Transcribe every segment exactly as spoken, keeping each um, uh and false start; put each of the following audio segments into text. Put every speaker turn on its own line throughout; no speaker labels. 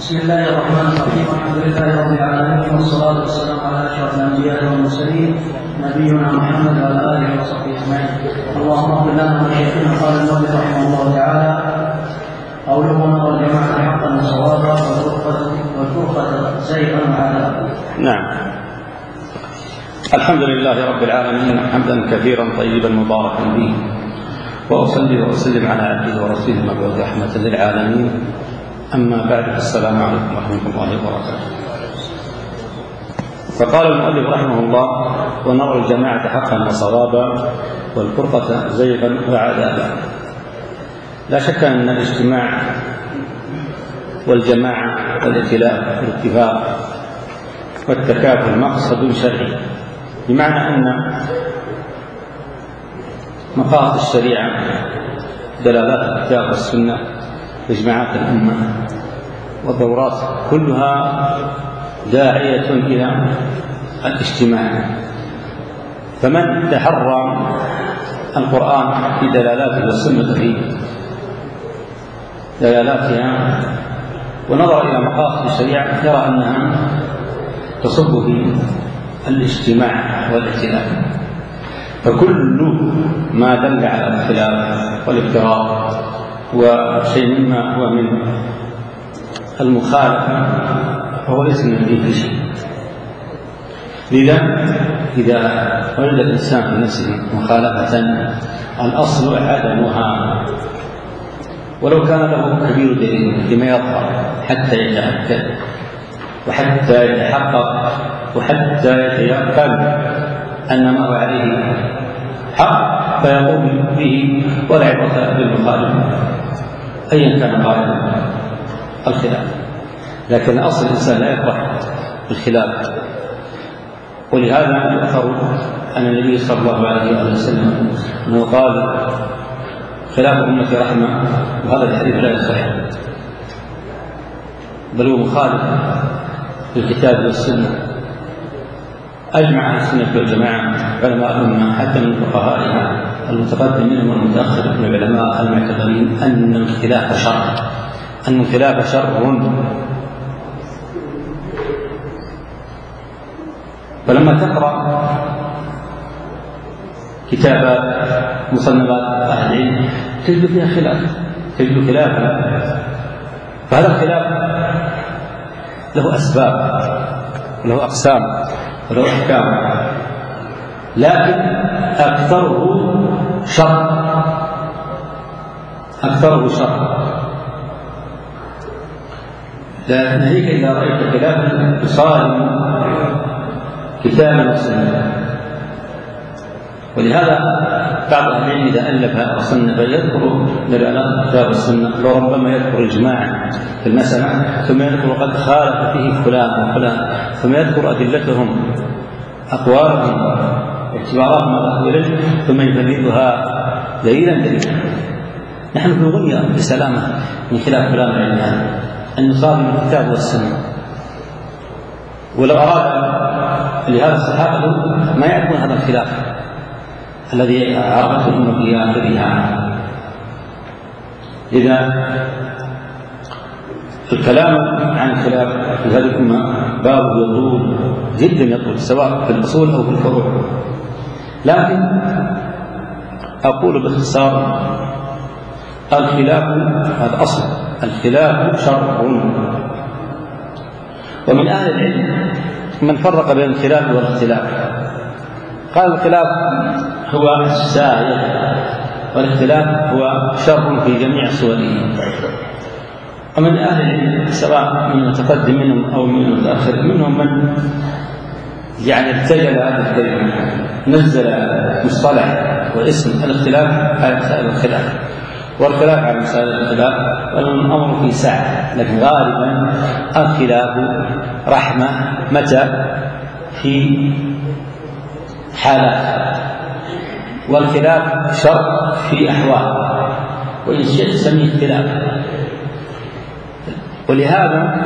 بسم الله الرحمن الرحيم. الحمد لله رب العالمين، والصلاة والسلام على أشرف الأنبياء والمرسلين نبينا محمد وعلى آله وصحبه أجمعين. اللهم اغفر لنا ولشيخنا. قال المؤلف رحمه الله تعالى: قولهما والجماعة حقا وصوابا والفرقة زيغا وعذابا.
نعم. الحمد لله رب العالمين حمدا كثيرا طيبا مباركا فيه، وأصلي وأسلم على عبده ورسوله المبعوث رحمة للعالمين. أما بعد، السلام عليكم ورحمة الله وبركاته. فقال المؤلف رحمه الله: ونرى الجماعة حقا وصوابا والفرقة زيغا وعذابا. لا شك أن الاجتماع والجماعة والائتلاف والاتفاق والتكافل مقصد شرعي، بمعنى أن مقاصد الشريعة دلالات الكتاب والسنة إجماعات الأمة والدورات كلها داعية إلى الاجتماع. فمن تحرى القرآن في دلالاته والسنة في دلالاتها ونظر إلى مقاصد الشريعة يرى أنها تصب في الاجتماع والائتلاف. فكل ما دل على الاختلاف والافتراق وشيء مما هو من المخالفة فهو ليس من فيه شيء. لذا إذا وجد الإنسان في نفسه مخالفة الأصل عدمها، ولو كان له كبير دليل لما يظهر حتى يتأكد وحتى يتحقق وحتى يتيقن أن ما هو عليه حق فيقوم به، ولا عبرة بالمخالف أيا كان قائل الخلاف. لكن أصل الإنسان لا يفرح بالخلاف، ولهذا يؤثر أن النبي صلى الله عليه وسلم أنه قال: خلاف أمتي رحمة، وهذا الحديث لا يصح، بل هو مخالف للكتاب والسنة. أجمع أهل السنة والجماعة علماء الأمة حتى من فقهائها المتقدم منهم والمتأخر من العلماء المعتبرين أن الخلاف شر، أن الخلاف شر. فلما تقرأ كتابات مصنفات أهل العلم تجد فيها خلاف، تجد خلافا. فهذا الخلاف له أسباب وله أقسام وله أحكام، لكن أكثره شر، أكثره شر. لا ناهيك إذا رأيت خلافا يصادم كتابا وسنة. ولهذا بعض أهل العلم إذا ألف وصنف يذكر دلالات الكتاب والسنة، وربما يذكر إجماعا في المسألة، ثم يذكر قد خالف فيه فلان وفلان، ثم يذكر أدلتهم أقوالهم واعتباراتهم على العلم، ثم يفندها دليلا دليلا. نحن في غنية بسلامة من خلاف كلام العلم أن نصادم الكتاب والسنة. ولو أراد لهذا الصحابة ما يكون هذا الخلاف الذي عرفته الأمة في آخرها. إذا الكلام عن الخلاف في هذه الأمة باب يطول جدا، يطول سواء في الأصول أو في الفروع. لكن أقول باختصار: الخلاف هذا أصل، الخلاف شر. ومن أهل العلم من فرق بين الخلاف والاختلاف، قال: الخلاف هو السائغ، والاختلاف هو شر في جميع صوره. ومن أهل العلم سواء من المتقدم منهم أو من المتأخر منهم من يعني ارتجل هذه الكلمة، نزل مصطلح واسم الاختلاف على مسائل الخلاف، والخلاف على مسائل الخلاف والأمر في سعة. لكن غالبا الخلاف رحمة متى؟ في حالات، والخلاف شر في أحوال، وإن شئت سميه اختلاف. ولهذا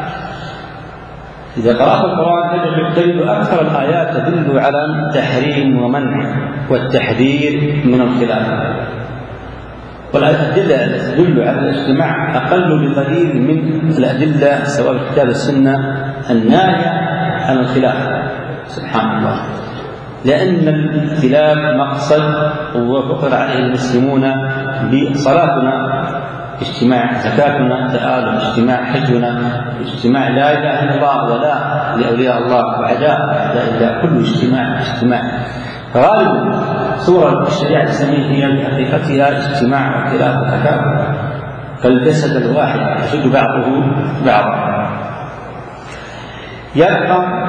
إذا قرأت القرآن تجد أكثر الآيات تدل على التحريم ومنع والتحذير من الخلاف. والأدلة تدل على الاجتماع أقل بقليل من الأدلة سواء في كتاب السنة الناهية عن الخلاف. سبحان الله، لأن الاختلاف مقصد وفقر عليه المسلمون بصلاتنا اجتماع، زكاتنا تآلف اجتماع، حجنا اجتماع، لا إله إلا الله ولا لأولياء الله وعداء أعداء الله، كل اجتماع اجتماع. فغالب صورة الشريعة الإسلامية هي بحقيقتها اجتماع واختلاف وتكافؤ، فالجسد الواحد يشد بعضه بعضا. يبقى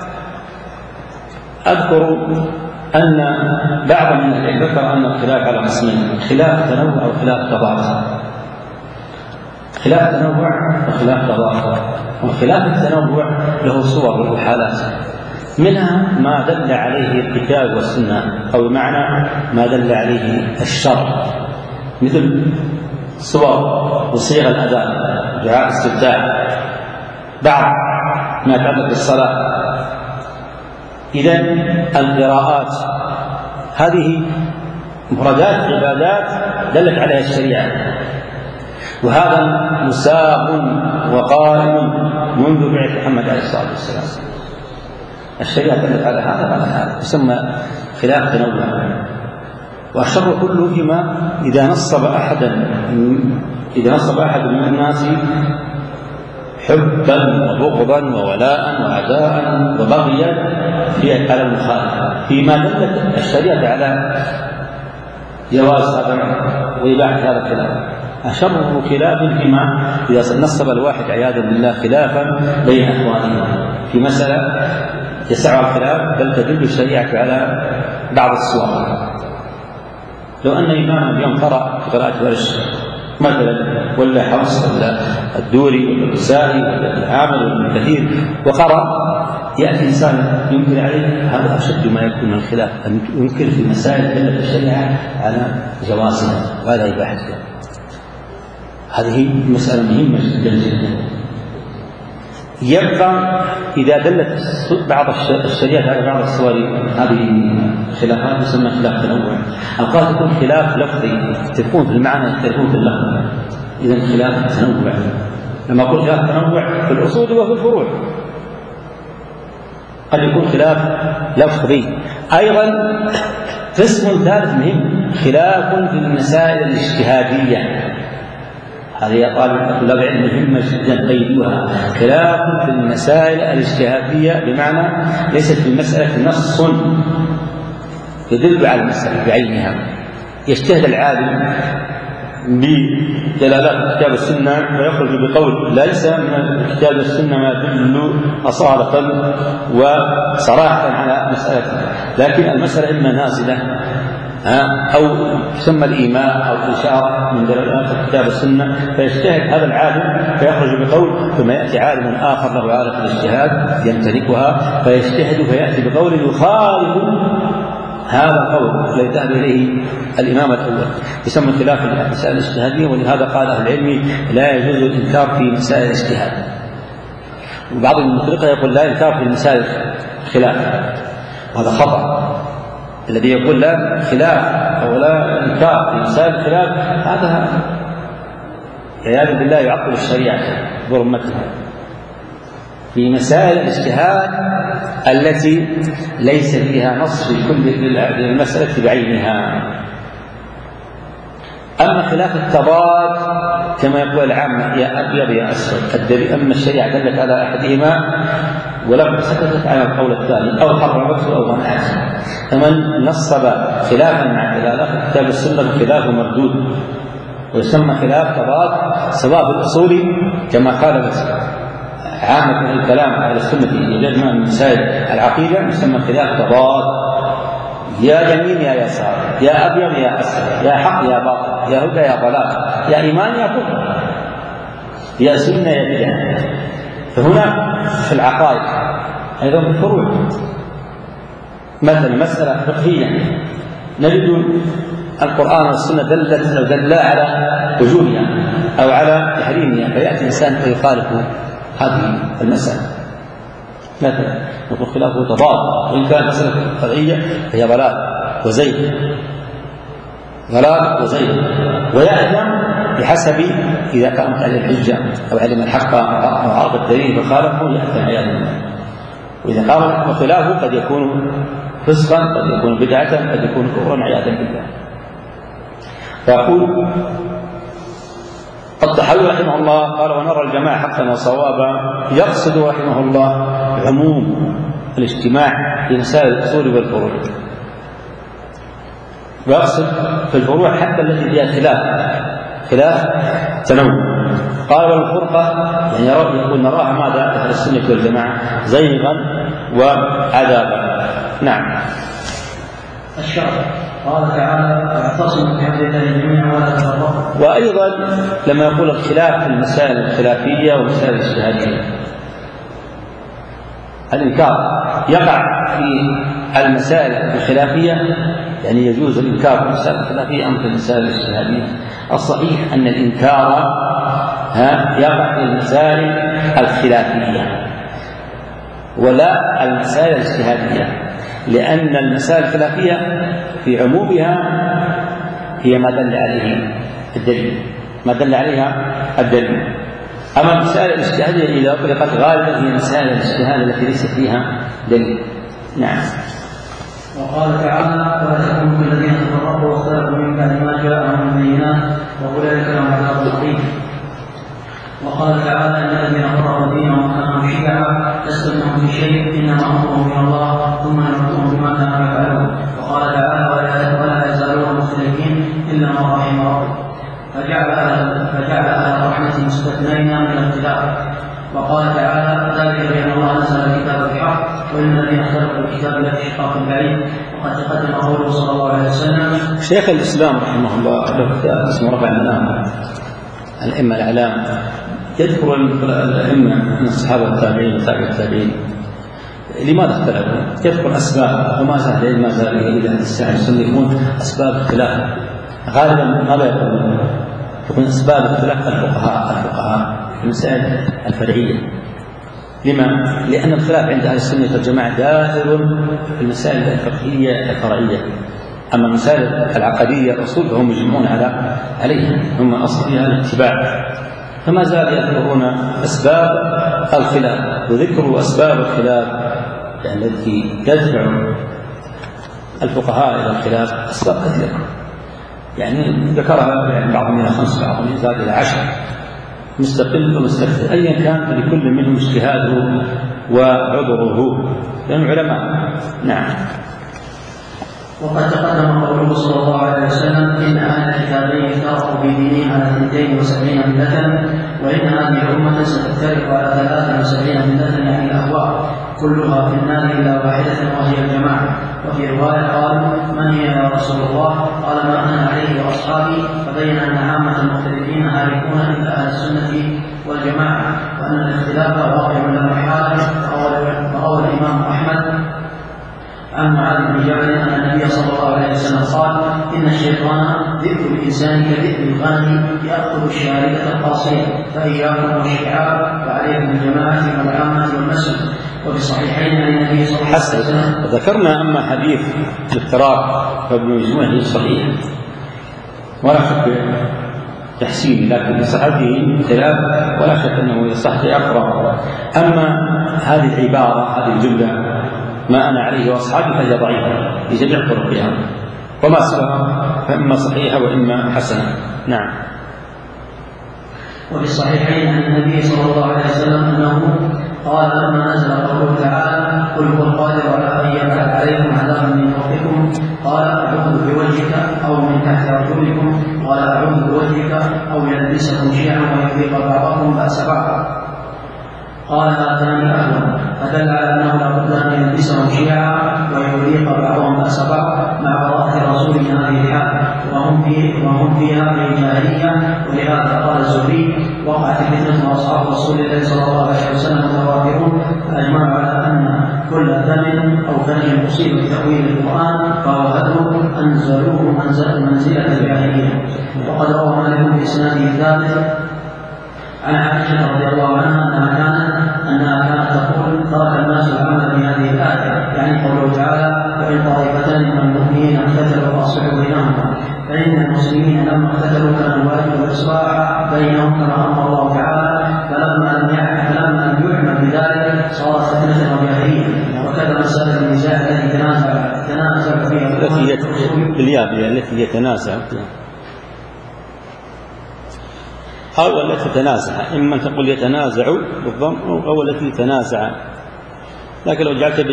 أذكر أن بعض من العلم ذكر أن الخلاف على قسمين: خلاف تنوع وخلاف تضاد. خلاف تنوع وخلاف تضاد. وخلاف التنوع له صور وله حالات، منها ما دل عليه الكتاب والسنة، أو بمعنى ما دل عليه الشرع، مثل صور وصيغ الأذان، دعاء الاستفتاح، بعض ما يتعلق بالصلاة. إذن القراءات هذه مفردات عبادات دلت عليها الشريعة، وهذا مساق وقائم منذ بعث محمد عليه الصلاة والسلام. الشريعة دلت على هذا وعلى هذا، يسمى خلاف تنوع. والشر كله فيما إذا نصب أحدا إذا نصب أحد من الناس حبا وبغضا وولاء وعداء وبغيا في على المخالفة، فيما دلت الشريعة على جواز هذا وإباحة هذا الخلاف. أشر خلاف فيما إذا نصب الواحد عياذا بالله خلافا بين أخوانه في مسألة يسع الخلاف، بل تدل الشريعة على بعض الصور. لو أن إماما اليوم قرأ قراءة ورش مثلا، ولا حفص ولا الدوري ولا الكسائي ولا العامل ولا الكثير، وقرأ، يأتي إنسان ينكر عليه، هذا أشد ما يكون من الخلاف، أن ينكر في مسائل دلت الشريعة على جوازها وعلى إباحتها. هذه مسألة مهمة جدا جدا. يبقى إذا دلت بعض الشريعة على بعض الصور هذه الخلافات يسمى خلاف تنوع. أوقات يكون خلاف لفظي، تكون في المعنى يختلفون في اللفظ، إذا خلاف تنوع. لما أقول خلاف تنوع في الأصول وفي الفروع، قد يكون خلاف لفظي. أيضا قسم ثالث مهم، خلاف في المسائل الاجتهادية. هذه طالب العلم مهمة جدا قيدوها. خلاف في المسائل الاجتهادية بمعنى ليست في المسألة نص يدل على المسألة بعينها، يجتهد العالم بدلالات الكتاب والسنة فيخرج بقول ليس من الكتاب والسنة ما يدل أصالة وصراحة على مسألة، لكن المسألة إما نازلة أو تسمى الإيماء أو الإشارة من دلالات الكتاب والسنة، فيجتهد هذا العالم فيخرج بقول، ثم يأتي عالم آخر له عالة الاجتهاد يمتلكها فيجتهد فيأتي بقول يخالف هذا القول الذي ذهب إليه الإمام الأول، يسمى خلاف المسائل الاجتهادية. ولهذا قال أهل العلم لا يجوز الإنكار في مسائل الاجتهاد. وبعض المطلقة يقول لا إنكار في مسائل الخلاف، وهذا خطأ. الذي يقول لا خلاف أو لا إنكار في مسائل الخلاف هذا عياذا بالله يعطل الشريعة برمتها في مسائل الاجتهاد التي ليس فيها نص في كل المسألة بعينها. أما خلاف التضاد كما يقول العامة يا أبيض يا أسود، أما الشريعة دلت على أحدهما ولم سكتت على القول الثاني أو حرمته أو منعته، فمن نصب خلافا مع دلالات الكتاب والسنة فخلافه مردود، ويسمى خلاف تضاد، سواء بالأصول كما خالفت عامة الكلام على السنة يجمع من مسائل العقيدة يسمى خلاف تضاد، يا يمين يا يسار، يا أبيض يا أسود، يا حق يا باطل، يا هدى يا ضلال، يا إيمان يا كفر، يا سنة يا بدعة. فهنا في العقائد أيضا في الفروع، مثلا مسألة فقهية نجد القرآن والسنة دلت أو دل على وجوبها أو على تحريمها، فيأتي إنسان فيخالف هذه المسألة، مثلا نقول خلافه تضاد، وإن كان مسألة فرعية فهي ضلال وزيغ، ضلال وزيغ، ويأثم بحسب إذا كانت عليه الحجة أو علم الحق أو عرض الدليل فخالفه يأثم عياذا بالله. وإذا قام خلافه قد يكون فسقا، قد يكون بدعة، قد يكون كفرا عياذا بالله. فيقول الطحاوي رحمه الله قال: ونرى الجماعة حقا وصوابا، يقصد رحمه الله عموم الاجتماع في مسائل الأصول والفروع، ويقصد في الفروع حتى التي فيها خلاف خلاف تنوع. قال: والفرقة يعني يقول نراها ماذا أهل السنة والجماعة زيغا وعذابا. نعم.
الشرع قال تعالى: واعتصموا بحبل الله جميعا ولا تفرقوا.
وأيضا لما يقول الخلاف في المسائل الخلافية والمسائل الاجتهادية، الإنكار يقع في المسائل الخلافية، يعني يجوز الإنكار في المسائل الخلافية أم في المسائل الاجتهادية؟ الصحيح أن الإنكار ها يقع في المسائل الخلافية ولا المسائل الاجتهادية، لأن المسائل الخلافية في عمومها هي ما دل عليه الدليل ما دل عليها الدليل أما المسائل الاجتهادية إذا أطلقت غالبا هي مسائل الاجتهاد التي ليس فيها دليل. نعم.
وقال تعالى: ولا تكونوا كالذين تفرقوا واختلفوا من بعد ما جاءهم البينات واولئك لهم عذاب عظيم. وقال تعالى: ان الذين فرقوا دينهم وكانوا شيعا لست منهم في شيء انما امرهم من الله ثم ينبئهم بما كانوا يفعلون. وقال تعالى: ولا يزالون مختلفين الا ما رحم ربك فجعل اهل فجعل اهل الرحمه مستثنين من الاختلاف. وقال تعالى: ذلك بان الله نزل الكتاب بالحق وان الذين اختلفوا الكتاب لفي شقاق بعيد. وقد تقدم قوله صلى الله عليه وسلم.
شيخ الاسلام رحمه الله له كتاب اسمه رفع الملام الائمه الاعلام، يذكر الائمه من الصحابه والتابعين وتابع التابعين لماذا اختلفوا، يذكر اسباب وما زال ما زال الى الساعه يصنفون اسباب الخلاف. غالبا ماذا يقولون؟ يقولون اسباب الخلاف الفقهاء الفقهاء في المسائل الفرعيه. لما؟ لان الخلاف عند اهل السنه والجماعه دائر في المسائل الفقهيه الفرعيه، اما المسائل العقديه الاصول فهم يجمعون على عليها، هم اصل فيها الاتباع. فما زال يذكرون اسباب الخلاف، وذكروا اسباب الخلاف يعني التي تدفع الفقهاء الى الخلاف اسباب كثيره، يعني ذكرها يعني بعضهم الى خمس بعضهم زاد الى عشر، مستقل ومستكثر، ايا كان فلكل منهم اجتهاده وعذره لانهم علماء. نعم.
وقد تقدم قوله صلى الله عليه وسلم: ان اهل الكتابين افترقوا في دينهم على اثنتين وسبعين مله، وان هذه الامه ستفترق على ثلاث وسبعين مله، يعني الاهواء كلها في النار الا واحده وهي الجماعه. وفي روايه قالوا: من هي يا رسول الله؟ قال: ما انا عليه واصحابي. فبين ان عامه المختلفين هالكون الا اهل السنه والجماعه، وان الاختلاف واقع لا محاله. وروى الامام احمد عن معاذ بن جبل ان النبي صلى الله عليه وسلم قال: ان الشيطان ذئب الانسان كذئب الغنم ياخذ الشارده القاصيه، فاياكم والشعاب وعليكم بالجماعه والعامه والمسجد. وفي الصحيحين عن النبي صلى الله عليه وسلم.
ذكرنا اما حديث الافتراق فابن مجموع صحيح ولا شك تحسين، لكن في صحته خلاف ولا شك انه يصح اقرب. اما هذه العباره هذه الجمله ما أنا عليه وأصحابي فهي ضعيفة بجميع طرقها، وما سواها فإما صحيحة وإما حسنة. نعم.
وفي الصحيحين عن النبي صلى الله عليه وسلم أنه قال: لما نزل قوله تعالى: قل هو القادر على أن يبعث عليكم عذابا من فوقكم، قال: أعوذ بوجهك أو من تحت أرجلكم، قال: أعوذ بوجهك أو يلبسكم شيعا ويذيق بعضكم بأس بعض، قال: هاتان أهون. فدل على أنه لا بد أن يلبسهم شيعا ويذيق بعضهم بأس بعض مع براءة الرسول من هذه الحال، وهم في وهم فيها في الجاهلية. ولهذا قال الزهري: وقعت الفتنة وأصحاب رسول الله صلى الله عليه وسلم متواترون، فأجمعوا على أن كل ثمن أو ثمن يصيب بتأويل القرآن فهو هدر أنزلوه منزلة الجاهلية. وقد روى مالك بإسناده الثابت عن عائشة رضي الله عنها أنها كانت أنها كانت تقول: ترك الناس العمل بهذه الآية، يعني قوله تعالى: وإن طائفتان من المؤمنين اقتتلوا فأصلحوا بينهما. فإن المسلمين لما اقتتلوا كان الواجب الإصلاح بينهم كما أمر الله تعالى، فلما لم فلما لم يعمل بذلك صارت فتنة وجاهلية. وكذا مسألة النزاع التي تنازع تنازع فيها
التي اليابية التي يتنازع أو التي تتنازع، إما تقول يتنازع بالضم أو التي تنازع، لكن لو جعلت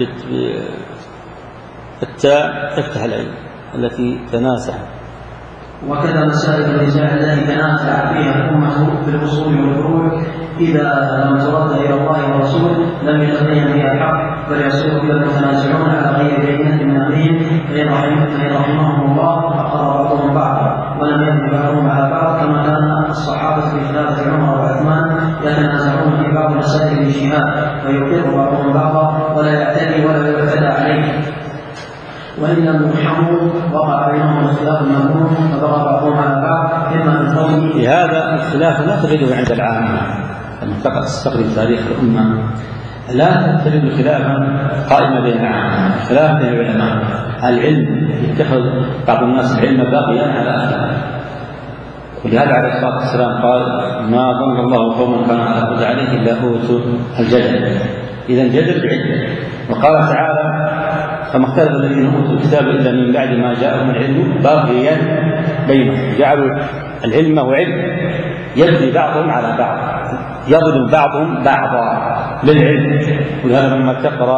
بالتاء تفتح العين التي تنازع.
وكذا مسائل النزاع التي تنازع فيها الأمة في الأصول والفروع إذا لم ترد إلى الله ورسوله لم يتبين فيها الحق، بل يصير إلى المتنازعون على غير بينة من أمرهم، فإن رحمهم الله أقر بعضهم بعضا ولم يبني بعضهم على بعض، كما كان الصحابة في خلافة عمر وعثمان يتنازعون في بعض مسائل الاجتهاد فيقر بعضهم بعضا ولا يعتدي ولا يعتدى عليه. وإن لم يرحموا وقع بينهم اختلاف مذموم فبغى بعضهم على بعض، إما من قوله.
لهذا الخلاف لا تجده عند العامة، لما فقط تستقرئ تاريخ الأمة لا تجد خلافا قائما بين العامة، خلاف بين العلماء. العلم يتخذ بعض الناس العلم باقيا على أهله، ولهذا عليه الصلاة والسلام قال: ما ظن الله قوما كان على هدى عليه إلا أوتوا الجدل. إذا الجدل بعلم. وقال تعالى: فما اختلف الذين اوتوا الكتاب الا من بعد ما جاءهم العلم باغيا بينهم. جعلوا العلم وعلم يبني بعضهم على بعض، يظلم بعضهم بعضا للعلم. ولهذا لما تقرا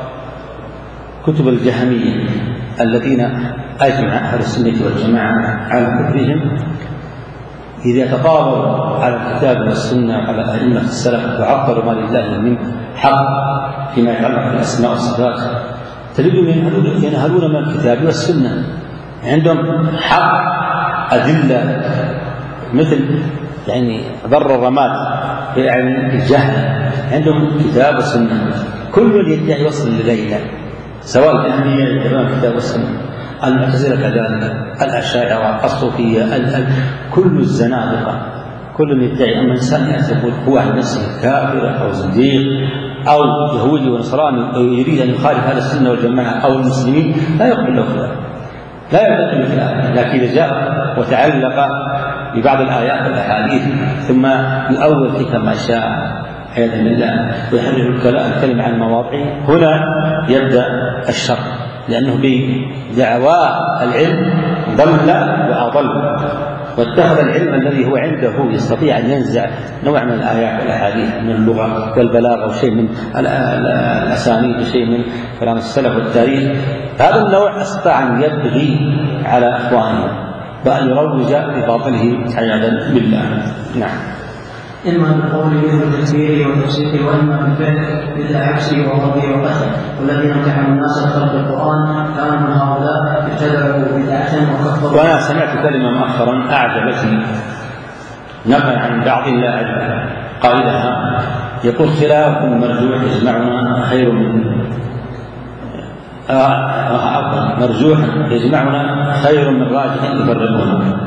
كتب الجهميه الذين اجمع اهل السنه والجماعه على كفرهم، اذا تقابلوا على الكتاب والسنه على ائمه السلف وعطلوا ما لله من حق فيما يتعلق بالاسماء والصفات، تجدهم ينهلون من الكتاب والسنة، عندهم حق أدلة مثل يعني ضر الرماد يعني الجهل، عندهم كتاب والسنة. كل يدعي وصل لليلة، سواء الجهمية يتبعون الكتاب والسنة، المعتزلة كذلك، الأشاعرة، الصوفية، كل الزنادقة، كل يدعي. أما إنسان يقول هو عن نفسه كافر أو زنديق أو يهودي ونصراني أو يريد أن يخالف هذا السنة والجماعة أو المسلمين لا يقبل له خلاف، لا يقبل خلاف. لكن إذا جاء وتعلق ببعض الآيات والأحاديث ثم يؤول فيها ما شاء عياذا بالله ويحرر الكلمة عن مواضعه، هنا يبدأ الشر، لأنه بدعواه العلم ضل وأضل، واتخذ العلم الذي هو عنده يستطيع أن ينزع نوع من الآيات والأحاديث من اللغة والبلاغة وشيء من الأسانيد وشيء من كلام السلف والتاريخ. هذا النوع استطاع أن يبغي على إخوانه بأن يروج بباطله عياذا بالله. نعم.
إما بالقول بالتكفير والتفسيق، وإما بالفعل بالعكس وضربه وقتله. والذين امتحنوا الناس بخلق القرآن كانوا من هؤلاء ابتدعوا بدعة وكفروا.
وأنا سمعت كلمة مؤخرا أعجبتني، نقل عن بعض لا أعرف قائلها، يقول: خلاف مرجوح يجمعنا خير من آه مرجوح يجمعنا خير من راجح يفرقنا.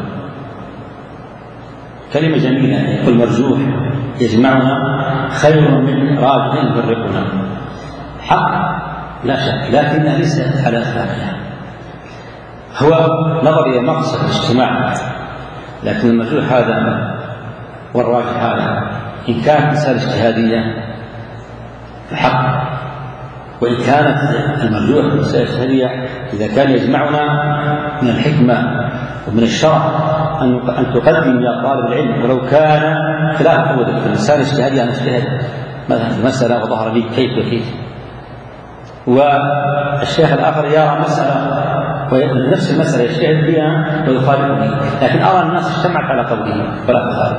كلمة جميلة، يقول مرجوح يجمعنا خير من راجح يفرقنا. حق لا شك، لكنها ليست على إطلاقها. هو نظر إلى مقصد الاجتماع، لكن المرجوح هذا والراجح هذا إن كانت مسألة اجتهادية فحق، وإن كانت المرجوح مسألة اجتهادية إذا كان يجمعنا من الحكمة ومن الشرع أن تقدم يا طالب العلم، ولو كان خلاف قوتك في الإنسان اجتهادي، أنا اجتهد مثلا في مسألة وظهر لي كيف وكيف، والشيخ الآخر يرى مسألة ونفس المسألة يجتهد فيها ويخالفني، لكن أرى الناس اجتمعت على قوله فلا تخالف،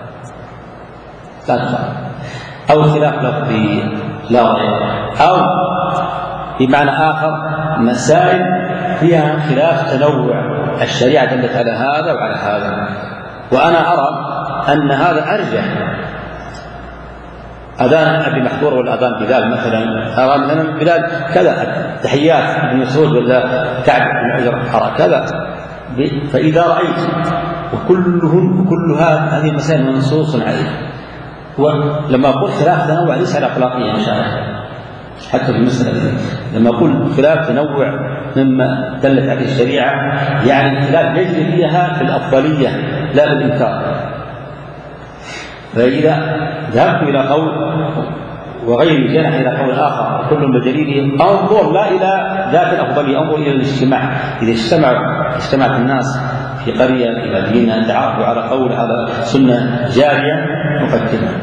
لا تخالف. أو خلاف لفظي لا غير، أو بمعنى آخر مسائل فيها خلاف تنوع، الشريعة دلت على هذا وعلى هذا، وأنا أرى أن هذا أرجح. أذان أبي محذور والأذان بلال مثلا، أرى مثلا بلال كذا، تحيات ابن مسعود ولا كعب بن عجر أرى كذا. فإذا رأيت وكلهم وكلها هذه المسائل منصوص عليها، ولما أقول خلاف تنوع ليس على أخلاقية إن شاء الله، حتى في المسألة لما أقول خلاف تنوع مما دلت عليه الشريعة، يعني الخلاف يجري فيها في الأفضلية لا بالإنكار. فإذا ذهبت إلى قول وغير جنح إلى قول آخر كل بدليله، أنظر لا إلى ذات الأفضلية، أنظر إلى الاجتماع. إذا اجتمعوا اجتمعت الناس في قرية إلى دين تعرفوا على قول على سنة جارية مقدمة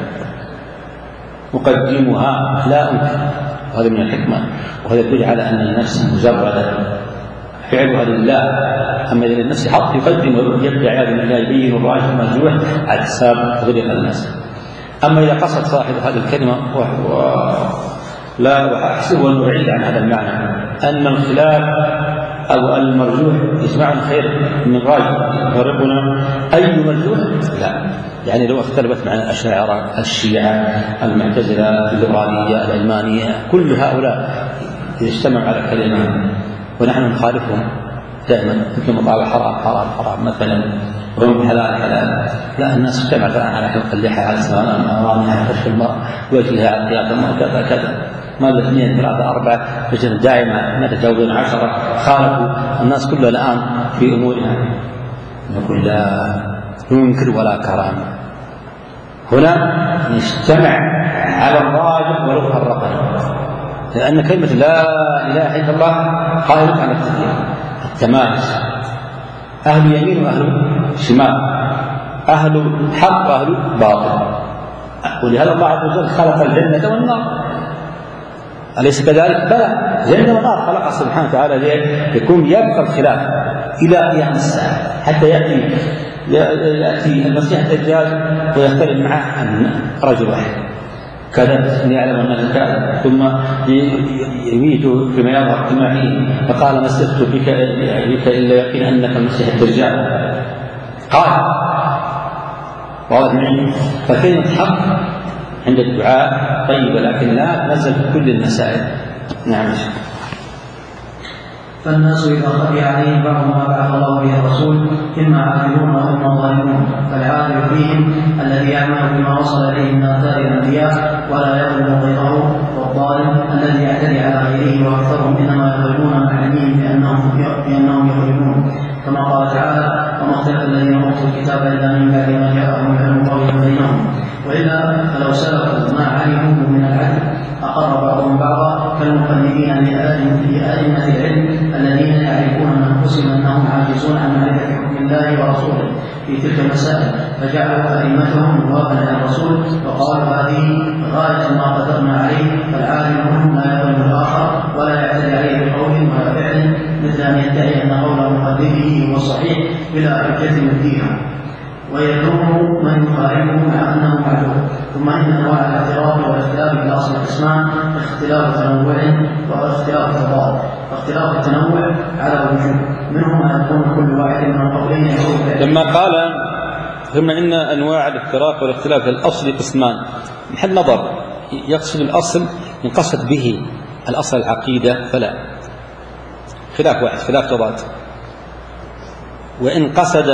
مقدمها لا أنكر، هذا من الحكمة، وهذا يدل على أن النفس مجردة فعلها لله. أما إذا النفس حق يقدم ويبدع هذا من يبين الراجح المرجوح على حساب غير الناس. أما إذا قصد صاحب هذه الكلمة لا وأحسب أن أعيد عن هذا المعنى أن الخلاف أو المرجوح يجمع خير من راجح يفرقنا أي مرجوح لا. يعني لو اختلفت مع الأشاعرة الشيعة المعتزلة الليبرالية العلمانية كل هؤلاء إذا اجتمعوا على كلمة ونحن نخالفهم دائما مثل مطاوع حرام حرام حرام مثلا وهم حلال حلال، لا الناس اجتمعت على حلق اللحى على سواء أمامها على فرش المرء وجهها على قيادة المرء كذا كذا ما الاثنين ثلاثة أربعة بجد دائما ما تجاوزون عشرة خالفوا الناس كلها الآن في أمورها نقول لا ينكر ولا كرامة. هنا نجتمع على الراجح ولو فرقنا، لأن كلمة لا إله إلا الله قائمة على التكليف التمايز، أهل يمين وأهل شمال، أهل حق وأهل باطل. ولهذا الله عز وجل خلق الجنة والنار، أليس كذلك؟ بلى، جنة والنار خلق سبحانه وتعالى يكون يبقى الخلاف إلى قيام الساعة حتى يأتي يأتي المسيح الدجال ويختلف معه رجل واحد كذا يعلم أنه كذا ثم يميت فيما يظهر فيما فيه فقال ما استفدت بك إلا يقين أنك المسيح الدجال قال واضح مني. فكلمة حق عند الدعاء طيبة لكن لا تنزل في كل المسائل. نعم.
فالناس إذا خفي عليهم بعض ما بعث الله به الرسول إما عادلون وإما ظالمون، فالعادل فيهم الذي يعمل بما وصل إليه من آثار الأنبياء ولا يظلم غيره، والظالم الذي يعتدي على غيره وأكثرهم إنما يظلمون مع علمهم بأنهم بأنهم يظلمون، كما قال تعالى وما اختلف الذين أوتوا الكتاب إلا من بعد ما جاءهم العلم بغيا بينهم، وإلا فلو سلكوا ما علموه من العدل أقر بعضهم بعضا كالمقلدين لأئمة العلم الذين يعرفون من أنفسهم أنهم عاجزون عن معرفة حكم الله ورسوله في تلك المسائل، فجعلوا أئمتهم نوابا عن الرسول وقالوا هذه غاية ما قدرنا عليه، فالعالم منهم لا يظلم الآخر ولا يعتدي عليه بقول ولا فعل، مثل أن يدعي أن قول مقلده هو صحيح بلا حجة فيها ويذم من يخالفه مع أنه معلوم. ثم إن أنواع الاختلاف والاختلاف في أصل القسمان اختلاف تنوع واختلاف تضاد، فاختلاف التنوع على وجوه منهم أن يكون كل واحد من القولين
لما قال ثم إن أنواع الاختلاف والاختلاف في الأصل قسمان محل نظر، يقصد الأصل إن قصد به الأصل العقيدة فلا خلاف واحد خلاف تضاد، وإن قصد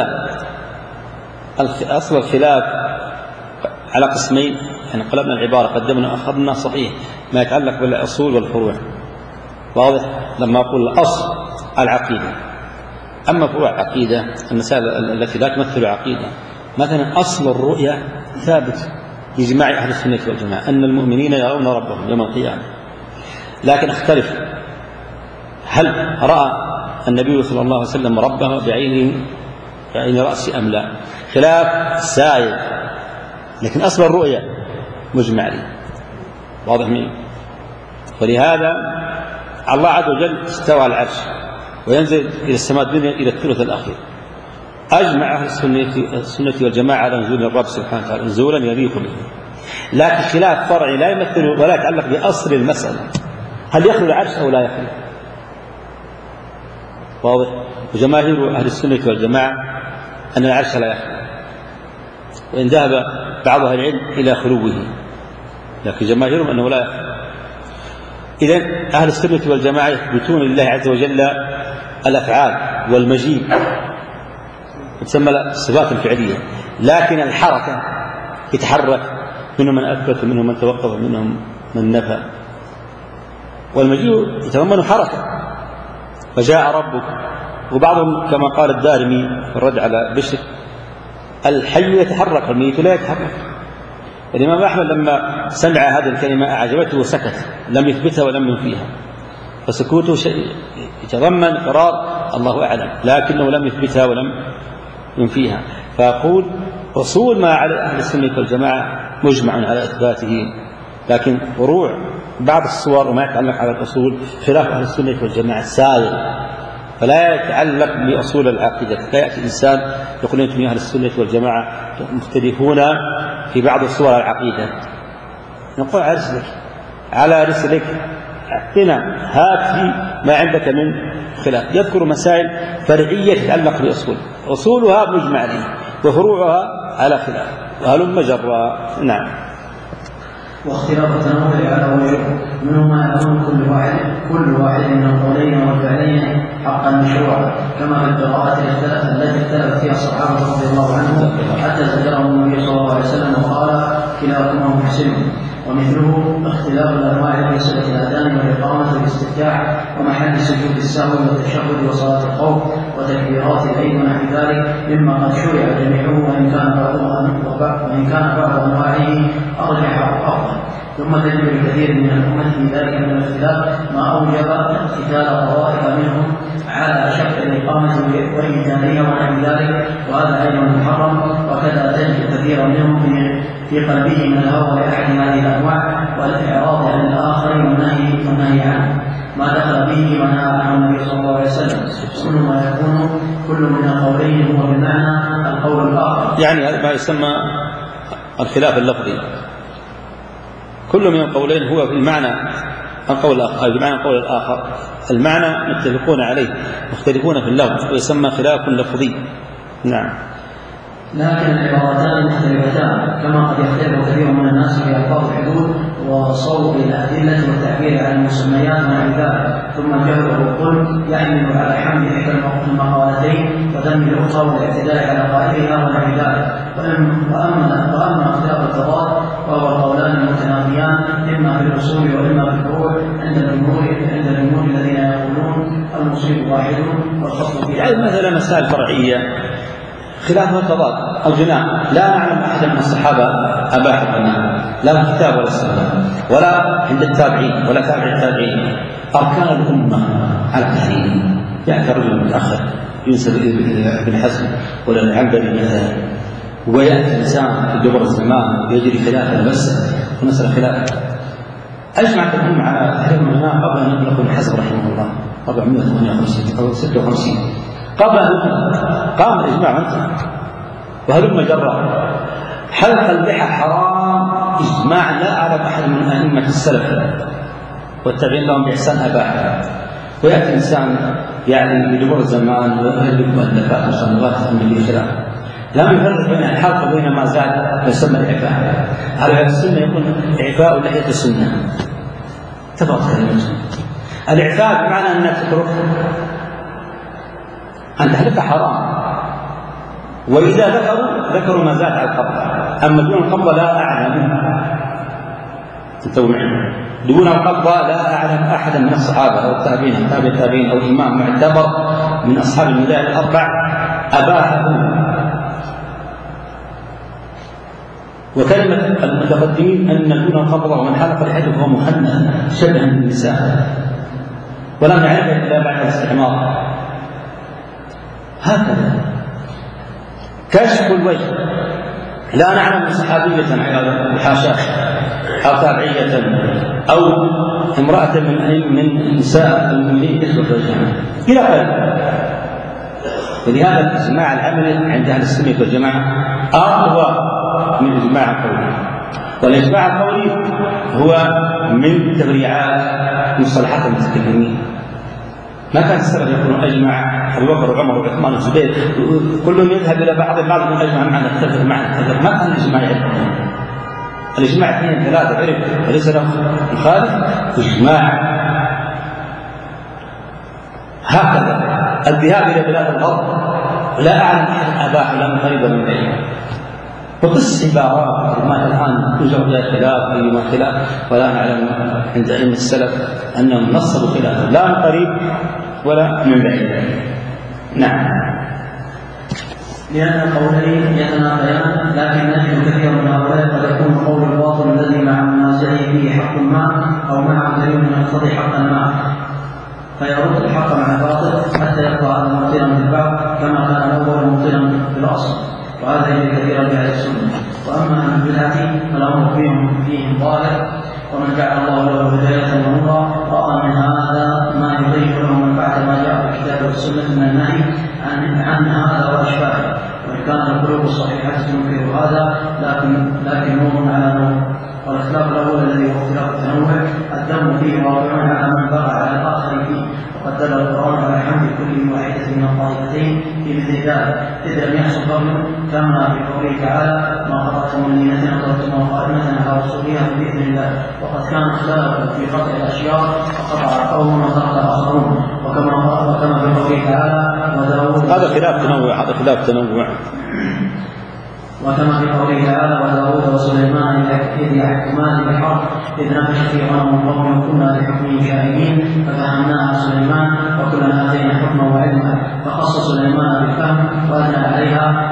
أصل الخلاف على قسمين يعني قلبنا العبارة قدمنا أخذنا صحيح ما يتعلق بالأصول والفروع واضح. لما أقول الأصل العقيدة أما فروع العقيدة المسائل التي لا تمثل عقيدة مثلا أصل الرؤية ثابت بإجماع أهل السنة والجماعة أن المؤمنين يرون ربهم يوم القيامة، لكن اختلف هل رأى النبي صلى الله عليه وسلم ربه بعينه بعين رأسه أم لا، خلاف سائر، لكن أصل الرؤية مجمع عليه واضح منه. ولهذا الله عز وجل استوى على العرش وينزل إلى السماء الدنيا إلى الثلث الأخير، أجمع أهل السنة والجماعة على نزول الرب سبحانه وتعالى نزولا يليق به، لكن خلاف فرعي لا يمثل ولا يتعلق بأصل المسألة هل يخلو العرش أو لا يخلو واضح. وجماهير أهل السنة والجماعة أن العرش لا يخلو، وإن ذهب بعض أهل العلم إلى خلوه لكن جماهيرهم أنه لا يخلو. إذن أهل السنة والجماعة يثبتون لله عز وجل الأفعال والمجيء تسمى الصفات الفعلية، لكن الحركة يتحرك منهم من أثبت ومنهم من توقف ومنهم من نفى، والمجيء يتضمن حركة وجاء ربك. وبعضهم كما قال الدارمي في الرد على بشر الحي يتحرك والميت لا يتحرك، الإمام أحمد لما سمع هذه الكلمة أعجبته وسكت، لم يثبتها ولم ينفيها، فسكوته يتضمن إقرار الله أعلم، لكنه لم يثبتها ولم ينفيها. فأقول أصول ما على أهل السنة والجماعة مجمع على إثباته، لكن فروع بعض الصور وما يتعلق على الأصول خلاف أهل السنة والجماعة سائر، فلا يتعلق بأصول العقيدة. فيأتي إنسان يقول أنتم أهل السنة والجماعة مختلفون في بعض صور العقيدة، نقول على رسلك على رسلك أعطنا، هات لي ما عندك من خلاف. يذكر مسائل فرعية تتعلق بأصول، أصولها مجمع عليه وفروعها على خلاف، وهلم مجرى. نعم.
واختلاف التنوع على وجوه، منه ما يكون كل واحد كل واحد من القولين والفعلين حقا مشروعا، كما في القراءة التي اختلفت فيها الصحابة رضي الله عنهم حتى زجرهم النبي صلى الله عليه وسلم وقال كلاكما محسن. ومثله اختلاف الانواع في صله الاذان والاقامه والاستفتاح ومحل سجود السهو والتشهد وصلاه الخوف وتكبيرات العيد ونحو ذلك مما قد شرع جميعه، وان كان بعض وان كان بعض انواعه ارجح وافضل. ثم تجد لكثير من الامه في ذلك من الاختلاف ما اوجب اقتتال طوائف منهم على شق الاقامه والايجابيه ونحو ذلك، وهذا ايضا محرم. وكذا تجد كثيرا منهم في في قلبه من الهوى لأحد هذه الأنواع والإعراض عن الآخر والنهي والنهي عنه ما دخل به ونهى عنه النبي صلى الله عليه وسلم. كل ما يكون كل من القولين هو بمعنى القول الآخر،
يعني هذا ما يسمى الخلاف اللفظي. كل من القولين هو بالمعنى القول الآخر، بمعنى القول الآخر، المعنى متفقون عليه مختلفون في اللفظ، ويسمى خلاف لفظي. نعم.
لكن العبارتان مختلفتان، كما قد يختلف كثير من الناس في ألفاظ الحدود وصوب الأدلة والتعبير عن المسميات ونحو ذلك، ثم جهله قل يحمل على حمل إحدى المقالتين وذم الأخرى والاعتداء على قائلها ونحو ذلك. وأما وأما اختلاف التضاد وهو القولان المتنافيان إما في الأصول وإما في الفروع عند الجمهور عند الجمهور الذين يقولون المصيب واحد والخطأ فيه.
يعني مثلا مسائل فرعية خلافها التضاد. الغناء لا نعلم أحدا من الصحابة أباح الغناء، لا في الكتاب ولا السنة ولا عند التابعين ولا تابع التابعين. أركان الأمة على التحريم، يأتي رجل متأخر ينسب ابن حزم ولا العنبري مثلا، ويأتي إنسان في دبر الزمان يجري خلاف المسألة ونسأل خلاف. أجمعت الأمة على تحريم الغناء قبل أن يخلق ابن حزم رحمه الله أربعمائة وثمانية وخمسين أو ستة وخمسين، قبل أن قام الإجماع منه. وهلم جرى حلق اللحى حرام إجماع، لا أعلم أحد من أئمة السلف والتابعين لهم بإحسان أباحه. ويأتي إنسان يعني بدبر الزمان ويهلك مؤلفات وصنوات من في خلاف، لم يفرق بين الحلق وبين ما زاد يسمى الإعفاء. على السنة يكون إعفاء لحية السنة، تفرق كلمته. الإعفاء بمعنى أنك تترك أن تحلق حرام، وإذا ذكروا ذكروا ما زاد على القبضة، أما دون القبضة لا أعلم. انتبهوا معي، دون القبضة لا أعلم أحدا من الصحابة أو التابعين أو تابع التابعين أو إمام معتبر من أصحاب المذاهب الأربع أباحه. وكلمة المتقدمين أن دون القبضة ومن حلق لحيته فهو مخنث شبها بالنساء، ولم يعرف إلا بعد الاستعمار. هكذا كشف الوجه، لا نعلم صحابية حاشاه أو تابعية أو امرأة من من نساء المؤمنين كشف وجهها إلى آخره. ولهذا الإجماع العملي عند أهل السنة والجماعة أقوى من الإجماع القولي، والإجماع القولي هو من تبريعات مصطلحات المتكلمين. ما كان السلف يكون أجمع أبو بكر وعمر وعثمان والزبير كلهم يذهب إلى بعض بعض من أجمع معنا اختلف معنا اختلف، ما كان الإجماع يعرفون. الإجماع اثنين ثلاثة عرف وليس له مخالف إجماع. هكذا الذهاب إلى بلاد الغرب لا أعلم أحد أباح لا من قريب من بعيد، وقص عبارات ما الآن يوجد فيها خلاف أيما خلاف، ولا نعلم عند علم السلف أنهم نصبوا خلافا لا من قريب ولا من بعيد. نعم.
لأن قولين يتنافيان، لكن نجد كثيرا من هؤلاء قد يكون قول الباطل الذي مع منازعه فيه حق ما أو مع دليل يقتضي حقا ما، فيرد الحق مع الباطل حتى يبقى هذا مبطلا بالبعض كما كان الأول مبطلا بالأصل، وهذا يجري كثيرا بأهل السنة. وأما أهل البدعة فالأمر فيهم فيهم ظاهر، ومن جعل الله له هداية ونورا رأى من هذا ما يضيف له من بعد ما جاء في الكتاب والسنة من النهي عن, عن هذا وأشباهه، وإن كان القلوب الصحيحة تنكر هذا لكن لكن نور على نور. والاختلاف الأول الذي هو اختلاف التنوع الذم فيه واقع على من بغى على الآخر فيه، وقد دل القرآن على حمد كل واحدة من الطائفتين في مثل ذلك، إذ لم يحصل قبل كما في قوله تعالى ما قطعتم من لينة أقررتم قائمة على رسولها بإذن الله. وقد كان اختلاف في قطع الأشياء فقطع قوم وترك آخرون، وكما وكما في قوله تعالى وداود
هذا خلاف تنوع هذا خلاف تنوع
وكما في قوله تعالى وداود وسليمان إذ يحكمان بالحرب إذ نفش في غنم قوم وكنا لحكمه شاهدين ففهمناها سليمان وكلنا آتينا حكما وعلما، فخص سليمان بالفهم وأثنى عليها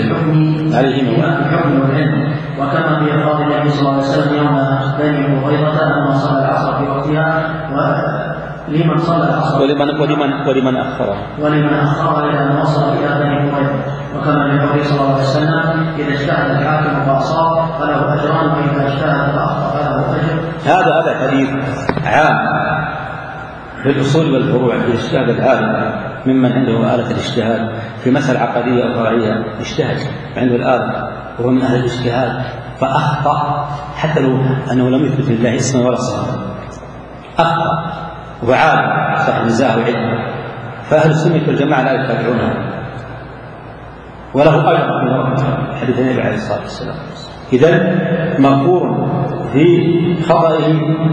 بالحكم والعلم. وكما في إخبار النبي صلى الله عليه وسلم يوم بني قريظة أنه صلى العصر في وقتها ولمن صلى العصر
ولمن ولمن ولمن أخره
ولمن أخره إلى أن وصل إلى بني قريظة. وكما في قوله صلى الله عليه وسلم إذا اجتهد الحاكم فأصاب فله أجران وإذا اجتهد فأخطأ فله أجر.
هذا هذا حديث عام للأصول والفروع. إذا اجتهد العالم ممن عنده آلة الاجتهاد في مسألة عقدية أو فرعية اجتهد عنده الآلة وهو من أهل الاجتهاد فأخطأ حتى لو أنه لم يثبت لله اسما ولا صفة أخطأ وعالم صاحب نزاهة وعلم، فأهل السنة والجماعة لا يتابعونه وله أجر من ربه حديث النبي عليه الصلاة والسلام. إذن مغفور في خطئه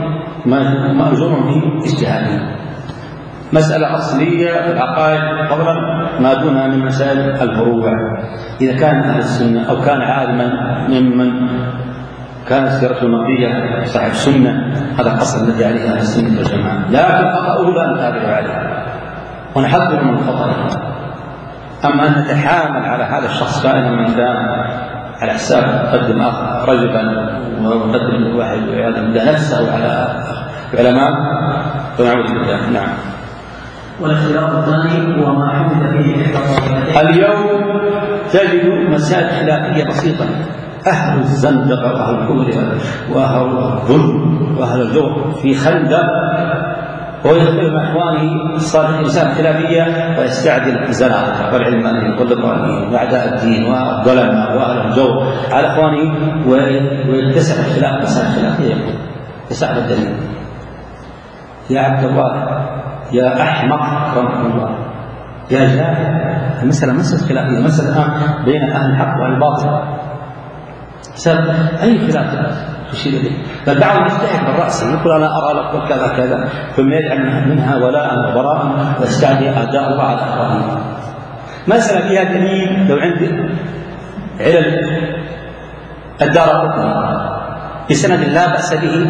مأجور في اجتهاده. مسألة أصلية في العقائد قبل ما دونها من مسائل الفروع. إذا كان أهل السنة أو كان عالما ممن كانت سيرته نقية صاحب السنة هذا القصد الذي عليه أهل السنة والجماعة، لكن خطأه لا نتابع عليه ونحذر من خطئه. أما أن نتحامل على هذا الشخص كائنا من كان على حساب يقدم آخر رجلا ويقدم واحد ويعلم بالله نفسه على العلماء فنعوذ بالله. نعم.
والاختلاف الثاني هو ما حدث فيه إحدى الطائفتين.
اليوم تجد مسائل خلافية بسيطة، أهل الزندقة وأهل الكفر وأهل الظلم وأهل الجور في خندق ويختلف مع إخوانه الصالحين إنسان خلافية ويستعدل الزنادقة والعلمانيين والليبراليين وأعداء الدين والظلمة وأهل الجور على إخوانه ويتسع الخلاف مسائل خلافية. يسع الدليل يا عبد الله يا أحمق رحمه الله يا جاهل. المسألة مسألة خلافية، مسألة بين أهل الحق والباطل، سبب أي خلاف تشير إليه. بل بعضهم يجتهد بالرأس يقول أنا أرى لك كذا كذا ثم يجعل منها ولاء وبراء ويستعدي أعداء الله على أخوانه. مسألة فيها دليل لو عندي علل الدارقطني بسند لا بأس به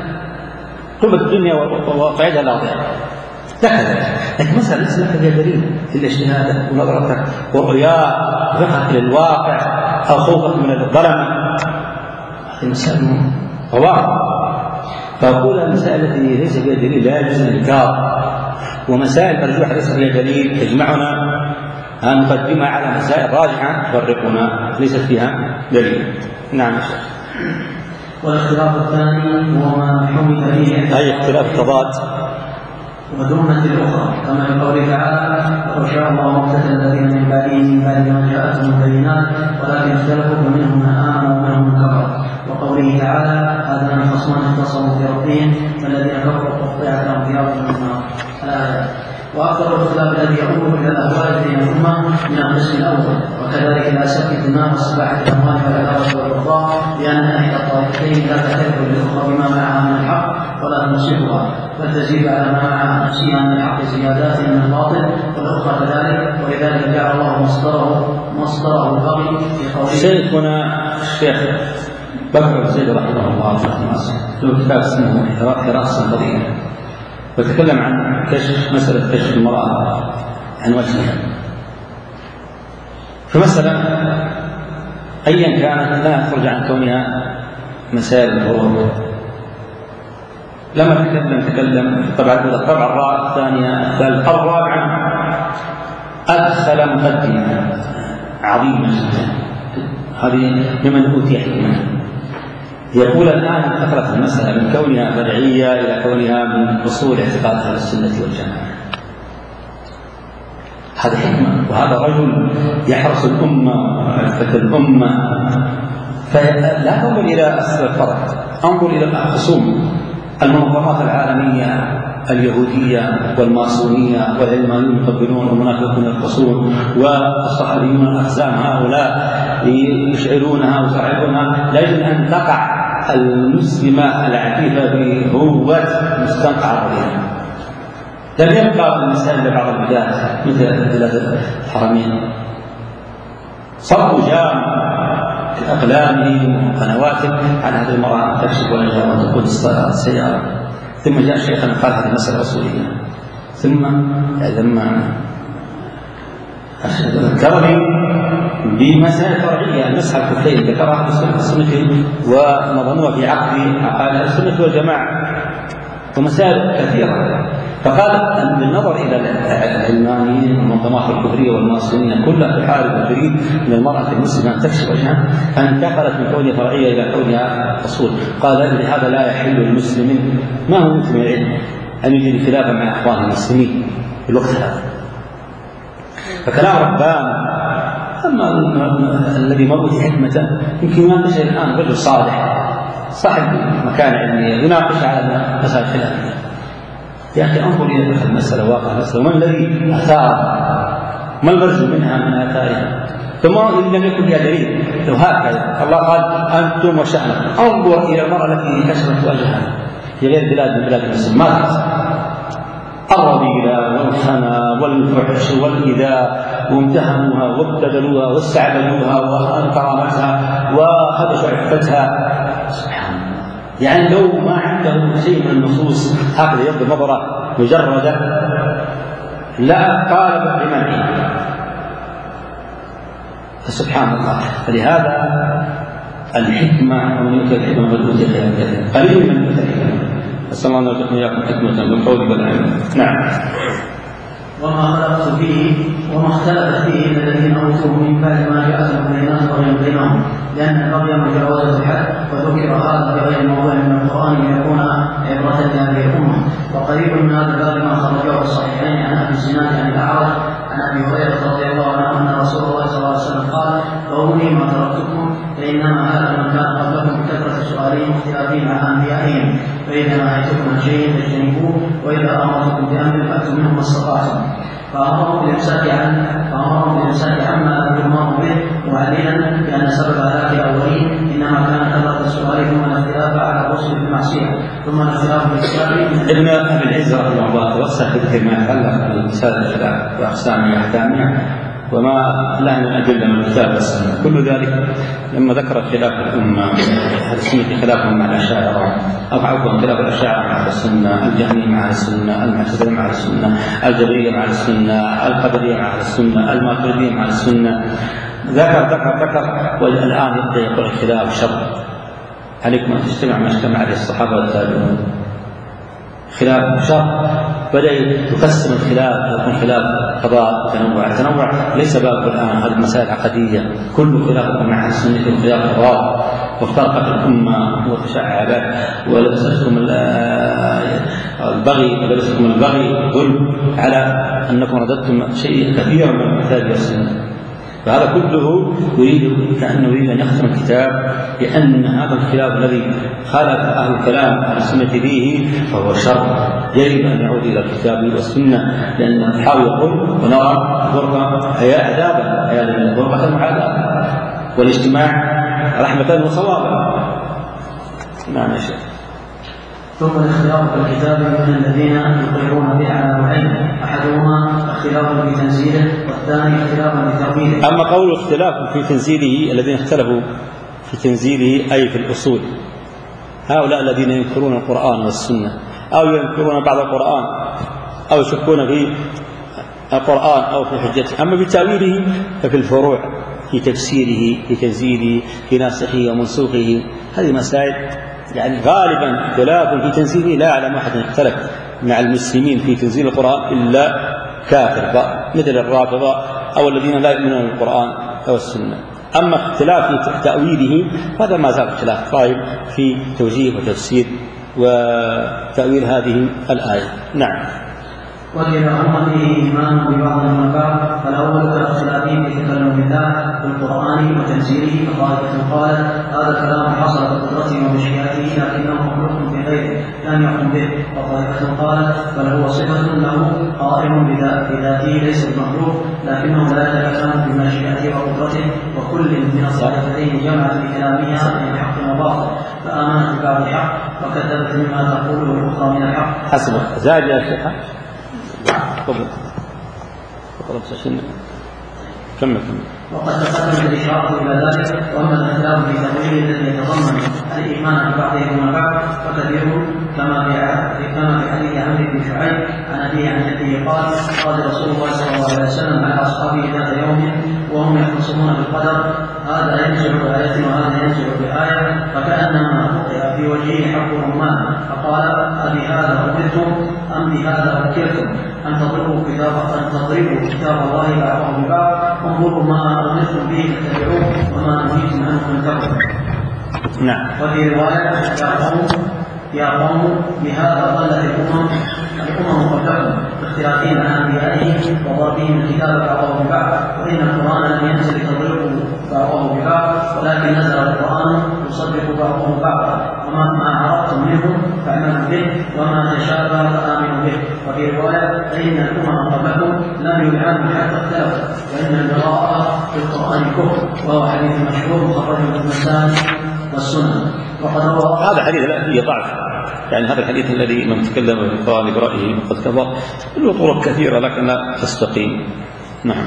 قمة الدنيا وقعدها لا ضير ذكر، لكن مسألة ليس لك فيها دليل إلا اجتهادك ونظرتك ورؤياك وفقك للواقع أو خوفك من الظلم. هذه مسائل غوار. فأقول المسائل التي ليس فيها دليل لا يجوز الإنكار، ومسائل مرجوحة ليس فيها دليل تجمعنا أن نقدمها على مسائل راجحة تفرقنا ليست فيها دليل. نعم.
والاختلاف الثاني هو ما حمد فيه
أي اختلاف تضاد
ودونة الأخرى كما في قوله تعالى ولو شاء الله ما اقتتل الذين من بعدهم من بعد ما جاءتهم البينات ولكن اختلفوا فمنهم من آمن ومنهم من كفر. وقوله تعالى هذان خصمان اختصموا في ربهم فالذين كفروا قطعت لهم ثياب من النار الآية. وأكثر الاختلاف الذي يؤول إلى الأهواء بين الأمة من القسم الأول، وكذلك لا سفك الدماء وسباحة الأموال والعداوة والبغضاء، لأن إحدى الطائفتين لا تعترف بالأخرى بما معها من الحق ولا تنصفها بل تزيد على ما معها نفسها من الحق زيادات من الباطل والأخرى كذلك. ولذلك جعل الله مصدره مصدره البغي في قوله.
شيخنا الشيخ بكر بن زيد رحمه الله له كتاب اسمه حراسة القضية وتكلم عن كشف مسألة كشف المرأة عن وجهها، فمسألة أيا كانت لا تخرج عن كونها مسائل الفروع. لما تكلم تكلم طبعا الطبع الرابع الثانية الثالثة الرابعة أدخل مقدمة عظيمة جدا، هذه لمن أوتي حكمة. يقول الآن انتقلت المسألة من كونها فرعية إلى كونها من أصول اعتقاد أهل السنة والجماعة. هذا حكمة، وهذا رجل يحرص الأمة وعفة الأمة، فلا تنظر إلى أصل الفرق، انظر إلى الخصوم. المنظمات العالمية اليهودية والماسونية والعلمانيون يقبلون والمنافقون يرقصون والصحابيون الأحزام هؤلاء يشعلونها ويصعبونها، لا يجب أن تقع المسلمة العفيفة بهوة مستنقع الرضيان. لم يبقى المسائل لبعض البلاد مثل بلاد الحرمين صروا جام أقلامهم وقنواتهم عن هذه المرأة تكشف وجهها وتقود السيارة. ثم جاء شيخنا قال هذه مسألة أصولية، ثم لما ذكرني بمسائل فرعية المسح الكفين ذكرها في السنة ونظموها في عقد عقائد السنة والجماعة ومسائل كثيرة. فقال أن بالنظر إلى العلمانيين والمنظمات الكفرية والماسونية كلها تحارب وتريد من المرأة المسلمة أن تكشف وجهها، فانتقلت من كونها فرعية إلى كونها أصول. قال لهذا لا يحل للمسلم ما هو مثل العلم أن يجري خلافا مع أخوان المسلمين في الوقت هذا. فكلام ربان. أما الذي مر في حكمته يمكن يناقش الآن رجل صالح صاحب مكان علمي يناقش على مسائل خلافية. يا أخي انظر إلى المسألة واقع المسألة وما الذي أثار، ما المرجو منها من آثارها، ثم إن لم يكن لها دليل. لو هكذا الله قال أنتم وشأنكم، انظر إلى المرأة التي كشفت وجهها في غير بلاد من بلاد المسلمين ما تحصل الرذيلة والخنا والفحش والإيذاء، وامتهنوها وابتدلوها واستعبدوها وأهانوا كرامتها وخدشوا عفتها. سبحان الله، يعني لو ما عنده شيء من النصوص هكذا يبدو نظرة مجردة لا طالب بمنعه. فسبحان الله، فلهذا الحكمة ومن يؤتى الحكمة فقد أوتي خيرا كثيرا، قليل من يؤتى الحكمة. أسأل الله أن يرزقنا إياكم حكمة بالقول والعمل. نعم.
وما خلقت فيه وما اختلف فيه الذين اوتوه من بعد ما جاءتهم البينات بغيا بينهم، لان البغي مجاوزه الحد، وذكر هذا بغير موضوع من القران ليكون عبره لهذه الامه. وقريب من هذا الباب ما خرجه في الصحيحين عن ابي الزناد عن الاعرج عن ابي هريره رضي الله عنه ان رسول الله صلى الله عليه وسلم قال: قولي ما تركتكم فانما هلك من كان قبلكم بكثره سؤالهم واختلافهم عن انبيائهم، فاذا نهيتكم عن شيء فاجتنبوه، واذا امرتكم بامر فاتوا منه ما استطعتم. فأمرهم بالإمساك عنه فأمرهم بالإمساك عما يؤمر به، معلنا بأن سبب هلاك الأولين إنما كان كثرة السؤال ثم الاختلاف على الرسل بالمعصية ثم الاختلاف بالإسلام.
ابن أبي العز رحمه الله توسع في ذكر ما يتعلق بمسائل الخلاف وأقسامها وأحكامها وما له من أدلة من الكتاب والسنة. كل ذلك لما ذكر خلاف الأمة أهل السنة خلافهم مع الأشاعرة أو عفوا خلاف الأشاعرة مع السنة، الجهمية مع السنة، المعتزلة مع السنة، الجبرية مع السنة، القدرية مع السنة، الماتريدية مع السنة، ذكر ذكر ذكر والآن يبدأ يقول الخلاف شر. عليكم أن تجتمع ما اجتمع عليه الصحابة والتابعون. خلاف شر بدأ يقسم الخلاف يكون خلاف قضاء تنوع. التنوع ليس باب الآن، هذه مسائل عقدية. كل خلاف مع السنة خلاف قضاء، وافترقت الأمة وتشعبت ولبستكم البغي ولبستكم البغي ظلم على أنكم رددتم شيء كثيرا من الكتاب والسنة. فهذا كله يريد كأنه يريد أن يختم الكتاب بأن هذا الخلاف الذي خالف أهل الكلام على السنة فيه فهو شر، يجب أن يعود إلى الكتاب والسنة، لأن الحاوي يقول ونرى الغربة هي عذابا، هي الغربة معاداة والاجتماع رحمة وصوابا. نعم يا شيخ.
ثم الاختلاف في الكتاب من الذين يقرون به على نوعين، احدهما اختلاف في تنزيله والثاني اختلاف في تأويله.
اما قول اختلاف في تنزيله الذين اختلفوا في تنزيله اي في الاصول، هؤلاء الذين ينكرون القرآن والسنة او ينكرون بعض القرآن او يشكون في القرآن او في حجته. اما في تأويله ففي الفروع في تفسيره في تنزيله في ناسخه ومنسوخه. هذه مسائل يعني غالبا اختلاف في تنزيله لا يعلم أحد اختلف مع المسلمين في تنزيل القرآن إلا كافر مثل الرافضة أو الذين لا يؤمنون بالقرآن أو السنة. أما اختلاف في تأويله هذا ما زال اختلاف قائم في توجيه وتفسير وتأويل هذه الآية. نعم.
وإذا أمته إيمان ببعض المنفعة فالأول كاختلافهم في تكلم الله بالقرآن وتنزيله، فطائفة قالت هذا كلام حصل بقدرته ومشيئته لكنه مخلوق في غيره لم يحكم به، وطائفة قالت بل هو صفة له قائم بذاته ليس بمخلوق لكنه لا يتكلم بمشيئته وقدرته، وكل من الطائفتين جمعت بكلامها من حق وباطل فآمنت ببعض الحق وكذبت مما تقوله الأخرى من الحق.
حسب زاد يا شيخ. قبل قبل كمل كمل.
وقد تقدم الإشارة إلى ذلك، وأما الاختلاف في تأويله الذي يتضمن الإيمان ببعضهما بعض فكثير كما في كما في حديث عمرو بن شعيب عن أبيه عن جده قال قال رسول الله صلى الله عليه وسلم على أصحابه ذات يوم وهم يختصمون بالقدر هذا ينزع بآية وهذا ينزع بآية فكأنما وقع في وجهه حق رمان فقال أبي هذا أمرتم أم بهذا أذكرتم أن تضربوا كتاب أن تضربوا كتاب الله بعضه ببعض انظروا ما أمرتم به فاتبعوه وما نهيتم عنه فانتهوا.
نعم.
وفي رواية يا قوم يا قوم بهذا ضلت الأمم الأمم قبلكم باختلافهم عن أنبيائهم وضربهم الكتاب بعضه ببعض، وإن القرآن لم ينزل تضربه بعضه ببعض ولكن نزل القرآن يصدق بعضه بعضا، وما ما عرفتم منه فاعملوا به وما تشابه فآمنوا به. وفي رواية فإن الأمم قبلكم لم يلعنوا حتى اختلفوا وإن البراءة في القرآن كفر، وهو حديث مشهور مخرج في المسائل والسنن. وقد روى
هذا حديث لا فيه ضعف، يعني هذا الحديث الذي من تكلم في القرآن برأيه فقد كفر له طرق كثيرة لكن لا تستقيم. نعم.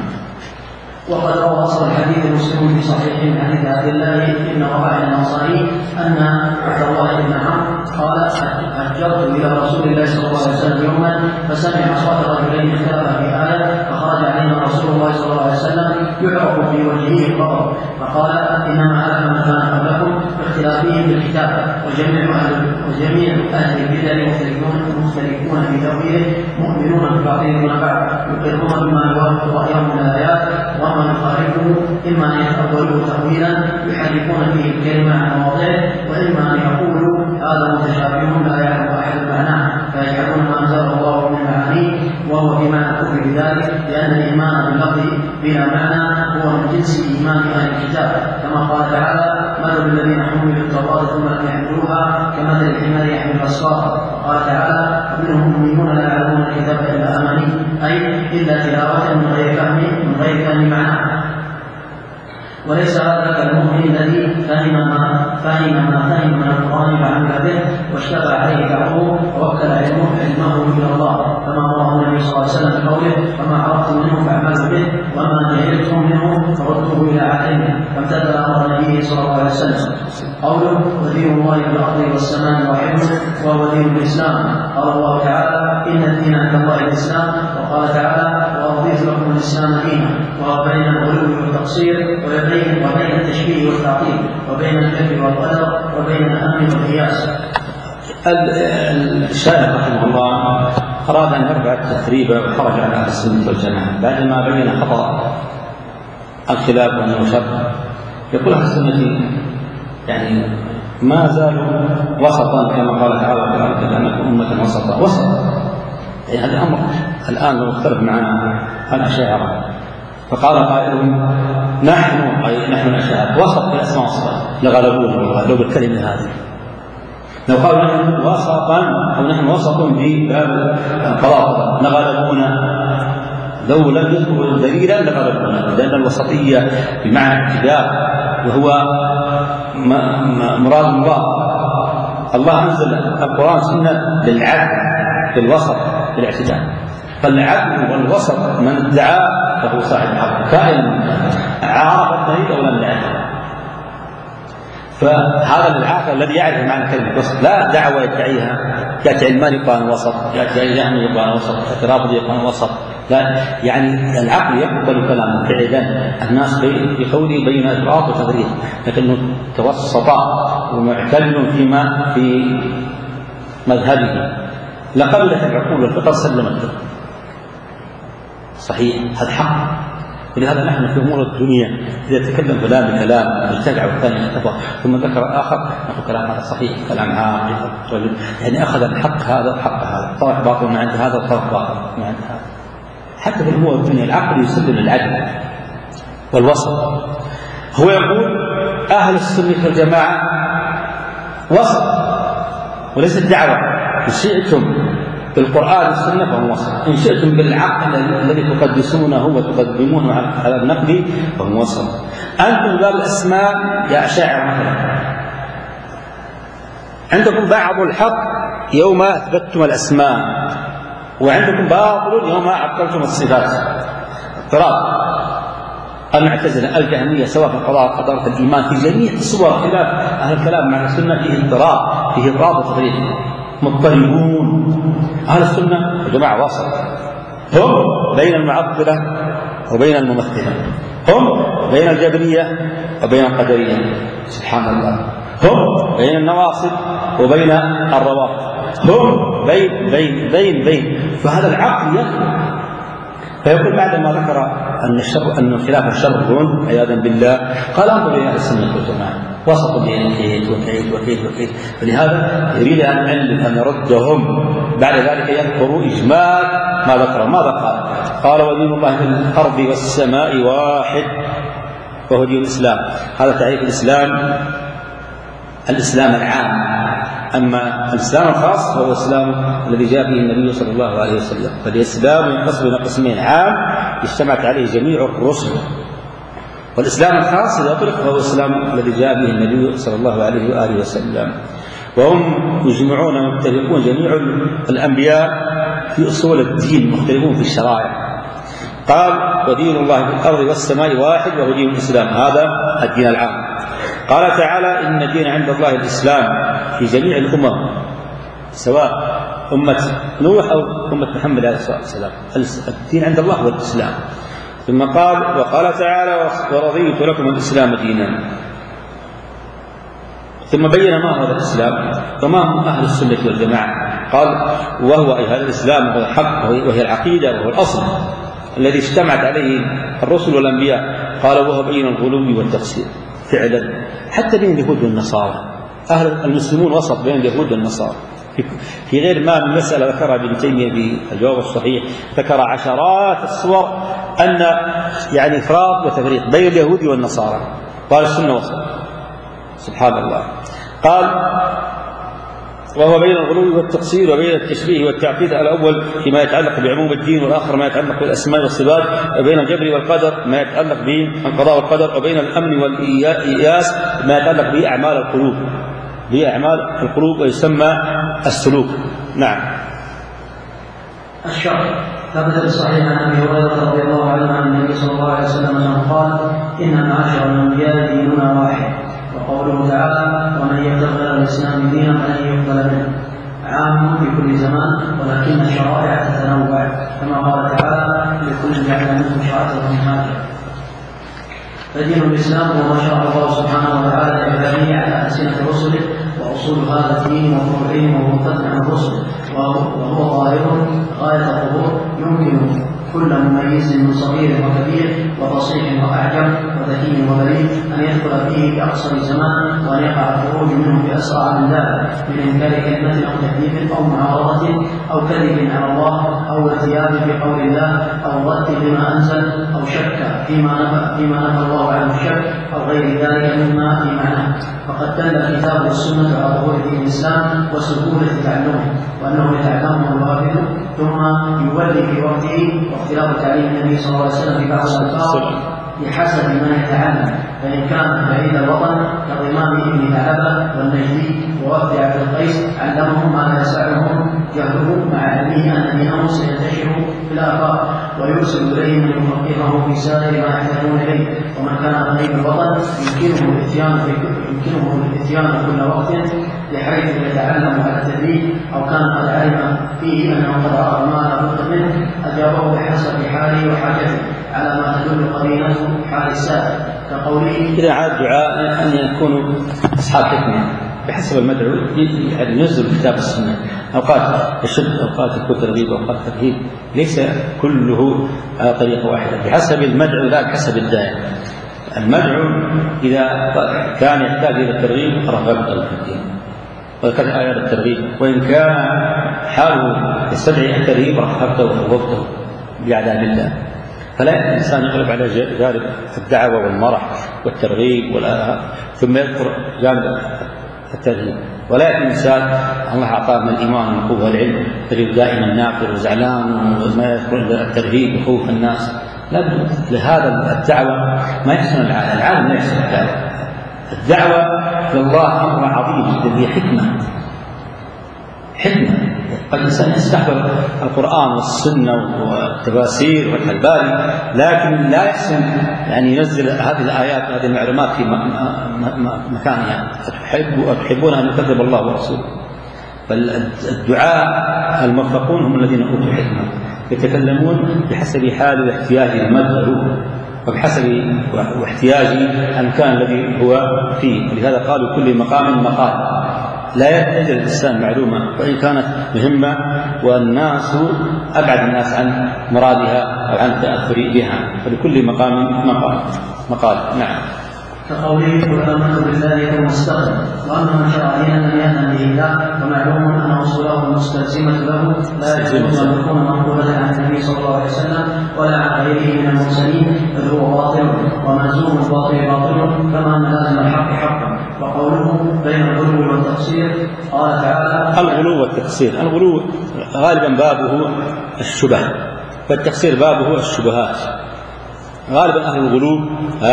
وقد روى أصل الحديث مسلم في صحيح من حديث عبد الله بن رواحة الأنصاري أن عبد الله بن عمرو قال هجرت إلى رسول الله صلى الله عليه وسلم يوما فسمع أصوات رجلين اختلفا في آية فخرج علينا رسول الله صلى الله عليه وسلم يعرف في وجهه الغضب فقال إنما هلك من كان قبلكم باختلافهم بالكتاب وجميع أهل وجميع أهل البدع مختلفون في تأويله مؤمنون ببعضهم من بعض يقرون بما يوافق رأيهم من الآيات وما يخالفه إما أن يتأولوه تأويلا يحرفون فيه الكلمة عن مواضعه وإما أن يقولوا هذا متشابه لا يعلم أحد معناه فيجعلون ما أنزل الله من معانيه وهو في معنى الكفر بذلك، لأن الإيمان باللفظ بلا معنى هو من جنس إيمان أهل الكتاب كما قال تعالى مثل الذين حملوا التوراة ثم لم يحملوها كمثل الحمار يحمل أسفارا، وقال تعالى منهم مؤمنون لا يعلمون الكتاب إلا أماني أي إلا تلاوة من غير فهم من غير فهم معناه. وليس هذا كالمؤمن الذي فهم ما فهم ما فهم من القرآن فعمل به واشتغل عليه بعضه ووكل علمه علمه إلى الله كما رواه النبي صلى الله عليه وسلم بقوله وما عرفتم منه فاعملوا به وما جهلتم منه فردوه إلى عالمه فامتثل أمر النبي صلى الله عليه وسلم. قوله ودين الله بالأرض والسماء واحد وهو دين الإسلام. قال الله تعالى إن الدين عند الله الإسلام، وقال تعالى ورضيت لكم الإسلام دينا، وهو بين الغلو والتقصير وبين وبين التشبيه والتعطيل وبين الكفر والقدر وبين الأمن والقياس.
الشارع رحمه الله أراد أن يرفع التثريب وخرج على أهل السنة والجماعة بعدما بين خطأ الخلاف وأنه شر. يقول أهل السنة يعني ما زالوا وسطا كما قال تعالى في الأرض لأنكم أمة وسطا وسط، يعني هذا أمر الآن لو اختلف مع الأشاعرة فقال قائلهم نحن أي نحن الأشاعرة وسط في الأسماء والصفات لغلبونا لو بالكلمة هذه. لو قالوا نحن وسطا أو نحن وسط في باب القضاء لغلبونا لو لم يذكروا دليلا لغلبونا، لأن الوسطية بمعنى الاعتدال وهو مراد الله. الله أنزل القرآن سنة للعدل في الوسط في الاعتدال، فالعدل والوسط من ادعى فهو صاحب الحق كائن عارف الدليل أو لم يعرف. فهذا العاقل الذي يعرف معنى كلمة وسط لا دعوة يدعيها، يأتي علمان يقال وسط، يأتي جهمي يقال وسط، يأتي رافض يقال وسط، لا يعني العقل يقبل كلامه فعلا، الناس بقوله بين إفراط وتفريط، لكنه توسط ومعتل فيما في مذهبه لقبلت العقول والفطر سلمته. صحيح هذا حق. ولهذا نحن في امور الدنيا اذا تكلم فلان بكلام ارتجع والثاني اتفق ثم ذكر اخر نقول كلام هذا صحيح، كلام عام، يعني اخذ الحق هذا وحق هذا، طرح باطل من عند هذا وطرح باطل من عند هذا. حتى في امور الدنيا العقل يسلم العدل والوسط. هو يقول اهل السنه والجماعه وسط وليست دعوه، ان شئتم بالقرآن والسنة فهو وسط، إن شئتم بالعقل الذي تقدسونه وتقدمونه على النقد فهو وسط. أنتم باب الأسماء يا أشاعرة مثلا عندكم بعض الحق يوم أثبتتم الأسماء، وعندكم باطل يوم عطلتم الصفات. اضطراب. المعتزلة الجهمية سواء في القضاء وقدرة الإيمان في جميع صور خلاف أهل الكلام مع السنة فيه اضطراب، فيه اضطراب وتغريب، مضطربون. أهل السنة والجماعة وسط، هم بين المعطلة وبين الممثلة، هم بين الجبرية وبين القدرية، سبحان الله، هم بين النواصب وبين الروافض، هم بين بين بين بين فهذا العقل يخلق. فيقول بعد ما ذكر أن الشر أن الخلاف شر عياذا بالله قال انظر إلى أهل السنة والجماعة وسط بين كيت وكيت وكيت وكيت. فلهذا يريد أن يعلم أن يردهم بعد ذلك يذكر إجمال ما ذكر. ماذا قال؟ قال ودين الله في الأرض والسماء واحد وهو دين الإسلام. هذا تعريف الإسلام، الإسلام العام. أما الإسلام الخاص هو الإسلام الذي جاء به النبي صلى الله عليه وسلم. فالإسلام ينقسم إلى قسمين: عام اجتمعت عليه جميع الرسل، والإسلام الخاص إذا أطلق فهو الإسلام الذي جاء به النبي صلى الله عليه وآله وسلم. وهم يجمعون متفقون جميع الأنبياء في أصول الدين، مختلفون في الشرائع. قال ودين الله في الأرض والسماء واحد وهو دين الإسلام، هذا الدين العام. قال تعالى إن الدين عند الله الإسلام في جميع الأمم سواء أمة نوح أو أمة محمد عليه الصلاة والسلام، الدين عند الله هو الإسلام. ثم قال وقال تعالى ورضيت لكم الإسلام دينا. ثم بين ما هو الإسلام وما هم أهل السنة والجماعة. قال وهو أي هذا الإسلام هو الحق وهي العقيدة وهو الأصل الذي اجتمعت عليه الرسل والأنبياء. قال وهو بين الغلو والتقصير فعلا حتى بين اليهود والنصارى. أهل المسلمون وسط بين اليهود والنصارى في غير ما من مسألة ذكرها ابن تيمية في الجواب الصحيح، ذكر عشرات الصور أن يعني إفراط وتفريط بين اليهود والنصارى. قال السنة وسط، سبحان الله. قال وهو بين الغلو والتقصير وبين التشبيه والتعقيد، الأول فيما يتعلق بعموم الدين والآخر ما يتعلق بالأسماء والصفات، وبين الجبر والقدر ما يتعلق بالقضاء والقدر، وبين الأمن والإياس ما يتعلق بأعمال القلوب بأعمال القلوب ويسمى السلوك. نعم.
الشرع ثبت بالصحيح عن ابي هريره رضي الله عنه عن النبي صلى الله عليه وسلم انه قال ان معاشر الانبياء ديننا واحد. وقوله تعالى ومن يبتغي غير الاسلام دينا فلن يقبل منه عام في كل زمان ولكن الشرائع تتنوع كما قال تعالى لكل جعل منكم شرعة منهاجا. فدين الاسلام هو ما شرع الله سبحانه وتعالى لعباده على ألسنة رسله، واصول هذا الدين وفروعه ومنقطع عن الرسل، وهو ظاهر غاية الظهور يمكن كل مميز من صغير وكبير وفصيح وأعجم وذكي وبليد أن يدخل فيه بأقصر زمان وأن يقع الخروج منه بأسرع من ذلك من إنكار كلمة أو تكذيب أو معارضة أو كذب على الله أو ارتياب بقول الله أو رد بما أنزل أو شك فيما نفى فيما نفى الله عنه الشك أو غير ذلك مما في معناه. فقد دل الكتاب والسنة على ظهور دين الإسلام وسهولة تعلمه وأنه يتعلمه الوافد ثم يولي في وقته واختلاف تعليم النبي صلى الله عليه وسلم في بعض الألفاظ بحسب من يتعلم. فإن كان بعيد الوطن كالإمام ابن ثعلبة والنجدي ووفد عبد القيس علمهم ما لا يسعهم جهله مع علمه أن دينه سينتشر في الآفاق ويرسل إليه من يفقهه في سائر ما يحتاجون إليه. ومن كان غريب الوطن يمكنه الإتيان في يمكنه الإتيان كل وقت بحيث يتعلم على التدريب، أو كان قد علم فيه أنه قد عرف ما لا بد منه أجابه بحسب حاله وحاجته على ما تدل قرينة حال السائل، كقوله
إذا عاد دعاء أن يكونوا أصحاب حكمة بحسب المدعو، يعني ينزل كتاب السنة. أوقات يشد، أوقات يكون ترغيب، أوقات ترهيب، ليس كله على طريقة واحدة بحسب المدعو لا بحسب الداعي. المدعو إذا كان يحتاج إلى الترغيب رغبته في الدين وذكر آيات الترغيب، وإن كان حاله يستدعي الترهيب رغبته وخوفته بعذاب الله. فلا الإنسان يغلب على ذلك الدعوة والمرح والترغيب ولا ثم يذكر جانب الترهيب. ولا الإنسان الله أعطاه من الإيمان والقوة والعلم تجد دائما ناقر وزعلان وما يذكر الترهيب وخوف الناس. لا، لهذا الدعوة ما يحسن العالم، العالم لا يحسن الدعوة. الدعوة إلى الله أمر عظيم جدا، هي حكمة حكمة قد الإنسان يستحضر القرآن والسنة والتفاسير والحلباري، لكن لا يحسن يعني ينزل هذه الآيات هذه المعلومات في مكانها. أتحب وتحبون أن يكذب الله ورسوله. فالدعاء الموفقون هم الذين أوتوا الحكمة، يتكلمون بحسب حال واحتياج المدعو وبحسب واحتياج المكان الذي هو فيه. ولهذا قالوا كل مقام مقال، لا يجد الإنسان معلومة وإن كانت مهمة والناس أبعد الناس عن مرادها أو عن التأثر بها، فلكل مقام مقال مقال. نعم.
كقوله قل آمنت بالله ثم استقم. وأما من شرع دينا لم يأذن به الله فمعلوم أن أصوله المستلزمة له لا يجوز أن تكون منقولة عن النبي صلى الله عليه وسلم ولا عن غيره من المرسلين، بل هو باطل وملزوم الباطل باطل كما أن لازم الحق حقا. وقوله بين الغلو والتقصير قال تعالى
الغلو والتقصير. الغلو غالبا بابه الشبه والتقصير بابه الشبهات. غالبا أهل الغلو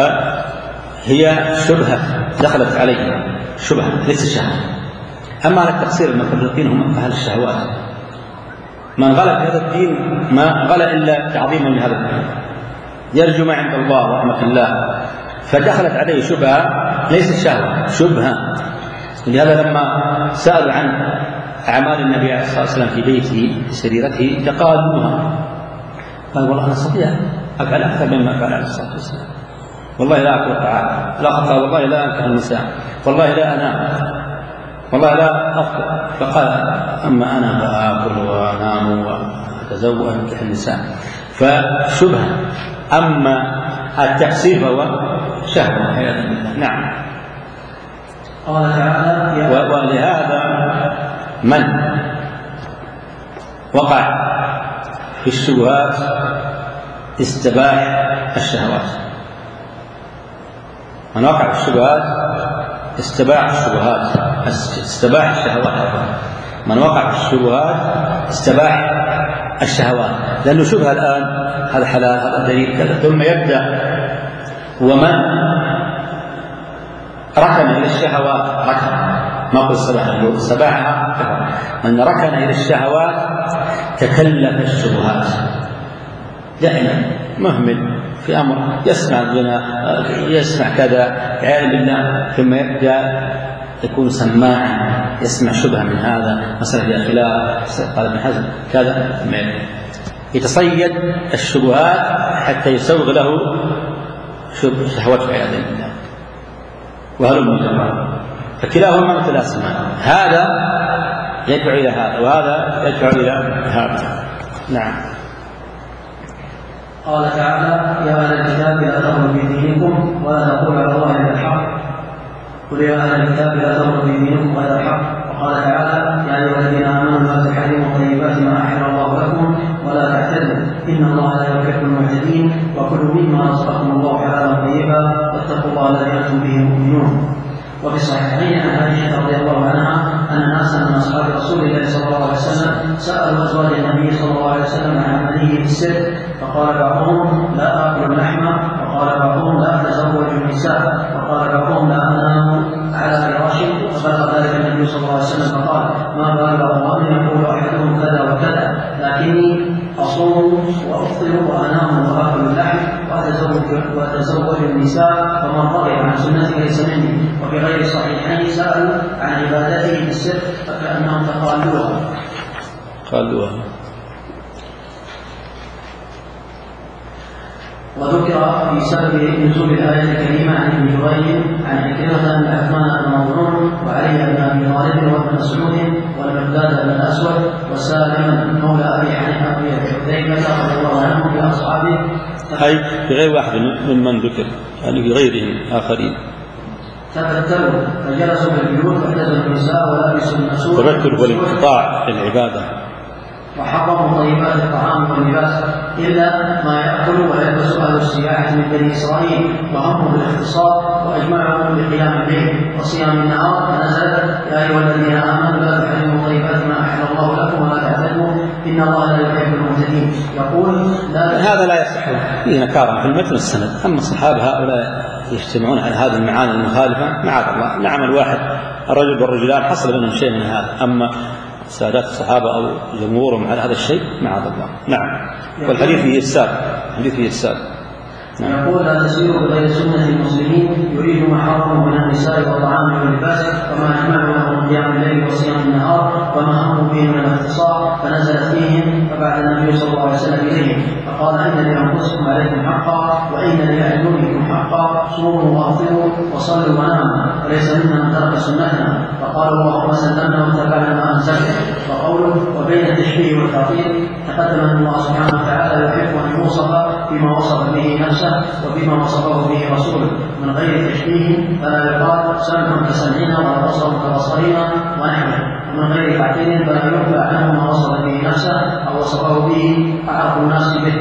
هي شبهة دخلت عليه شبهة ليس شهوة. أما على التقصير المفرطين هم أهل الشهوات. من غلى في هذا الدين ما غلى إلا تعظيما لهذا الدين، يرجو ما عند الله ورحمة الله، فدخلت عليه شبهة ليست شهوة، شبهة. لهذا لما سألوا عن أعمال النبي عليه الصلاة والسلام في بيته في سريرته تقالوها، قال والله أنا أستطيع أفعل أكثر مما فعل عليه الصلاة والسلام، والله لا أكل الطعام، لا قال والله لا أنكح النساء، والله لا أنام، والله لا أفطر. فقال أما أنا فآكل وأنام وأتزوج وأنكح النساء، فشبهة. أما التقصير فهو شهوة والعياذ بالله. نعم.
قال تعالى
ولهذا من وقع في الشبهات استباح الشهوات. من وقع في الشبهات استباح الشبهات استباح الشهوات. من وقع في الشبهات استباح الشهوات، لأنه شبهة الآن هذا حلال هذا دليل كذا، ثم يبدأ ومن ركن إلى الشهوات ركن ما قل سباحها سباحها كفر. من ركن إلى الشهوات تكلف الشبهات دائما مهمل في أمر، يسمع الزنا يسمع كذا عياذا بالله، ثم يبدأ يكون سماعا يسمع شبهة من هذا مسألة فيها خلاف قال ابن حزم كذا، يتصيد الشبهات حتى يسوغ له شهوته عياذا بالله. وهل المجرد فكلاهما متلازمان، هذا يدعو إلى هذا وهذا يدعو إلى هذا. نعم.
قال تعالى يا أهل الكتاب لا تغلوا في دينكم ولا تقولوا على الله إلا الحق. قل يا أهل الكتاب لا تغلوا في دينكم ولا الحق. وقال تعالى يا أيها الذين آمنوا لا تحرموا طيبات ما أحل الله لكم ولا تعتدوا إن الله لا يحب المعتدين وكلوا مما رزقكم الله حلالا طيبا واتقوا الله الذي أنتم به مؤمنون. وفي الصحيحين عن عائشة رضي الله عنها أن ناسا من أصحاب رسول الله صلى الله عليه وسلم سألوا أزواج النبي صلى الله عليه وسلم عن عمله في السر، فقال بعضهم لا آكل اللحم، وقال بعضهم لا أتزوج النساء، وقال بعضهم لا أنام على فراشي. فبلغ ذلك النبي صلى الله عليه وسلم فقال ما بال أقوام يقول أحدهم عن سنتك ليس مني. وفي غير الصحيحين سألوا عن عبادته في السر فكأنهم تقالوها
قالوها.
وذكر في سبب نزول الآية الكريمة عن ابن جريج عن عكرمة بن عثمان بن مظعون وعلي بن أبي طالب وابن مسعود والمقداد بن الأسود وسالم مولى أبي حذيفة رضي الله عنه بأصحابه
أي في غير واحد ممن ذكر يعني في غيرهم آخرين
تبتلوا فجلسوا بالبيوت واعتزلوا النساء ولبسوا النسور.
التبتل هو الانقطاع العبادة.
وحرموا طيبات الطعام واللباس إلا ما يأكل ويلبس أهل السياحة من بني إسرائيل وهموا بالاختصار وأجمعوا بقيام الليل وصيام النهار فنزلت يا أيها الذين آمنوا لا تحرموا طيبات ما أحل الله لكم ولا تعتدوا إن الله لا يحب المعتدين. يقول لا
هذا لا يصح فيه نكارة في المتن السند. أما الصحابة هؤلاء يجتمعون على هذه المعاني المخالفة معاذ الله. نعم الواحد الرجل والرجلان حصل منهم شيء من هذا، أما سادات الصحابة أو جمهورهم على هذا الشيء معاذ الله. نعم. والحديث فيه السابق الحديث فيه السابق.
نعم. يقول لا تسير بغير سنة المسلمين يريد ما حرمه من النساء والطعام واللباس وما أجمعوا له من قيام الليل وصيام النهار وما هموا به من الاختصار فنزلت فيهم فبعث النبي صلى الله عليه وسلم إليهم فقال إن لأنفسكم عليكم حقا وإن لأعينكم حقا صوموا وأفطروا وصلوا وناموا وليس منا من ترك سنتنا فقالوا اللهم سلمنا واتبعنا ما أنزلت. وقوله وبين التشبيه والتعطيل تقدم أن الله سبحانه وتعالى يحب أن يوصف بما وصف به نفسه وبما وصفه به رسوله من غير تشبيه فلا يقال سمع كسمعنا وبصر كبصرنا ونحوه ومن غير تعطيل فلا ينفى عنه ما وصف به نفسه أو وصفه به أعرف الناس به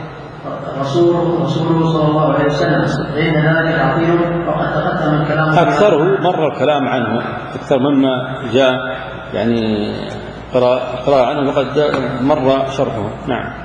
رسول رسوله صلى الله عليه وسلم فإن ذلك تعطيل وقد تقدم الكلام
أكثره مر الكلام عنه أكثر مما جاء يعني قراءة عنه وقد مر شرحه. نعم.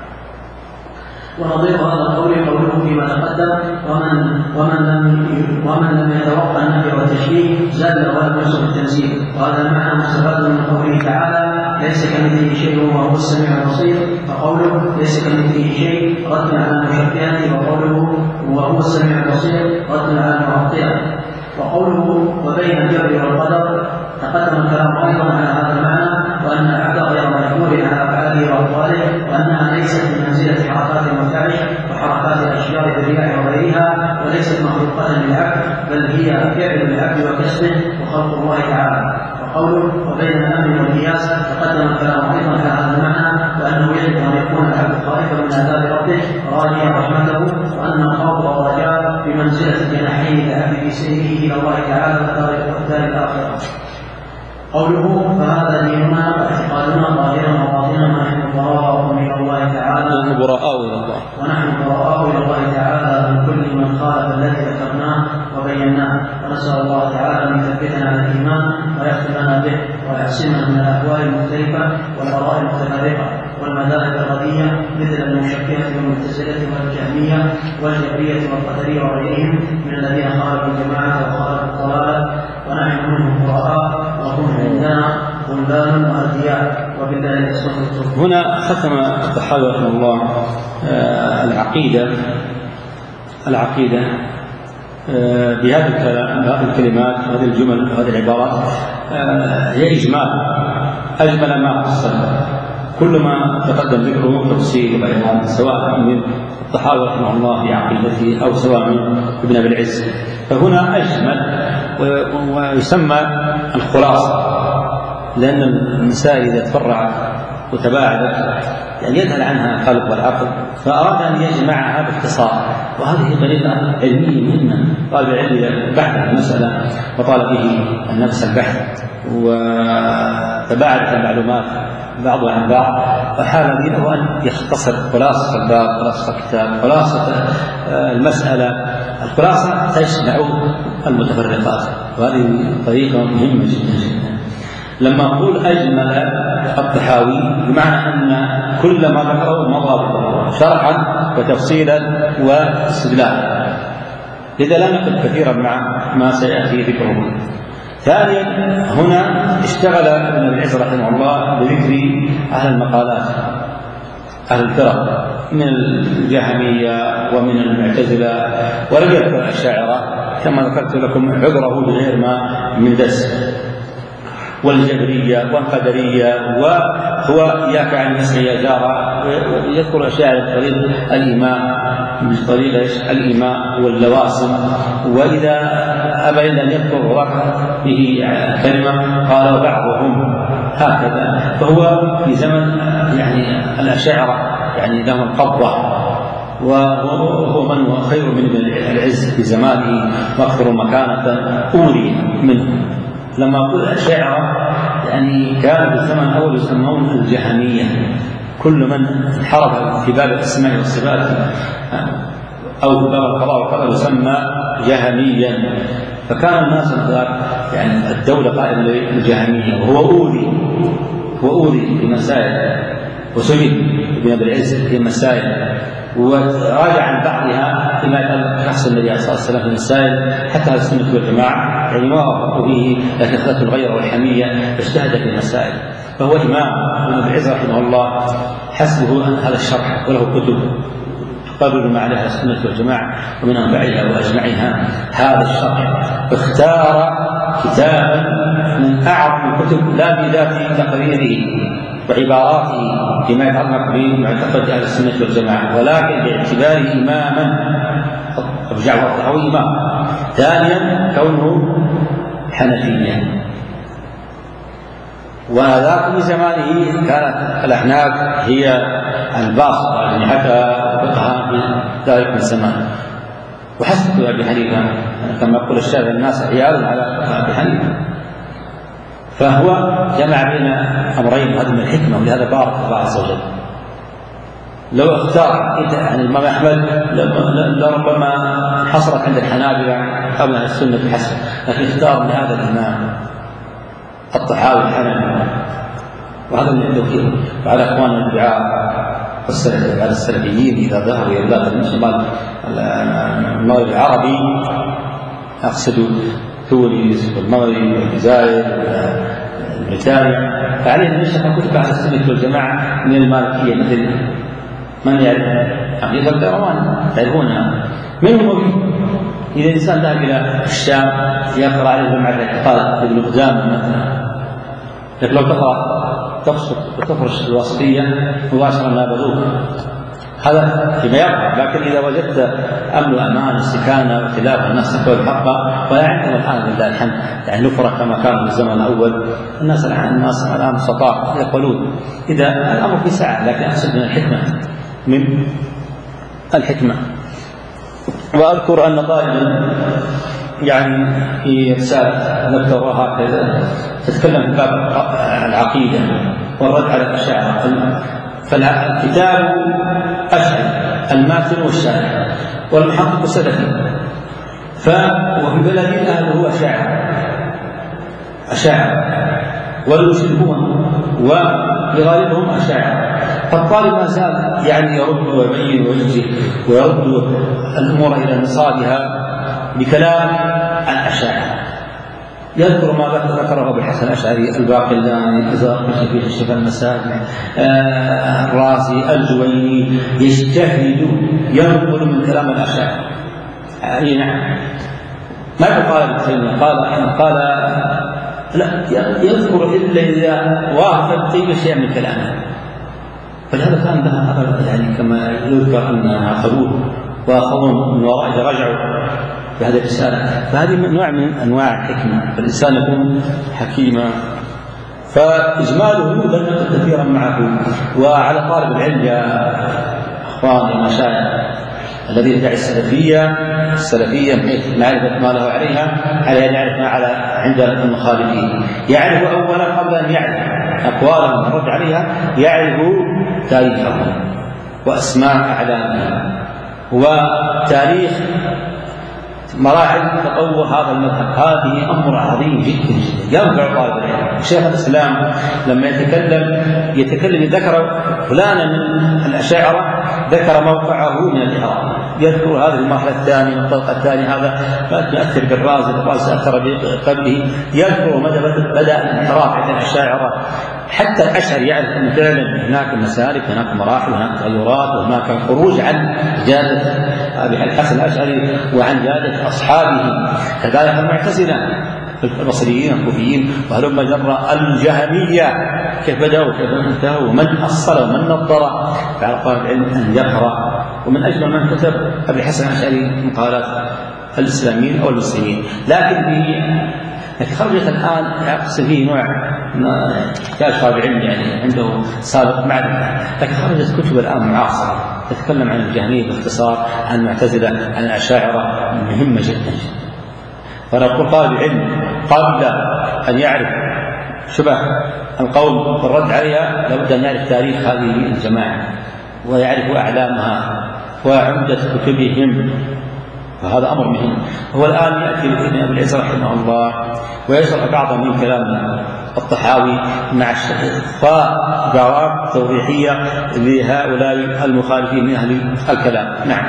ونظير هذا القول قوله فيما تقدم ومن ومن لم ومن لم يتوقع النفي والتشبيه زل ولم يصل التنزيل وهذا المعنى مستفاد من قوله تعالى ليس كمثله شيء وهو السميع البصير فقوله ليس كمثله شيء رد على المشبهات وقوله وهو السميع البصير رد على المعطلة. وقوله وبين الجبر والقدر تقدم الكلام ايضا على هذا المعنى وان العبد غير مجبور على افعاله واقواله وانها ليست من منزله حركات المفتعش وحركات الاشجار بالرياح وغيرها وليست مخلوقه للعبد بل هي فعل العبد وكسبه وخلق الله تعالى. وقوله وبين الامن والقياس تقدم الكلام ايضا على هذا المعنى وانه يجب ان يكون العبد خائفا من عذاب ربه راجيا رحمته وان الخوف والرجاء بمنزله جناحي العبد في سيره الى الله تعالى والدار الاخره. قوله فهذا ديننا واعتقادنا ظاهرا وباطنا ونحن براء الى الله تعالى
نحن براء الى الله
ونحن براء الى الله تعالى من كل من خالف الذي ذكرناه وبيناه ونسال الله تعالى ان يثبتنا على الايمان ويختم لنا به ويعصمنا من الاهواء المختلفه والاراء المتفرقه والمذاهب الرديئه مثل المشبهه والمعتزله والجهميه والجبريه والقدريه وغيرهم من الذين خالفوا الجماعه وخالفوا الضلال ونحن منهم براء وهم عندنا ضلال وأذياء وبالله التوفيق.
هنا ختم الطحاوي رحمه الله آه العقيدة العقيدة آه بهذه الكلمات وهذه الجمل وهذه العبارات آه هي إجمال أجمل ما قصد كل ما تقدم ذكره تفصيل وبيان سواء من الطحاوي رحمه الله في عقيدته أو سواء من ابن أبي العز فهنا أجمل ويسمى الخلاصة لأن المسائل إذا تفرعت وتباعدت يعني يذهل عنها القلب والعقل فأراد أن يجمعها باختصار وهذه طريقة علمية مهمة. طالب العلم بحث عن المسألة وطال به النفس البحث وتباعدت المعلومات بعضها عن بعض فحال له أن يختصر خلاصة الباب خلاصة الكتاب خلاصة المسألة. الخلاصة تجمع المتفرقات وهذه طريقة مهمة جدا جدا. لما أقول أجمل الطحاوي بمعنى أن كل ما ذكره مضى شرحا وتفصيلا واستدلالا لذا لا نقف كثيرا مع ما سيأتي ذكره. ثانيا هنا اشتغل ابن أبي العز رحمه الله بذكر أهل المقالات أهل الفرق من الجهمية ومن المعتزلة ولم يذكر الأشاعرة كما ذكرت لكم عذره بغير ما من دس، والجبرية والقدرية، وهو إياك عن المسح يا جارة، يذكر أشياء على طريق الإيمان من طريق الإيمان واللواسم. وإذا أبى إلا أن يذكر وضع به كلمة قال بعضهم هكذا. فهو في زمن يعني الأشاعرة يعني لهم القبضة، وهو من هو خير من ابن العز في زمانه واكثر مكانة أوري منه. لما أقول الأشاعرة يعني كان في الزمن الأول يسمون الجهمية، كل من انحرف في باب الأسماء والصفات أو في باب القضاء والقدر يسمى جهميا. فكان الناس يعني الدولة قائمة للجهمية، وهو أوري هو أوري في مسائل، وسجن ابن أبي العز في مسائل، وراجع عن بعضها فيما يحصل النبي صلى الله عليه وسلم في المسائل حتى السنة والجماعة يعني ما وافقوا فيه، لكن اخذته الغيرة والحمية اجتهد في المسائل. فهو إمام ابن أبي العز رحمه الله، حسبه أن هذا الشرح وله كتب تقرر ما عليها السنة والجماعة ومن أنفعها وأجمعها هذا الشرح. اختار كتابا من أعظم الكتب لا بذات تقريره وعباراته فيما يتعلق بمعتقد أهل السنة والجماعة، ولكن باعتباره إماما. أبو جعفر الطحاوي إمام. ثانيا كونه حنفيا، وذاك في زمانه كانت الأحناف هي الباسطة يعني حتى فقهها في ذلك الزمان، وحسب أبي حنيفة كما يقول الشافعي الناس عيال على أبي حنيفة. فهو جمع بين أمرين، هذا من الحكمة، ولهذا بارك الله عز وجل. لو اختار عن الإمام أحمد لربما حصلت عند الحنابلة أو من السنة حسن، لكن اختار من هذا الإمام الطحاوي الحنبلي، وهذا من التوفيق. وعلى إخواننا الدعاء والسلف على السلفيين إذا ذهبوا إلى بلاد المغرب العربي، أقصد تونس والمغرب والجزائر وبريطانيا، فعلينا أن نشرح كتب على السنة والجماعة من المالكية، مثل من يعرف عقيدة القيروان تعرفونها منهم وبه. إذا الإنسان ذهب إلى الشام يقرأ عليه جماعة الاعتقاد ابن قدامة مثلا، لكن لو تقرأ تقصد وتفرش الوسطية مباشرة لا بذوق، هذا فيما يقرأ. لكن إذا وجدت أمن وأمان واستكانة واختلاف الناس تقول الحق، ولا عندنا الآن لله الحمد يعني نفرة كما كان في الزمن الأول. الناس الآن الناس الآن سطاع يقولون إذا الأمر في ساعة، لكن أقصد من الحكمة من الحكمة. وأذكر أن طالبا يعني في رسالة دكتوراه هكذا تتكلم في باب العقيدة والرد على الأشاعرة، فالكتاب أشعري الماتن والشارع والمحقق السلفي، وفي بلدنا أهله هو أشاعرة أشاعرة والمشركون وغالبهم أشاعرة. فالطالب ما زال يعني يرد ويبين ويوجه ويرد الأمور إلى نصابها بكلام الأشاعرة، يذكر ما ذكره أبو الحسن الأشعري، الباقلاني، الأزهري في الشفاء المساجد، آه الرازي، الجويني، يجتهد ينقل من كلام الأشاعرة. أي نعم، ما قال ابن تيمية قال قال لا يذكر إلا إذا وافق طيب شيء من كلامه. فلهذا كان لها يعني كما يذكر أن أخذوه وأخذوا من وراء إذا رجعوا في هذه الرسالة. فهذه نوع من أنواع الحكمة، فالإنسان يكون حكيما. فإجماله لن كثيرا معه. وعلى طالب العلم يا أخوان يا مشايخ الذي يدعي السلفية السلفية من معرفة ما له عليها على أن يعرف ما على عند المخالفين، يعرف أولا قبل أن يعرف أقوالهم الرد عليها، يعرف تاريخهم وأسماء أعلامهم وتاريخ مراحل تطور هذا المذهب. هذه أمر عظيم جدا جدا ينفع طالب العلم. شيخ الإسلام لما يتكلم يتكلم ذكر فلانا من الأشاعرة ذكر موقعه من الإعراب، يذكر هذه المرحلة الثانية والطلقة الثانية، هذا يؤثر بالرازي، الرازي أثر بقبله، يذكر متى بدأ الانحراف عند الأشاعرة حتى الأشعري يعرف أن فعلا هناك مسالك، هناك مراحل، هناك تغيرات، وهناك خروج عن جادة أبي الحسن الأشعري وعن جادة أصحابه. كذلك المعتزلة البصريين الكوفيين وهلم جرى الجهمية كيف بدأوا وكيف انتهوا ومن أصل ومن نظر. فعلى طالب العلم أن يقرأ، ومن أجمل من كتب أبي الحسن الأشعري مقالات الإسلاميين أو المسلمين. لكن به لكن خرجت الآن يحصل فيه نوع كاش طالب علم يعني عنده سابق معرفة، لكن خرجت كتب الآن معاصرة تتكلم عن الجهمية باختصار، عن المعتزلة، عن الأشاعرة، مهمة جدا. فنقول طالب العلم قبل أن يعرف شبه القول والرد عليها لابد أن يعرف تاريخ هذه الجماعة ويعرف أعلامها وعمدة كتبهم، فهذا أمر مهم. هو الآن يأتي ابن أبي العز رحمه الله ويشرح بعضا من كلام الطحاوي مع فقرارات توضيحية لهؤلاء المخالفين من أهل الكلام. نعم.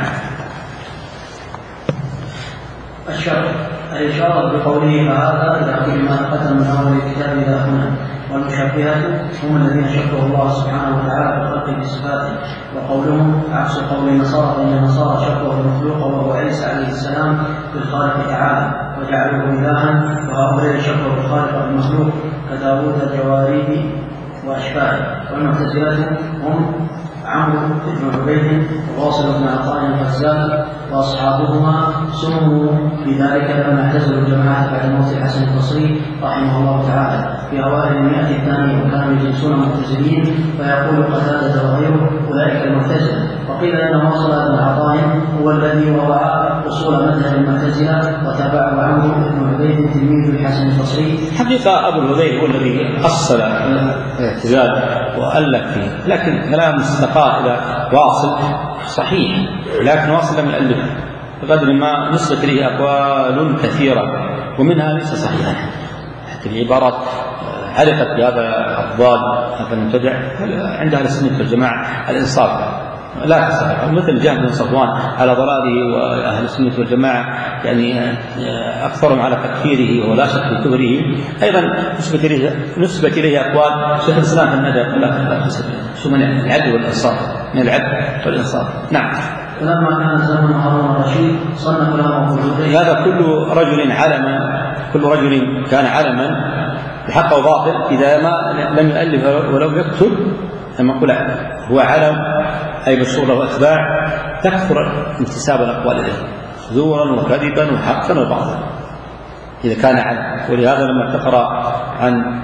الشرح الإشارة بقوله فهذا إلى كل ما تقدم من أول الكتاب إلى هنا، والمشبهة هم الذين شبهوا الله سبحانه وتعالى بخلقه بصفاته، وقولهم عكس قول النصارى فإن النصارى شبهوا المخلوق وهو عيسى عليه السلام بالخالق تعالى وجعلوه إلها، وهؤلاء شبهوا الخالق بالمخلوق كداوود الجواري وأشباهه. والمعتزلة هم عمرو بن عبيد وواصل بن عطاء الفزاز واصحابهما سموا بذلك لما اعتزلوا الجماعه بعد موت الحسن البصري رحمه الله تعالى في اوائل المئه الثانيه، وكانوا يجلسون معتزلين فيقول قتاده وغيره اولئك المعتزله. وقيل ان واصل بن عطاء هو الذي وضع اصول مذهب المعتزله وتابعه عمرو بن عبيد تلميذ الحسن البصري.
حقيقه ابو الهذيل هو الذي اصل الاعتزال والف فيه، لكن كلام استقاء الى واصل صحيح، لكن واصل لم يؤلف بقدر ما نسبت اليه اقوال كثيره ومنها ليس صحيحا، حتى العبارات علقت بهذا الضال هذا المبتدع عند اهل السنه والجماعه الانصاف لا تصح، مثل جهم بن صفوان على ضلاله واهل السنه والجماعه يعني اكثرهم على تكفيره ولا شك في كفره. ايضا نسبه اليه نسبه اليه اقوال شيخ الاسلام في الندى لا شو من العدل والانصاف، من العدل والانصاف. نعم.
ولما كان زمن هارون الرشيد صنف له ابو الهذيل.
هذا كل رجل علما، كل رجل كان علما بحق وباطل اذا ما لم يؤلف ولو يكتب لما نقول هو علم أي مشهور له أتباع تكثر انتساب الأقوال إليه زورا وكذبا وحقا وباطلا إذا كان علم. ولهذا لما تقرأ عن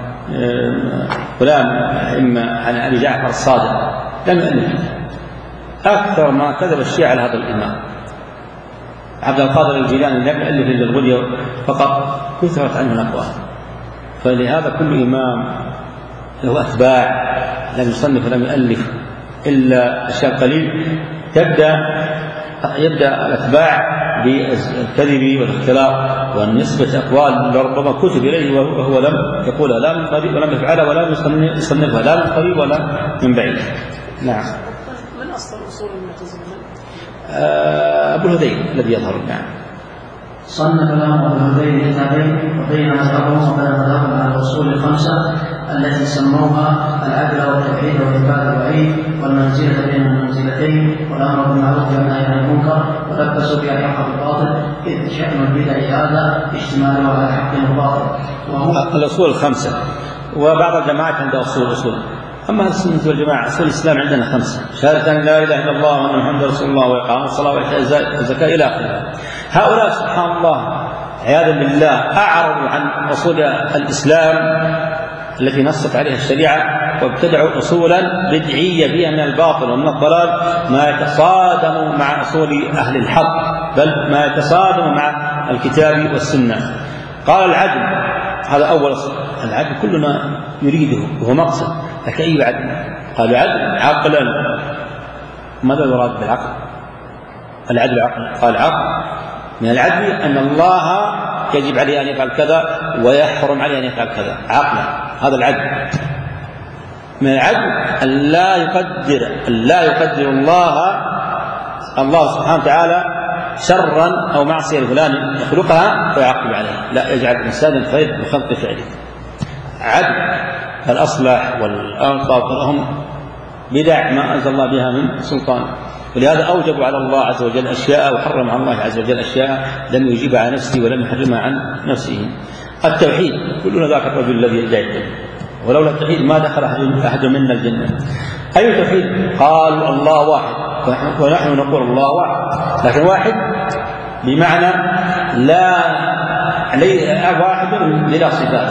فلان إما عن أبي جعفر الصادق لم يؤلف، أكثر ما كذب الشيعة على هذا الإمام. عبد القادر الجيلاني لم يؤلف إلا الغنية فقط كثرت عنه الأقوال. فلهذا كل إمام له أتباع لم يصنف ولم يؤلف إلا أشياء قليل تبدأ يبدأ الأتباع بالكذب والاختلاق والنسبة أقوال لربما كتب إليه وهو لم يقولها لا من قريب ولم يفعلها ولا يصنفها لا من قريب ولا من بعيد. نعم.
من أصل أصول المعتزلة؟
أبو الهذيل الذي يظهر. نعم.
صنف لهم ابو الهذيل كتابين وبين مذهبهم وبين مذهبهم على الاصول الخمسه التي سموها العدل والتوحيد واثبات الوعيد والمنزله بين المنزلتين والامر بالمعروف والنهي عن المنكر، ولبسوا بها الحق بالباطل اذ شان البدع هذا اشتماله على الحق والباطل. وهو
الاصول الخمسه، وبعض الجماعات عندها اصول اصول أما السنة والجماعة أصول الإسلام عندنا خمسة: شهادة أن لا إله إلا الله وأن محمدا رسول الله وإقام الصلاة وإيتاء الزكاة إلى آخره. هؤلاء سبحان الله عياذا بالله أعرضوا عن أصول الإسلام التي نصت عليها الشريعة وابتدعوا أصولا بدعية فيها من الباطل ومن الضلال ما يتصادم مع أصول أهل الحق، بل ما يتصادم مع الكتاب والسنة. قال العدل، هذا أول أصل. العدل كلنا يريده وهو مقصد، لكن أي عدل؟ قالوا عدل عقلا. ماذا يراد بالعقل؟ العدل عقل. قال عقل من العدل أن الله يجب عليه أن يفعل كذا ويحرم عليه أن يفعل كذا عقلا، هذا العدل. من العدل أن لا يقدر أن لا يقدر الله الله سبحانه وتعالى شرا أو معصية لفلان يخلقها ويعاقب عليها، لا يجعل الإنسان الخير بخلق فعله. عدل الأصلح والأنقى هم بدع ما أنزل الله بها من سلطان، ولهذا أوجبوا على الله عز وجل أشياء وحرم على الله عز وجل أشياء لم يجيبها عن نفسه ولم يحرمها عن نفسه. التوحيد كلنا ذاك الرجل الذي يدعي الجنة، ولولا التوحيد ما دخل أحد منا الجنة. أي توحيد؟ قالوا الله واحد، ونحن نقول الله واحد، لكن واحد بمعنى لا واحد بلا صفات.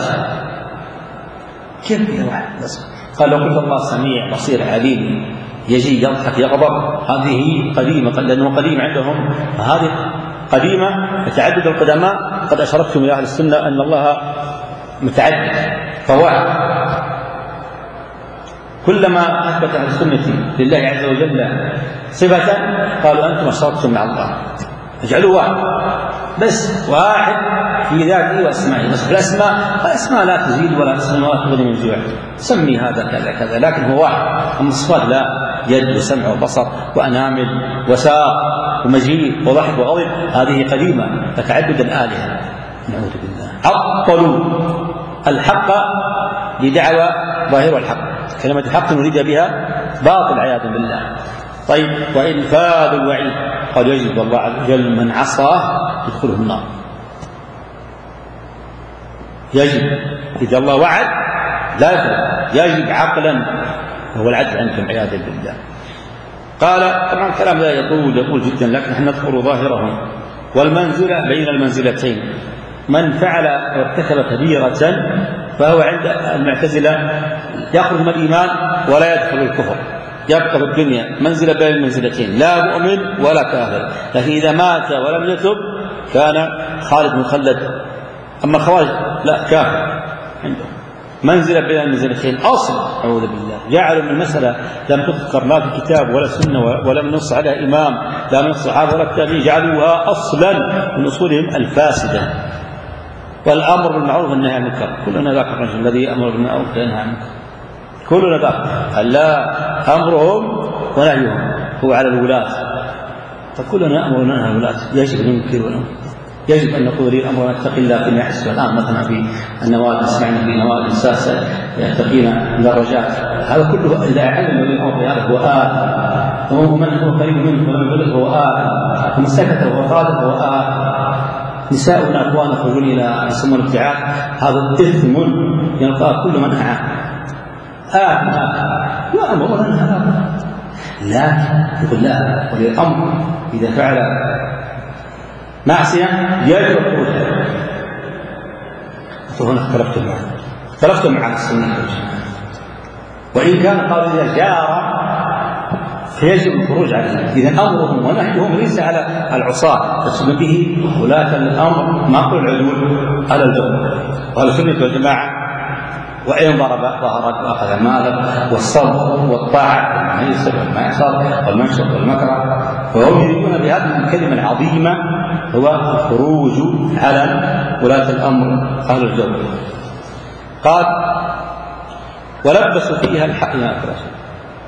كيف يا واحد بس؟ قال لو قلت الله سميع بصير عليم يجي يضحك يغضب، هذه قديمة، لأنه قديم عندهم، هذه قديمة. تعدد القدماء قد أشركتم إلى أهل السنة أن الله متعدد فواحد. كلما أثبت أهل السنة لله عز وجل صفة قالوا أنتم أشركتم مع الله، اجعلوا واحد بس، واحد في ذاته واسمائه. بس في الاسماء الاسماء لا تزيد ولا تسمى ولا تغني من جوع، سمي هذا كذا كذا، لكن هو واحد. اما الصفات لا، يد وسمع وبصر وانامل وساق ومجيء وضحك وغضب، هذه قديمه فتعدد الالهه. نعوذ بالله. عطلوا الحق بدعوى ظاهر الحق، كلمه حق نريد بها باطل عياذا بالله. طيب، وإنفاذ الوعيد قد يجب الله عز وجل من عصاه يدخله النار. يجب إذا الله وعد لا يفعل، يجب عقلا، وهو العدل عنكم عياذا بالله. قال طبعا الكلام لا يطول يطول جدا، لكن نحن نذكر ظاهره. والمنزلة بين المنزلتين، من فعل وارتكب كبيرة فهو عند المعتزلة يخرج من الإيمان ولا يدخل الكفر، يبقى في الدنيا منزلة بين المنزلتين، لا مؤمن ولا كافر، لكن إذا مات ولم يتب كان خالد مخلد. أما الخوارج لا، كافر عندهم منزلة بين المنزلتين أصل. أعوذ بالله، جعلوا من المسألة لم تذكر لا في كتاب ولا سنة ولم نص عليها إمام لا من الصحابة ولا التابعين، جعلوها أصلا من أصولهم الفاسدة. والأمر بالمعروف والنهي عن المنكر، كلنا ذاك الرجل الذي أمر بالمعروف وينهى عن المنكر، كلنا ذاك. ألا أمرهم ونهيهم هو على الولاة، فكلنا أمر ونهي عن الولاة، يجب أن ننكر وننكر، يجب أن نقول لي الأمر ونتقي الله فيما يحس. الآن مثلا في النوادي سمعنا في نوادي الساسة يتقين درجات، هذا كله إذا علم بالأمر هذا هو آثم، ومن هو قريب منه ولم يبلغ هو آثم، ومن سكت وهو صادق هو آثم. نساؤنا أخوان يخرجون إلى يسمون الابتعاد، هذا إثم يلقاه كل من أعاه، آثم آثم وأمر ونهى. لكن يقول لا، ولي الأمر إذا فعل معصية يجب الخروج. فهنا اختلفتم معه اختلفتم مع السنة والجماعة، وإن كان قالوا إذا جار فيجب الخروج عليه. إذا أمرهم ونهيهم ليس على العصاة، تقصد به ولاة الأمر ما قل العدول على الجو. وهل السنة والجماعة وإن ضرب ظهرك وأخذ مالك والصبر والطاعة والميسر والميسر والمنشط والمكره، فهم يريدون بهذه الكلمة العظيمة هو الخروج على ولاة الأمر أهل الجو. قال ولبسوا فيها الحق يا أكرم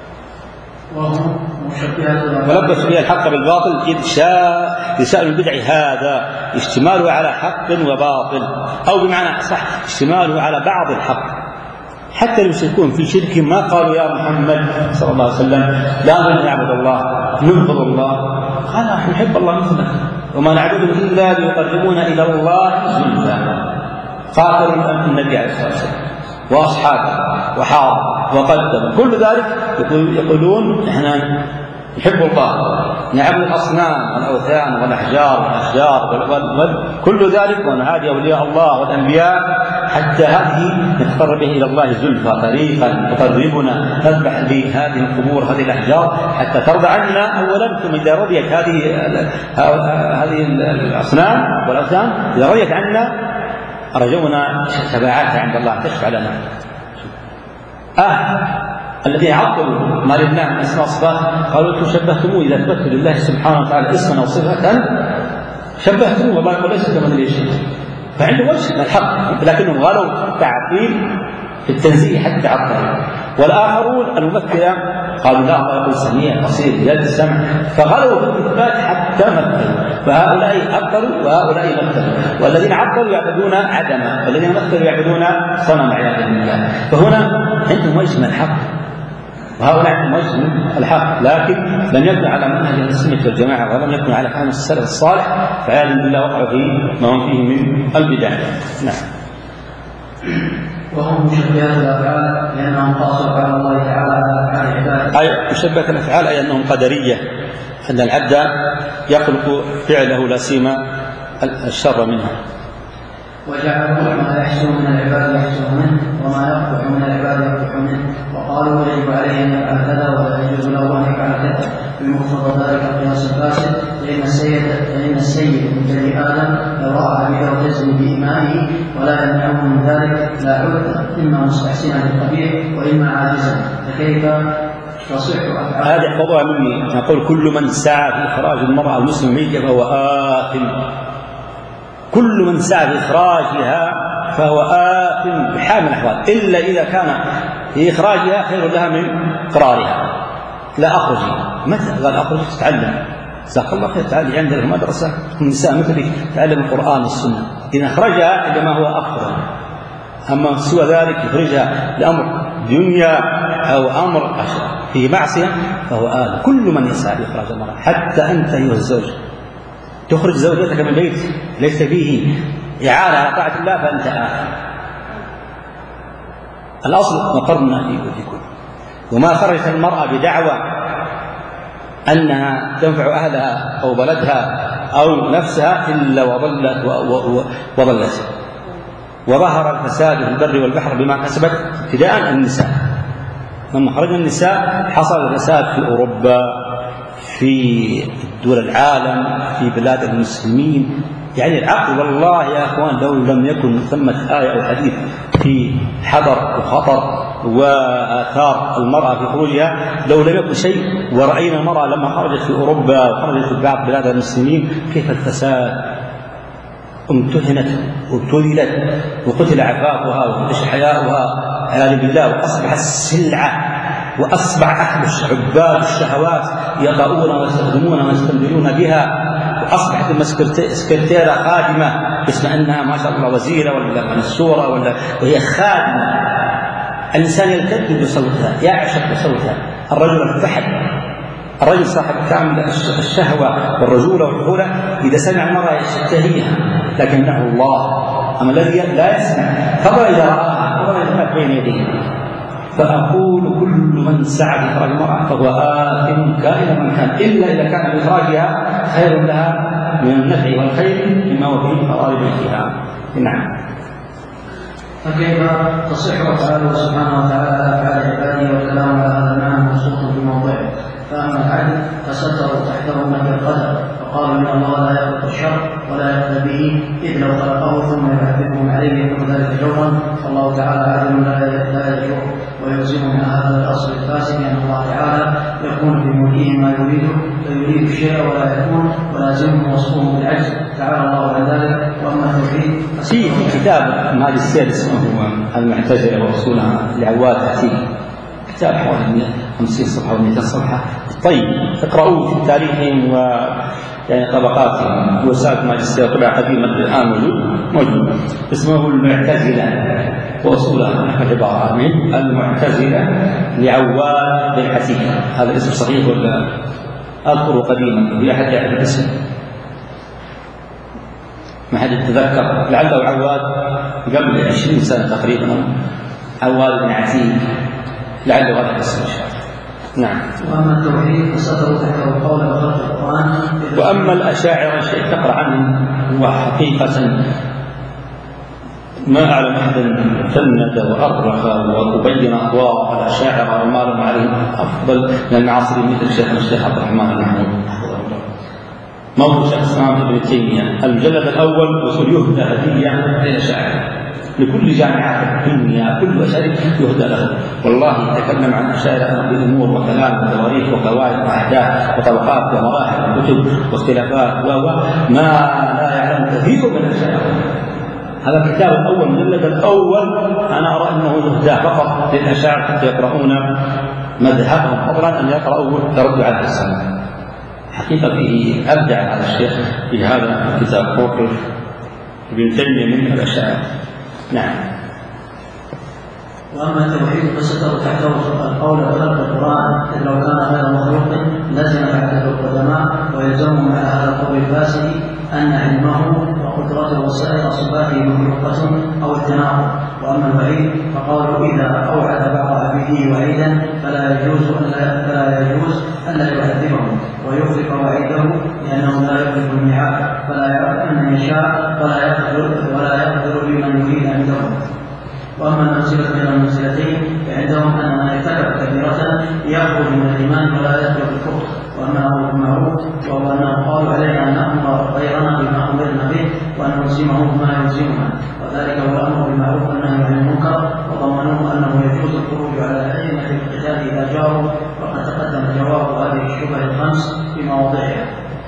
ولبسوا فيها الحق بالباطل، إذ شاء لسائر البدع هذا اشتماله على حق وباطل، أو بمعنى صح اشتماله على بعض الحق. حتى المشركون في شرك ما قالوا يا محمد صلى الله عليه وسلم لا نريد نعبد الله ننفض الله، قال نحن نحب الله مثلك وما نعبده إلا ليقربونا إلى الله زلفى. قاتلوا النبي عليه الصلاة والسلام وأصحابه وحارب وقدم، كل ذلك يقولون إحنا نحب الله، نعبد الأصنام والأوثان والأحجار والأشجار كل ذلك، ونهادي أولياء الله والأنبياء حتى هذه نتقرب به إلى الله زلفى، طريقا تقربنا نذبح لهذه القبور هذه الأحجار حتى ترضى عنا أولا، ثم إذا رضيت هذه هذه الأصنام والأوثان إذا رضيت عنا رجونا شفاعتها عند الله تشفع لنا. آه الذين عطلوا ما لله من اسماء وصفات قالوا انتم شبهتموه، اذا اثبتوا لله سبحانه وتعالى اسما او صفه شبهتموه، والله يقول ليس كمثله شيء، فعنده وجه الحق، لكنهم غلوا تعطيل في التنزيه حتى عطلوا. والآخرون الممثلة قالوا لا، الله يقول سميع بصير بيد السمع، فغلوا في الإثبات حتى مثلوا، فهؤلاء عطلوا وهؤلاء مثلوا، والذين عطلوا يعبدون عدما والذين مثلوا يعبدون صنم عياذا بالله. فهنا عندهم وجه من الحق وهؤلاء عندهم وجه من الحق، لكن لم يكن على منهج السنة والجماعة ولم يكن على فهم السلف الصالح، فعياذا بالله وقعوا في ما هم فيه من البدع. نعم.
وهم مشبهة الأفعال لأنهم قاصروا على الله تعالى على أفعال عباده.
أي مشبهة الأفعال أي أنهم قدرية، أن العبد يخلق فعله لا سيما الشر منها.
وجعلوا ما يحسن من العباد يحسن منه وما يقبح من العباد يقبح منه، وقالوا يجب عليه أن يفعل كذا ولا يجوز له أن يفعل كذا بمقتضى ذلك القياس الفاسد، فإن السيد فإن السيد من بني آدم لو رأى بها وتزني بإيمانه ولا يمنعه من ذلك لا عذر، إما مستحسنا بالقبيح وإما عاجزا، فكيف تصح أفعال؟
هذا احفظها مني، نقول كل من سعى في إخراج المرأة المسلمية فهو آثم، كل من سعى في إخراجها فهو آثم بحال من الأحوال، إلا إذا كان في إخراجها خير لها من إقرارها. لا أخرجي، متى قال أخرجي تتعلم؟ جزاك الله خير، تعالي عندنا في المدرسة النساء مثلك تعلم القرآن والسنة. إن أخرجها إلى ما هو أفضل، أما سوى ذلك يخرجها لأمر دنيا أو أمر فيه معصية فهو آثم. كل من يسعى لإخراج المرأة، حتى أنت أيها الزوج تخرج زوجتك من البيت ليس فيه إعانة على طاعة الله فأنت آثم. الأصل نقرنا فيه وفيكم. وما خرجت المرأة بدعوى أنها تنفع أهلها أو بلدها أو نفسها إلا وضلت وضلت وظهر الفساد في البر والبحر بما كسبت ابتداء النساء. لما خرج النساء حصل الفساد في أوروبا، في دول العالم، في بلاد المسلمين. يعني العقل والله يا أخوان لو لم يكن ثمة آية أو حديث في حذر وخطر وآثار المرأة في خروجها لو لم يكن شيء، ورأينا المرأة لما خرجت في أوروبا وخرجت في بعض بلاد المسلمين كيف الفساد، امتهنت وابتذلت وقتل عفافها وقتل حياؤها عياذا بالله، وأصبحت سلعة، وأصبح أهل عباد الشهوات يطؤون ويستخدمون ويستنبلون بها، وأصبحت السكرتيرة خادمة اسم أنها ما شاء الله وزيرة ولا منصورة ولا وهي خادمة. الإنسان يلتذ بصوتها، يعشق بصوتها. الرجل الفحل، الرجل صاحب كامل الشهوة والرجولة والفحولة إذا سمع المرأة يشتهيها، لكنه الله. أما الذي لا يسمع فضل إذا رآها فضل إذا بين يديه. فأقول كل من سعى في إخراج المرأة فهو آثم كائنا من كان، إلا إذا كان بإخراجها خير لها من النفع والخير مما هو فيه قرار بيتها. نعم.
فكيف تصح أفعاله سبحانه وتعالى أفعال عباده والكلام على هذا المعنى مبسوط في موضعه؟ فأما العدل فستروا تحته نفي القدر، فقالوا إن الله لا يخلق الشر ولا يقتدي به، إذ لو خلقه ثم يعذبهم عليه يكون ذلك جورا، فالله تعالى عادل لا يجور، ويلزم من هذا الأصل الفاسد أن الله تعالى يكون في ملكه ما يريده، فيريد الشيء ولا يكون، ولازمه وصفه بالعجز، تعالى الله عن ذلك. وأما التوحيد
في في كتاب مال السيد اسمه المعتزلة ورسولها لعواد عتيق، كتاب حوالي خمسين صفحة و مئتين صفحة، طيب اقرأوه في تاريخهم و يعني طبقاتهم، وساعة ماجستير طبع قديما الآن موجود موجود اسمه المعتزلة وأصولها، نحن عبارة من المعتزلة لعواد بن عتيق. هذا الاسم صحيح ولا أذكره قديما؟ في أحد يعرف الاسم؟ ما حد يتذكر؟ لعله عواد قبل عشرين سنة تقريبا، عواد بن عتيق، لعله هذا الاسم إن شاء الله. نعم.
وأما التوحيد فستروا تحته القول وخلق القرآن.
وأما الأشاعرة شيء تقرأ عنهم، وحقيقة ما أعلم أحدا فند وأرخ وبين أضواء الأشاعرة وما لهم عليهم أفضل من المعاصرين مثل الشيخ الشيخ عبد الرحمن المحمود. موضوع شيخ الإسلام ابن تيمية المجلد الأول وصول يهدى هدية للأشاعرة لكل جامعات الدنيا، كل أشياء يهدى له. والله يتكلم عن أشياء بأمور وكلام وتواريخ وقواعد وأحداث وطبقات ومراحل وكتب واختلافات وما لا يعلم كثير من الأشياء. هذا الكتاب الأول المجلد الأول أنا أرى أنه إهداء فقط للأشاعرة حتى يقرؤون مذهبهم فضلا أن يقرأوا يردوا على السنة. حقيقة فيه أبدع على الشيخ في هذا الكتاب موقف ابن تيمية من الأشاعرة. نعم.
وأما التوحيد فستر تحته القول بخلق القرآن إذ لو كان غير مخلوق لزم عدد القدماء ويلزمهم على هذا القول الفاسد أن علمه وقدرته وسائر صفاته مخلوقة أو التناقض. وأما الوعيد فقالوا إذا أوعد بعض عبيده وعيدا فلا يجوز ألا فلا يجوز ألا يعذبهم ويخلف وعيده لأنه لا يخلف الميعاد فلا يعرف أن يشاء ولا يقدر ولا يقدر بمن يريد عندهم. وأما المنزلة بين المنزلتين فعندهم أن من ارتكب كبيرة يخرج من الإيمان ولا يدخل في الكفر. وأما أمر بالمعروف وهو أنه قالوا علينا أن نأمر غيرنا بما أمرنا به وأن نلزمهم بما يلزمنا، وذلك هو الأمر بالمعروف والنهي عن المنكر، وضمنوه أنه يجوز الخروج على الأئمة في القتال إذا جاروا، وقد تقدم جواب هذه الشبه الخمس في مواضعها.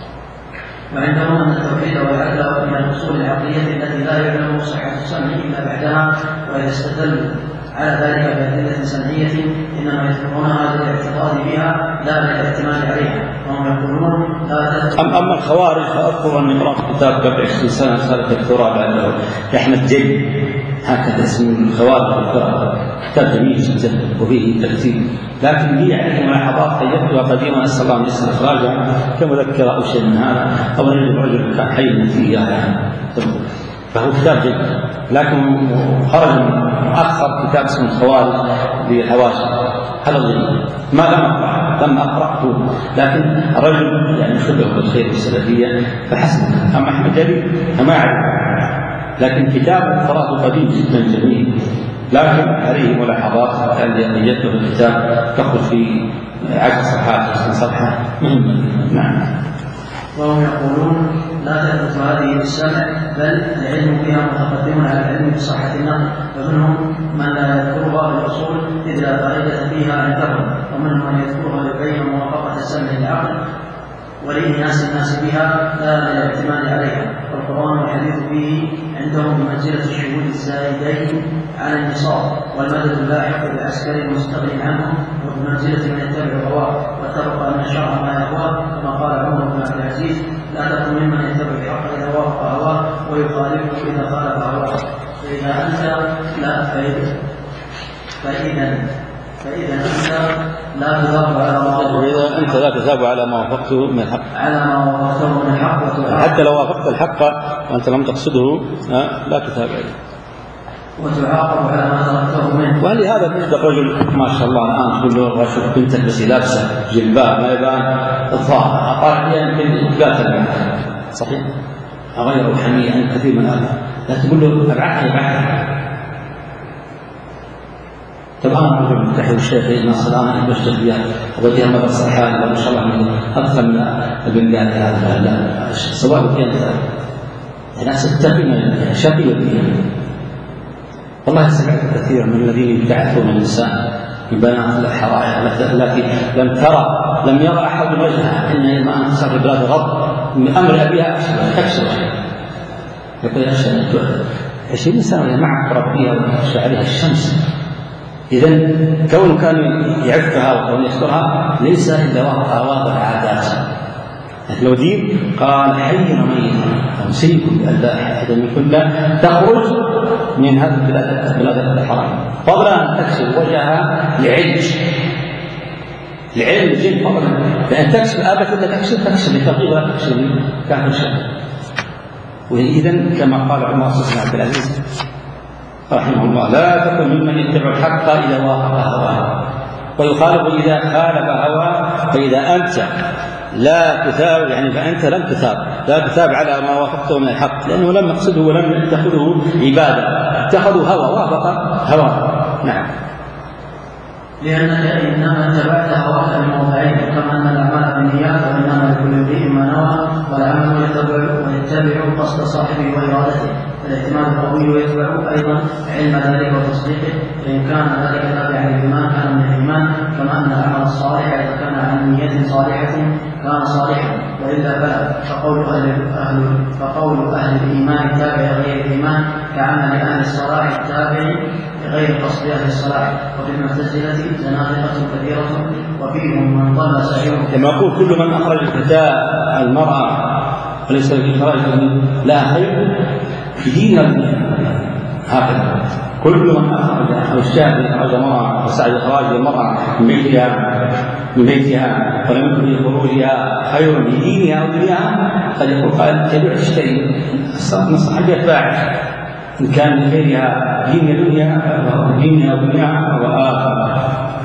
وعندهم أن التوحيد والعدل من الأصول العقلية التي لا يعلم صحة السمع إلا بعدها، وإذا استدلوا على ذلك بأدلة سمعية إنما يذكرونها للاعتقاد بها لا للاعتماد عليها، وهم يقولون لا تدخل.
أما الخوارج فأذكر أني قرأت كتاب قبل عشرين سنة رسالة الدكتوراه بعده لأحمد جيد هكذا اسم الخوارج والفرق، كتاب جميل جدا وفيه ترتيب، لكن لي عليه ملاحظات قيدتها قديما أسأل الله أن يسر إخراجها كمذكرة أو شيء من هذا، أو أن الرجل كان حي فيه يعني. فهو كتاب جيد، لكن خرج مؤخر كتاب اسمه الخوارج للحواشي، هذا الظلم ما لم أقرأ لم أقرأه، لكن الرجل يعني خبره بالخير والسلفية فحسن. أما أحمد جليل فما أعرف، لكن كتاب قرأته قديم جدا جميل، لكن عليه ملاحظات اللي قيدته في الكتاب تخرج في عشر صفحات عشرين صفحة مهمة. نعم.
وهم يقولون لا تثبت هذه بالسمع، بل العلم فيها متقدم على العلم بصحة النقل، ومنهم من لا يذكرها بالأصول إذ لا فائدة فيها عندهم، ومنهم من يذكرها لبين موافقة السمع العقل ولإناس الناس بها لا للاعتماد عليها. والقرآن والحديث فيه عندهم بمنزلة الشهود الزائدين على النصاب، والمدد اللاحق بالعسكري المستغني عنهم وبمنزلة من يتبع هواه واتفق أن شرع ما يهواه، كما قال عمر بن عبد العزيز لا تكن ممن يتبع الحق إذا وافق هواه ويخالفه إذا خالف هواه. فإذا أنت لا فإذا فإذا فإذا أنت لا تذاب على ما
إذا أنت لا تذاب على ما وافقته من الحق
على ما وافقته من الحق،
حتى لو وافقت الحق وأنت لم تقصده لا تذاب عليه
وتعاقب على ما تركته منه.
ولهذا تجد رجل ما شاء الله الآن تقول له أشوف بنتك بس لابسة جلباب ما يبان الظاهر، أقال يمكن تقاتل صحيح غير روحانية عن كثير من هذا، لا تقول له ابعثها يبعثها. طبعا رجل تحت الشيخ ناصر الآن يبشر بها وجه المدرسة الحالي وإن شاء الله من أكثر من البنجال هذا سواء كانت ناس التقيمة شقية بها. والله سمعت كثيرا من الذين يبتعثون الإنسان من بنات الحرائر التي لم ترى لم يرى أحد وجهها إن ما أنتصر في بلاد الغرب من أمر أبيها أكثر يقول يا أخي عشرين سنة مع ربيها وتخشى عليها الشمس. إذن كون كان يعفها وكون يسترها ليس إلا وهو واضع عادات. لو دين قال حينا ميتا أمسيكم بألا أحد منكم لا تخرج من هذه البلاد الحرام، فضلا أن تكسب وجهها لعلج العلم جد فضلا، لأن تكسب أبدا لا تكسب تكسب لتقي ولا تكسب كافر شر. وإذن كما قال عمر بن عبد العزيز رحمه الله لا تكن ممن يتبع الحق إذا وافق هواه ويخالف إذا خالف هواه، فإذا أنت لا تثاب يعني فأنت لم تثاب لا تثاب على ما وافقته من الحق، لأنه لم يقصده ولم يتخذه عبادة، اتخذوا هوى وافق هوى. نعم.
لأنك إنما اتبعت هواك من موضعين، كما أن الأعمال بالنيات وإنما لكل امرئ ما نوى، والعمل يتبع ويتبع قصد صاحبه وإرادته، الاعتماد القوي يتبع أيضا علم ذلك وتصديقه، فإن كان ذلك تابعا للإيمان كان من الإيمان، كما أن العمل الصالح إذا كان عن نية صالحة كان صالحا، وإلا فلا. فقول أهل, أهل, فقول أهل الإيمان تابع غير الإيمان كعمل أهل الصلاح التابع غير قصد أهل الصلاح. وفي المعتزلة زنادقة كثيرة وفيهم من ضل سعيهم.
كما يقول كل من أخرج الفتاة المرأة وليس الإخراج لا خير في دين هكذا. كل من أخرج أو الشاب أخرج مرأة وسعى إخراج المرأة من بيتها من بيتها ولم يكن لخروجها خير في دينها أو دنياها قد يقول قال تبع تشتري نصح بيتباع إن كان لخيرها دين دنيا دينها أو دنياها وآخر.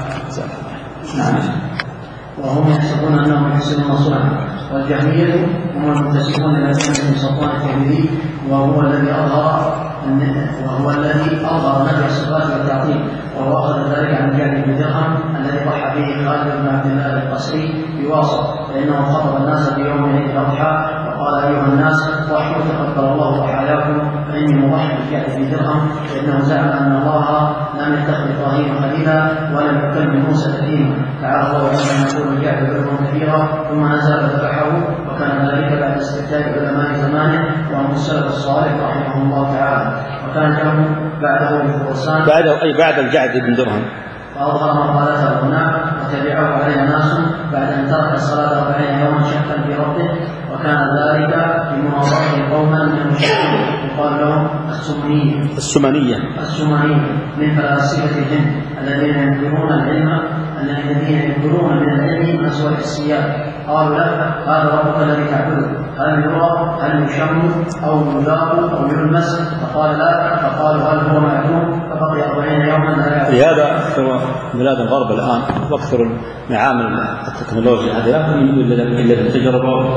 نعم. وهم يحسبون أنهم يحسنون صنعا. والجهمية هم المنتسبون إلى سنة بن صفوان الترمذي وهو الذي أظهر وهو الذي أظهر نفي الصفات والتعطيل، وهو أخذ ذلك عن جعد بن درهم الذي ضحى به خالد بن عبد الله القسري بواسط، فإنه خطب الناس في يوم عيد الأضحى وقال أيها الناس ضحوا تقبل الله ضحاياكم فإني مضحي بجعد بن درهم، فإنه زعم أن الله لم يتخذ إبراهيم خليلا ولم يكلم موسى تكليما، تعالى الله عما يقول الجعد علما كثيرا، ثم نزل فذبحه. وكان ذلك بعد استفتاء علماء زمانه وهم السلف الصالح رحمه الله تعالى. وكان لهم بعده بفرسان
بعده أي بعد الجعد بن درهم،
فأظهر مقالته هنا وتبعه عليه ناس بعد أن ترك الصلاة أربعين يوما شكا في ربه، وكان ذلك بمناظرة قوما من المشركين يقال لهم السمنية
السمنية
السمنية من فلاسفة الهند الذين ينكرون العلم الذين ينكرون من العلم من أسوأ الحسيات. قالوا له هذا ربك الذي تعبده، هل يرى هل يشم أو يذاق أو يلمس؟ فقال لا، فقالوا هل هو معلوم؟ فبقي أربعين يوما لا.
لهذا أكثر بلاد الغرب الآن واكثر معامل التكنولوجيا هذه لا تؤمن إلا بالتجربة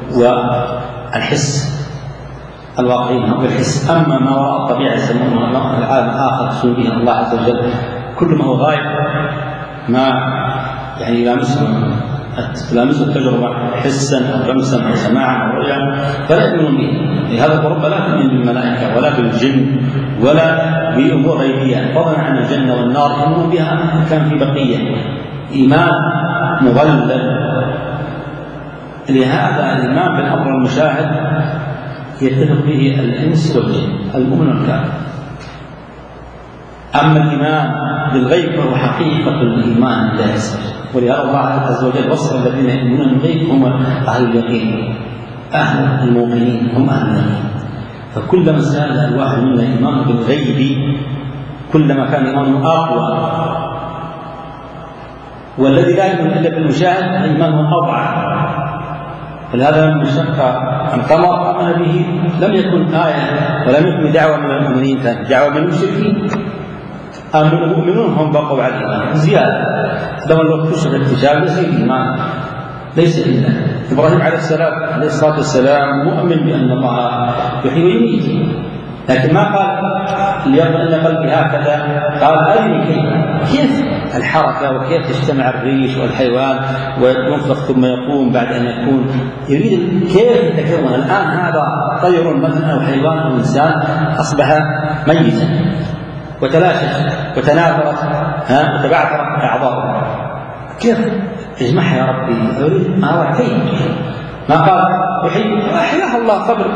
والحس الواقعي والحس، أما ما وراء الطبيعة يسمونه العالم الآخر يسمى به الله عز وجل كل ما هو غايب ما يعني يلامسه تلامسه التجربة حسا أو لمسا أو سماعا أو رؤيا فلا يؤمنون به. لهذا الرب لا تؤمن بالملائكة ولا بالجن ولا بأمور غيبية، فضلا عن الجنة والنار يؤمنون بها كان في بقية إيمان مغلل. لهذا الإيمان بالأمر المشاهد يتفق به الإنس والجن المؤمن والكافر. أما الإيمان بالغيب فهو حقيقة الإيمان بالله عز وجل، ولهذا الله عز وجل وصف الذين يؤمنون بالغيب هم أهل اليقين، أهل المؤمنين هم أهل اليقين. فكلما زاد الواحد منا إيمان بالغيب كلما كان إيمانه أقوى، والذي لا يؤمن إلا بالمشاهد إيمانه أضعف. فلهذا لما انشق القمر آمن به لم يكن آية ولم يكن دعوة من المؤمنين، كانت دعوة من المشركين. أما المؤمنون هم بقوا عليه زيادة، لما لو اكتشف اكتشاف ليس الإيمان ليس إلا إبراهيم عليه السلام عليه الصلاة والسلام مؤمن بأن الله يحيي ويميت، لكن ما قال ليطمئن قلبي هكذا، قال أرني كيف كيف الحركة وكيف تجتمع الريش والحيوان وينفخ ثم يقوم بعد أن يكون، يريد كيف يتكون. الآن هذا طير مثلا أو حيوان أو إنسان أصبح ميتا وتلاشت وتناثرت وتبعثرت أعضاؤه، كيف اجمعها يا ربي؟ أريد ما هو كيف ما قال يحيي أحياها الله قبل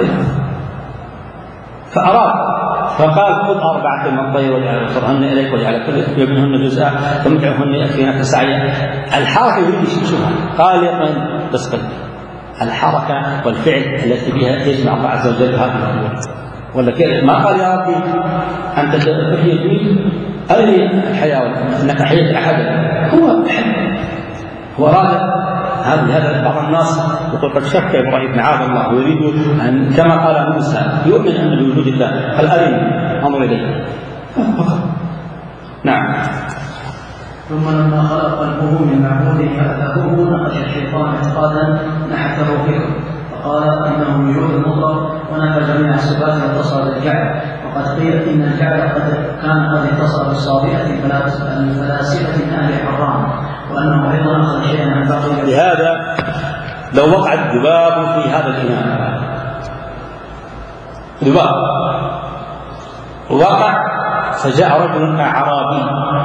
فأراد، فقال خذ أربعة من الطير واجعلهن إليك واجعل كل يبنهن جزءا ثم ادعهن يأتينك سعيا. الحركة يريد يشوفها، قال يطمئن بس قلبي. الحركة والفعل التي بها يجمع الله عز وجل هذه الأمور. ولا كيف ما قال يا ربي أنت تحيي وتميت أرني الحياة أنك حييت أحدا، هو هو راد هذا. هذا بعض الناس يقول قد شك إبراهيم معاذ الله ويريد أن كما قال موسى يؤمن أن بوجود الله، هل أرني أنظر إليه فقط. نعم.
ثم لما خلق قلبه من معبود فأتاه نقش الشيطان اعتقادا نحته فكره، فقال إنه وجود المطلق ونفى جميع الصفات واتصل بالجعل. وقد قيل إن الجعل قد كان قد اتصل بالصابئة الفلاسفة أهل حرام، وأنه أيضا أخذ شيئا عن باقي.
لهذا لو وقع الذباب في هذا الإناء ذباب وقع، فجاء رجل أعرابي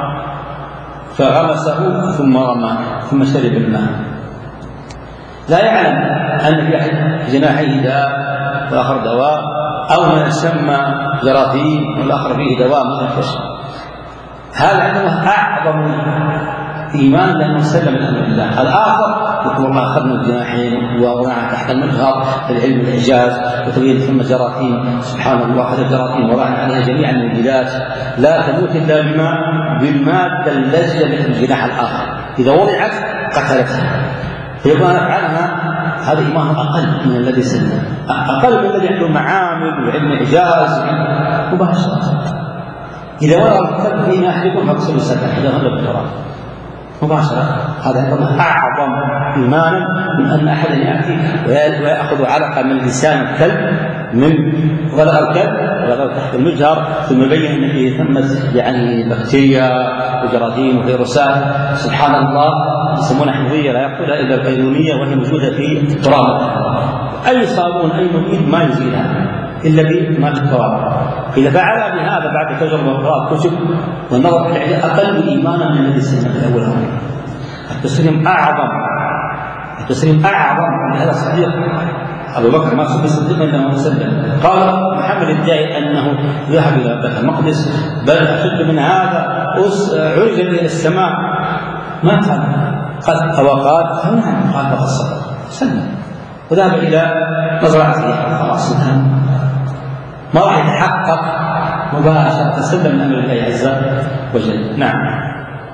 فغمسه ثم رمى ثم شرب الماء، لا يعلم أن في أحد جناحيه داء والآخر دواء، أو ما يسمى جراثيم والآخر فيه دواء مثل الفشل. هذا عنده أعظم إيمان لأنه سلم من أمر الله. الآخر يقول والله أخذنا الجناحين ووضعنا تحت المجهر في العلم الإعجاز وتبين ثم جراثيم، سبحان الله هذه الجراثيم وضعنا عليها جميع المنجلات لا تموت إلا بما بالمادة اللزجة مثل الجناح الآخر، إذا وضعت قتلتها. فيقول أنا أفعلها، هذا إيمان أقل من الذي سلم، أقل من الذي عنده معامل وعلم إعجاز مباشرة. إذا وضع الكتاب فيما أحدكم فاقصروا السبع، هذا هذا بالتراب مباشرة. هذا عند الله أعظم إيمانا من أن أحدا يأتي ويأخذ علقة من لسان الكلب من ولغ الكلب ولغ تحت المجهر ثم يبين أن فيه ثمة يعني بكتيريا وجراثيم وفيروسات، سبحان الله يسمونها حمضية لا يقتلها إلا القيلولية وهي موجودة في التراب. أي صابون أي مبيد ما يزيلها إلا بماء التراب. إذا فعل بهذا بعد تجربة أخرى كتب والنظر في العلم أقل إيمانا من الذي سلم في أول أمر. التسليم أعظم، التسليم أعظم من هذا الصديق أبو بكر ما سمي صديقا إنه سلم. قال محمد الداعي أنه ذهب إلى بيت المقدس بل أشد من هذا عرج إلى السماء ما قال قد أو قال نعم قال فقد صدق سلم وذهب إلى مزرعته خلاص ما راح يتحقق مباشرة تسلم من أمر الله عز وجل. نعم.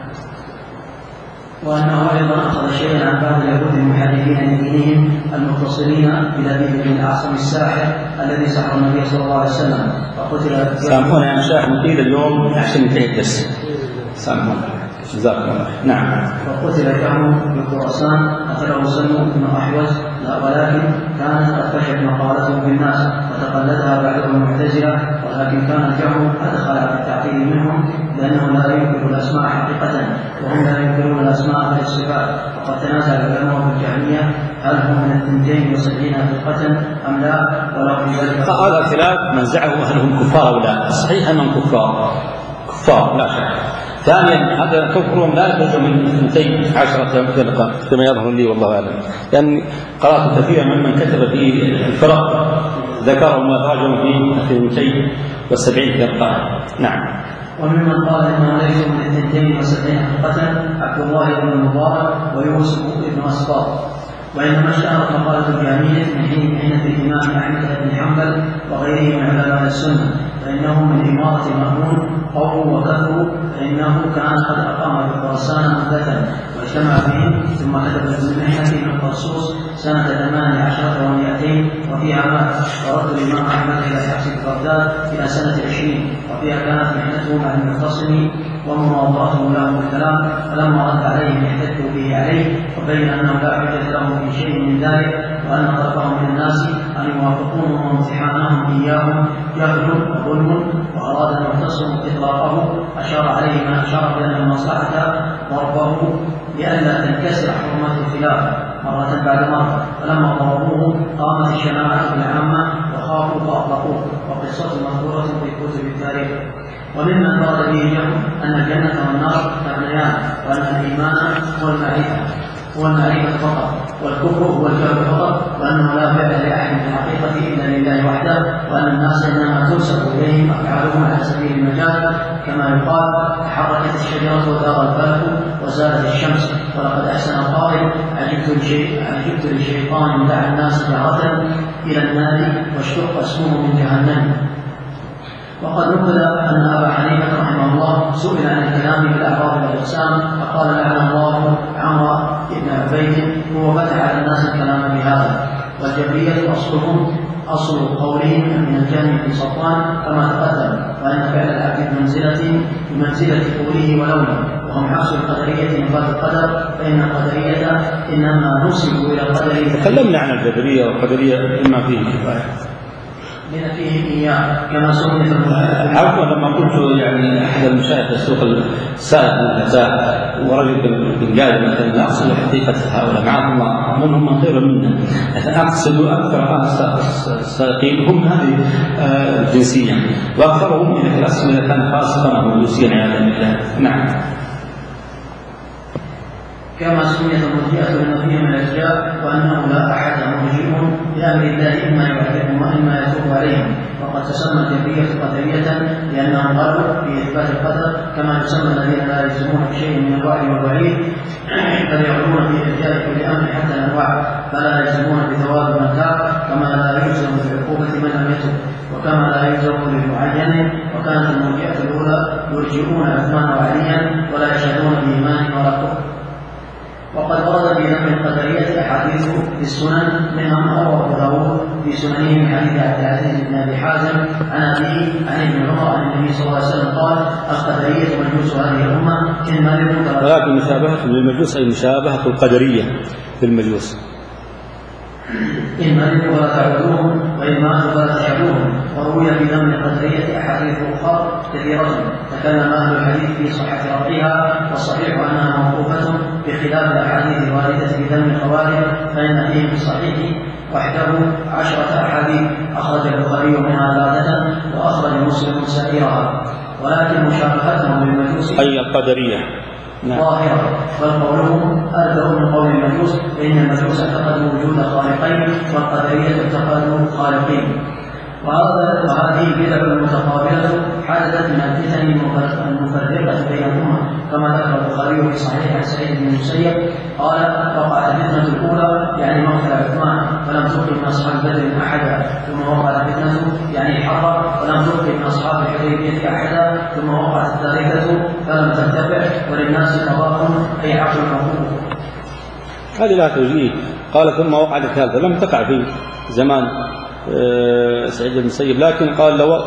وأنه أيضا أخذ شيئا عن بعض اليهود المحدثين من دينهم المتصلين بلبيب بن الأعصم الساحر الذي سحر النبي صلى الله عليه وسلم فقتل.
سامحونا يا مشايخ نطيل اليوم عشان ننتهي الدرس، سامحونا جزاكم الله. نعم.
فقتل كعب بخراسان قتله سلم بن أحوز ولكن كانت قد فشت مقالته بالناس وتقلدها بعضهم المعتزلة، ولكن كان الجمع أدخل على التعطيل منهم لأنه لا ينكر الأسماء حقيقة وهم لا ينكرون الأسماء في الصفات. وقد تنازع العلماء في الجهمية هل هم من الثنتين وسبعين فرقة أم لا، ولو في ذلك
هذا الخلاف من زعموا هل هم كفار أو لا. الصحيح أنهم كفار كفار لا شك. ثانيا هذا كفرهم لا يخرج من اثنتي عشرة فرقة كما يظهر لي والله أعلم، لأن قرأت كثيرا ممن كتب في الفرق ذكروا ما خرجوا في اثنتي وسبعين فرقة. نعم.
وممن قال انه ليس من اثنتين وسبعين فرقة عبد الله بن المبارك ويوسف بن اسباط. وإنما اشتهرت مقالة الجهمية من حين حين في الإمام أحمد بن حنبل وغيره من علماء السنة، فإنه من إمارة المأمون قوموا وكفروا، فإنه كان قد أقام في خراسان مدة واجتمع فيه ثم كتب في المحنة من الخصوص سنة ثمان عشرة ومائتين وفيها مات، ورد الإمام أحمد إلى حبس بغداد إلى سنة عشرين، وفيها كانت محنته مع المعتصم ومناظرته له بالكلام، فلما رد عليهم احتجوا به عليه وبين أنه لا حجة له في شيء من ذلك، وأن طلبهم من الناس أن يوافقوهم وامتحانهم إياهم جهل وظلم، وأراد المعتصم إطلاقه أشار عليه ما أشار بأن المصلحة ضربه لئلا تنكسر حرمة الخلافة مرة بعد مرة، فلما ضربوه قامت الشناعة بالعامة وخافوا فأطلقوه، وقصته مذكورة في كتب التاريخ. وممن ورد به جمع أن الجنة والنار مبنيان، وأن الإيمان هو المعرفة هو المعرفة فقط، والكفر هو الجهل فقط، وأنه لا فعل لأحد في الحقيقة إلا لله وحده، وأن الناس إنما تنسب إليهم أفعالهم على سبيل المجاز، كما يقال تحركت الشجرة ودار الفلك وزالت الشمس، ولقد أحسن القائل عجبت لشيء عجبت لشيطان دعا الناس جارة إلى النار واشتق اسمه من جهنم. وقد نقل أن أبا حنيفة رحمه الله سئل عن الكلام بالأعراض والإقسام فقال لعن الله عمرو بن عبيد هو فتح على الناس الكلام بهذا. والجبرية أصلهم أصل قولهم من الجهل في صفوان كما تقدم، وأن فعل العبد بمنزلة بمنزلة قوله ولونه، وهم عكس القدرية نفاة القدر، فإن القدرية إنما نسبوا إلى القدر.
تكلمنا عن الجبرية والقدرية إما فيه كفاية
لنفيهم إياه كما سميت المجاهد.
عفوا لما قلت يعني أحد المشايخ السوق السائق والفتاة ورجل بالقاعدة مثلا لا أقصد حقيقة هؤلاء معهم الله من هم خير منا، أقصد أكثر السائقين هم هذه الجنسية وأكثرهم إذا الأسم إذا كان خاصة أو جنسيا عياذا بالله. نعم.
كما سميت المرجئة لنفيهم الأشياء وأنه لا أحد مرجئ بأمر الله إما يعذبهم وإما يتوب عليهم، وقد تسمى الجبرية قدرية لأنهم قالوا في إثبات القدر كما يسمى الذين لا يلزمون بشيء من الوعد والوعيد بل يعلمون في إرجاء كل أمر حتى الأنواع، فلا يلزمون بثواب من تاب كما لا يلزم بعقوبة من لم يتب، وكما لا يلزم بالمعين. وكانت المرجئة الأولى يرجئون عثمان وعليا ولا يشهدون بإيمان ولا كفر. وقد ورد في ذم القدرية أحاديث في السنن منها ما رواه أبو داود في سننه من حديث عبد العزيز بن أبي حازم عن أبيه عن ابن عمر عن النبي صلى الله عليه وسلم قال: القدرية مجوس هذه الأمة إن مالك.
ولكن مشابهة للمجوس أي مشابهة القدرية في المجوس.
إن مالك ولا تعبدوهم وإن ماتوا فلا تشهدوهم. وروي في ذم القدرية أحاديث أخرى كثيرة تكلم أهل الحديث في صحة رفعها، والصحيح أنها موقوفة بخلاف الأحاديث الواردة في ذم الخوارج، فإن فيه في الصحيح وحده عشرة أحاديث أخرج البخاري منها ثلاثة وأخرج مسلم سائرها، ولكن مشابهتهم للمجوس
أي القدرية
ظاهرة، بل قولهم ألزم من قول المجوس، فإن المجوس اعتقدوا وجود خالقين والقدرية اعتقدوا خالقين. وهذه بدع متقابلة حدثت من الفتن المفرقة بين الأمة، كما ذكر البخاري في صحيح عن سعيد بن المسيب قال: وقعت الفتنة الأولى يعني مقتل عثمان فلم تبق من أصحاب بدر أحدا، ثم وقعت الفتنة يعني الحرة فلم تبق من أصحاب الحديبية أحدا، ثم وقعت الثالثة فلم ترتفع وللناس قضاء أي عقل حقوق.
هذه لا توجيه. قال ثم وقعت الثالثة لم تقع في زمان سعيد بن المسيب، لكن قال لو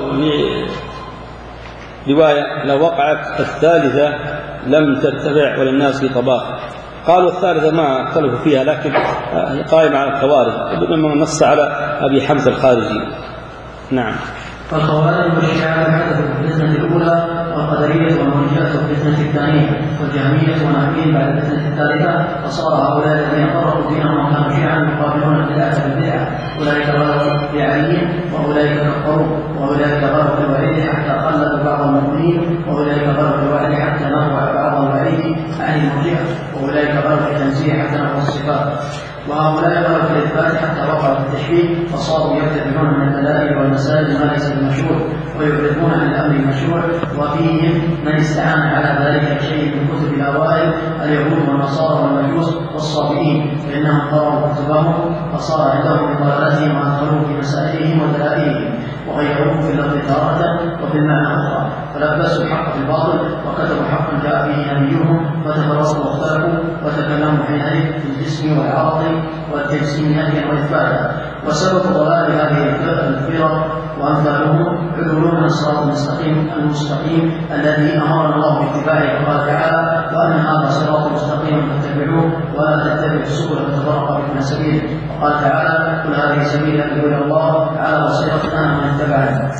رواية لو وقعت الثالثة لم ترتفع وللناس طباخ. قالوا الثالثة ما اختلفوا فيها لكن قائمة على الخوارج، لما نص على أبي حمزة الخارجي. نعم.
فالخوارج والشيعة حدثوا في الفتنة الأولى، والقدرية والمرجئة في الفتنة الثانية، والجهمية ونحوهم بعد الفتنة الثالثة، فصار هؤلاء الذين فرقوا دينهم وكانوا شيعا يقابلون البدعة بالبدعة، أولئك غلوا بعلي وأولئك كفروا، وأولئك غلوا بالوعيد حتى قلدوا بعض المؤمنين، وأولئك غلوا بالوعيد حتى نفوا بعض الوعيد عن المرجئة، وأولئك غلوا في التنزيه حتى نفوا الصفات، وهؤلاء غلوا في الإثبات حتى وقعوا في التشبيه، فصاروا يبتدعون من الدلائل والمسائل ما ليس بمشروع ويعرضون عن الأمر المشروع. وفيهم من استعان على ذلك شيء من كتب الأوائل اليهود والنصارى والمجوس والصابئين، فإنهم قرأوا كتبهم فصار عندهم بضلالتهم وأدخلوا في مسائلهم ودلائلهم وغيروه في اللفظ تارة وفي المعنى أخرى، فلبسوا الحق في الباطل وكتبوا حقا جاء به نبيهم، فتفرقوا واختلفوا وتكلموا حينئذ في الجسم والعرض والتجسيم نهيا وإثباتا. وسبب ضلال هذه الفرق وأمثالهم عدول من الصراط المستقيم المستقيم الذي أمرنا الله باتباعه، قال تعالى: وأن هذا صراط مستقيم فاتبعوه ولا تتبعوا السبل فتفرق بكم عن سبيله، وقال تعالى: قل هذه سبيل أدعو إلى الله على بصيرة أنا ومن اتبعني.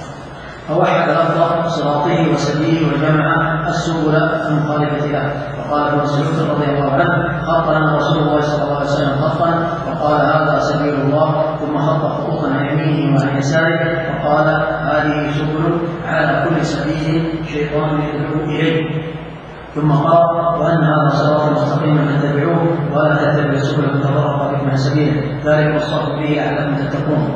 فوحد لفظ صراطه وسبيله وجمع السبل المخالفة له. وقال ابن مسعود رضي الله عنه: خط لنا رسول الله صلى الله عليه وسلم خطا وقال: هذا سبيل الله، ثم خط خطوطا عن يمينه وعن يساره وقال: هذه سبل على كل سبيل شيطان يدعو إليه، ثم قال: وأن هذا صراط مستقيما فاتبعوه ولا تتبعوا السبل فتفرق بكم عن سبيله، ذلك وصاكم به لعلكم تتقون.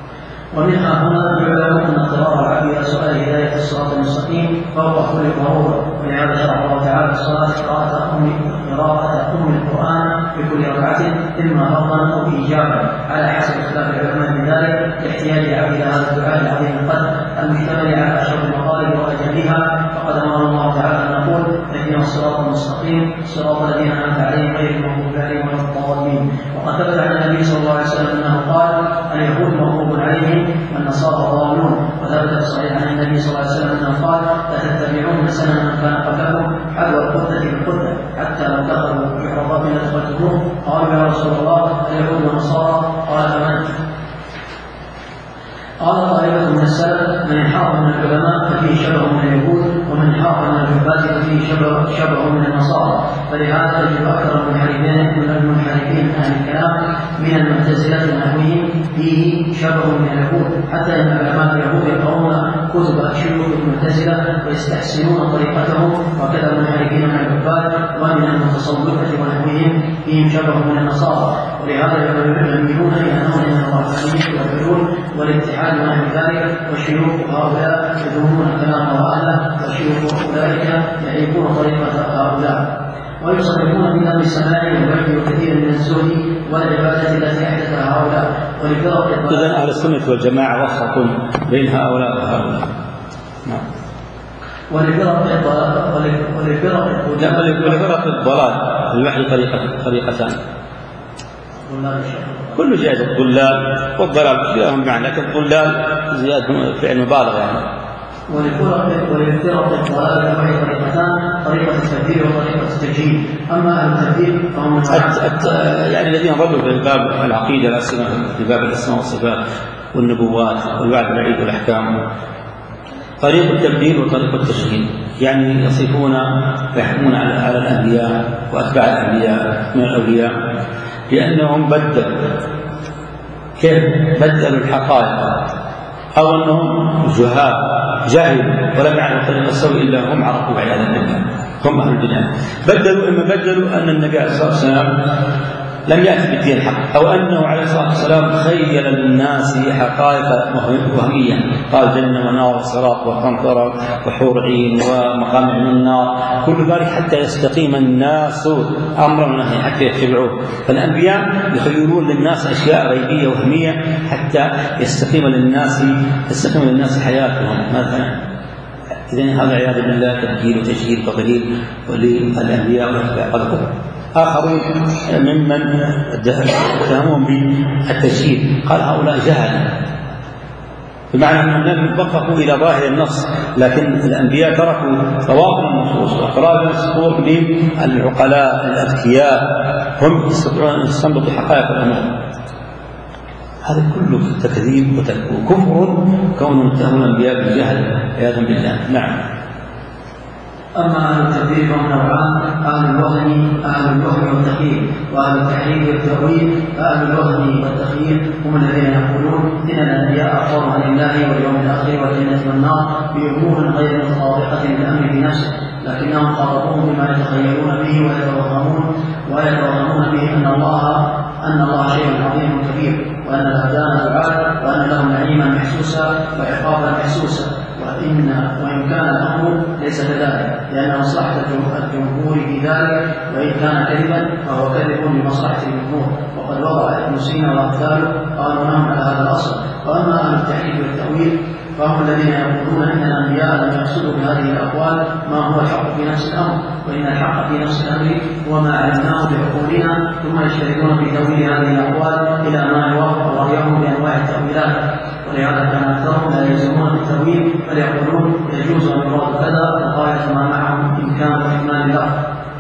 ومنها هنا يعلم أن اضطرار العبد إلى سؤال هداية الصراط المستقيم فوق كل ضرورة، ولهذا شرع الله تعالى في الصلاة قراءة أم القرآن في كل ركعة إما فرضا أو إيجابا على حسب اختلاف العلماء في ذلك، لاحتياج العبد إلى هذا الدعاء العظيم القدر المشتمل على أشرف المطالب وأجلها. فقد أمر الله تعالى أن نقول: اهدنا الصراط المستقيم صراط الذين أنعمت عليهم غير المغضوب عليهم ولا الضالين. وقد ثبت عن النبي صلى الله عليه وسلم أنه قال: اليهود مغضوب عليهم والنصارى ضالون. وثبت في الصحيح عن النبي صلى الله عليه وسلم أنه قال: لتتبعون سنن من كان قبلكم حذو القدة بالقدة حتى لو دخلوا جحر ضب لدخلتموه. قالوا: يا رسول الله اليهود والنصارى؟ قال: فمن؟ قال: شبه من اليهود، ومن حاق من العباد ففيه شبه, شبه من النصارى. فلهذا يجب أكثر المنحرفين من المنحرفين أهل الكلام من المعتزلة ونحوهم فيه شبه من اليهود، حتى إن علماء اليهود يقرؤون كتب الشيوخ المعتزلة ويستحسنون طريقتهم، وكذا المنحرفين من العباد ومن المتصوفة ونحوهم فيهم شبه من النصارى. ولهذا يميلون إلى نوع من الرحمانية والحلول والاتحاد ونحو ذلك، والشيوخ هؤلاء يذمون كلام أهله، والشيوخ أولئك يعيبون طريقة هؤلاء، ويصرفون بذم السماع والوحي وكثير من الزهد والعبادة التي أحدثها هؤلاء. ولفرق
إذن أهل السنة والجماعة وسط بين هؤلاء وهؤلاء. نعم.
ولفرق ولفرق
ولفرق الضلال الوحي طريقة طريقتان. كل جائز، الضلال والضلال كلاهما بمعنى، لكن الضلال زيادة فعل مبالغ يعني.
ولفرق ولفرق الضلال الوحي طريقتان، طريقة التكفير وطريقة التجهيل. أما أهل التكفير فهم
أت... يعني الذين ضلوا في باب العقيدة الأسماء، في باب الأسماء والصفات والنبوات والوعد والوعيد والأحكام، طريق التبديل وطريق التشهير، يعني يصفون ويحكمون على الأنبياء وأتباع الأنبياء من الأولياء لأنهم بدلوا. كيف بدلوا الحقائق؟ أو أنهم جهال جاهل ولم يعرفوا طريق السوء إلا هم عرفوا بعياذا بالله، هم أهل البدع. بدلوا إما بدلوا أن النبي عليه الصلاة والسلام لم يأتي بالدين الحق، أو أنه عليه الصلاة والسلام خيل للناس حقائق وهمية، قال جنة ونار وصراط وقنطرة وحور عين ومقامع من النار، كل ذلك حتى يستقيم الناس أمرا ونهيا حتى يتبعوه. فالأنبياء يخيلون للناس أشياء غيبية وهمية حتى يستقيم للناس تستقيم للناس حياتهم مثلا. إذن هذا عياذ بالله تبديل وتشهير وتضليل للأنبياء والأتباع. آخرون ممن اتهمهم بالتشهير قال هؤلاء جهل، بمعنى أنهم لم يوفقوا إلى ظاهر النص، لكن الأنبياء تركوا ظواهر النصوص وأقرار الصدور للعقلاء الأذكياء، هم يستطيعون أن يستنبطوا حقائق الأمور. هذا كله تكذيب وكفر كونهم يتهمون الأنبياء بالجهل عياذا بالله. نعم.
أما أهل التكفير فهم نوعان: أهل الوهم أهل الوهم والتخيير، وأهل التحريف والتأويل. فأهل الوهم والتخيير هم الذين يقولون إن الأنبياء أخبروا عن الله واليوم الآخر والجنة والنار بأمور غير متطابقة للأمر بنفسه، لكنهم خاطبوهم بما يتخيلون به ويتوهمون ويتوهمون به أن الله أن الله شيء عظيم كبير، وأن الأبدان دعاء، وأن لهم نعيما محسوسا وعقابا محسوسا. وإن وإن كان الأمر ليس كذلك، لأن مصلحة الجمهور في ذلك، وإن كان كذبا فهو كذب لمصلحة الجمهور. وقد وضع ابن سينا وأمثاله قانونهم على هذا الأصل. وأما أهل التحريف والتأويل فهم الذين يقولون إن الأنبياء لم يقصدوا بهذه الأقوال ما هو الحق في نفس الأمر، وإن الحق في نفس الأمر هو ما علمناه بعقولنا، ثم يشتركون في تأويل هذه الأقوال إلى ما يوافق رأيهم بأنواع التأويلات. ولهذا كان أكثرهم لا يلزمون بالتأويل، بل يقولون يجوز أن يراد كذا وغاية ما معهم إمكان وإكمال الأمر.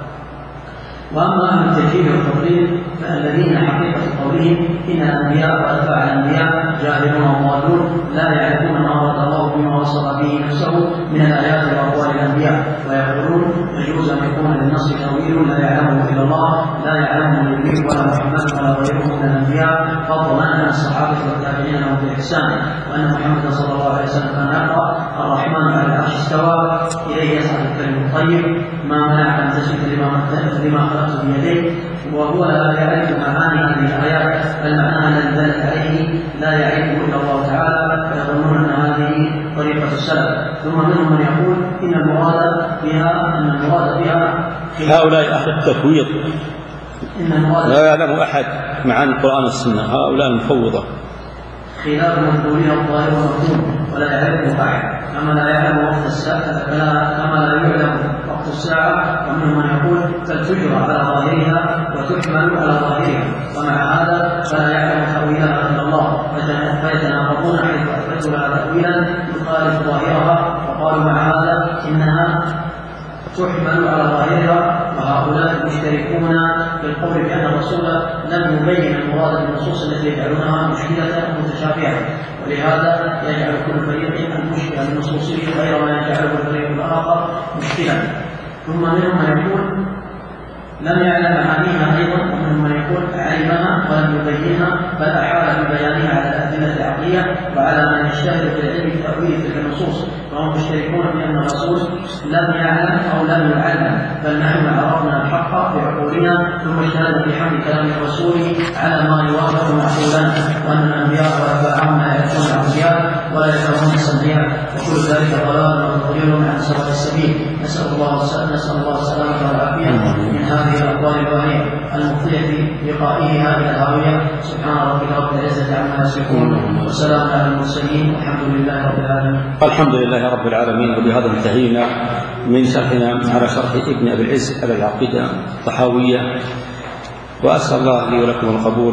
وأما أهل التكفير والتضليل فالذين حقيقة قولهم إن الأنبياء وأتباع الأنبياء جاهلون وضالون لا يعرفون ما أراد الله بما وصف به نفسه من الآيات وأقوال الأنبياء، ويقولون يجوز أن يكون للنص تأويل لا يعلمه إلا الله، لا يعلمه النبي ولا محمد ولا غيره من الأنبياء، فضلا عن الصحابة والتابعين لهم بإحسان، وأن محمدا صلى الله عليه وسلم كان يقرأ الرحمن على العرش استوى إليه يصعد الكلم الطيب ما منعك أن تسجد لما خلقت بيديك، وهو لا يعرف معاني هذه الآيات، بل معناها الذي دلت عليه لا يعرفه إلا الله تعالى، فيظنون أن هذه طريقة السلف. ثم منهم من يقول إن المراد بها أن المراد بها
هؤلاء أهل التفويض،
إن المراد
لا يعلم أحد معاني القرآن والسنة، هؤلاء المفوضة
خلاف مقبولين الظاهر والمفهوم ولا يعرفه أحد، كما لا يعلم وقت الساعة كما لا يعلم وقت الساعة. ومنهم من يقول فلتجرى على ظاهرها وتحمل على ظاهرها، ومع هذا فلا يعلم تأويلها إلا الله، فيتناقضون حيث أثبتوا لها تأويلا يخالف ظاهرها، وقالوا مع هذا إنها تحمل على ظاهرها فهؤلاء مشتركون في القول بأن الرسول لم يبين المراد بالنصوص التي يجعلونها مشكلة متشابهة، ولهذا يجعل كل فريق المشكلة بنصوصه غير ما يجعله الفريق الآخر مشكلة. ثم منهم من يقول لم يعلم معانيها أيضا، ومنهم من يقول علمها ولم يبينها بل أحال ببيانها على الأدلة العقلية وعلى من يجتهد في العلم بتأويل تلك النصوص، فهم مشتركون بأن الرسول لم يعلم أو لم يعلم، بل نحن عرفنا الحق بعقولنا ثم اجتهدنا في حمل كلام الرسول على ما يوافق معقولنا، وأن الأنبياء وأتباعهم لا يكونون أنبياء ولا يكونون سنبياء، وكل ذلك ضلال وتضليل عن سواء السبيل. نسأل الله نسأل الله السلامة والعافية من هذه الأقوال الواهية المفضية بلقائها إلى الهاوية. سبحان ربك رب العزة عما يصفون وسلام على المرسلين والحمد لله رب العالمين.
الحمد لله رب العالمين. وبهذا انتهينا من شرحنا على شرح ابن أبي العز على العقيدة الطحاوية، وأسأل الله لي ولكم القبول.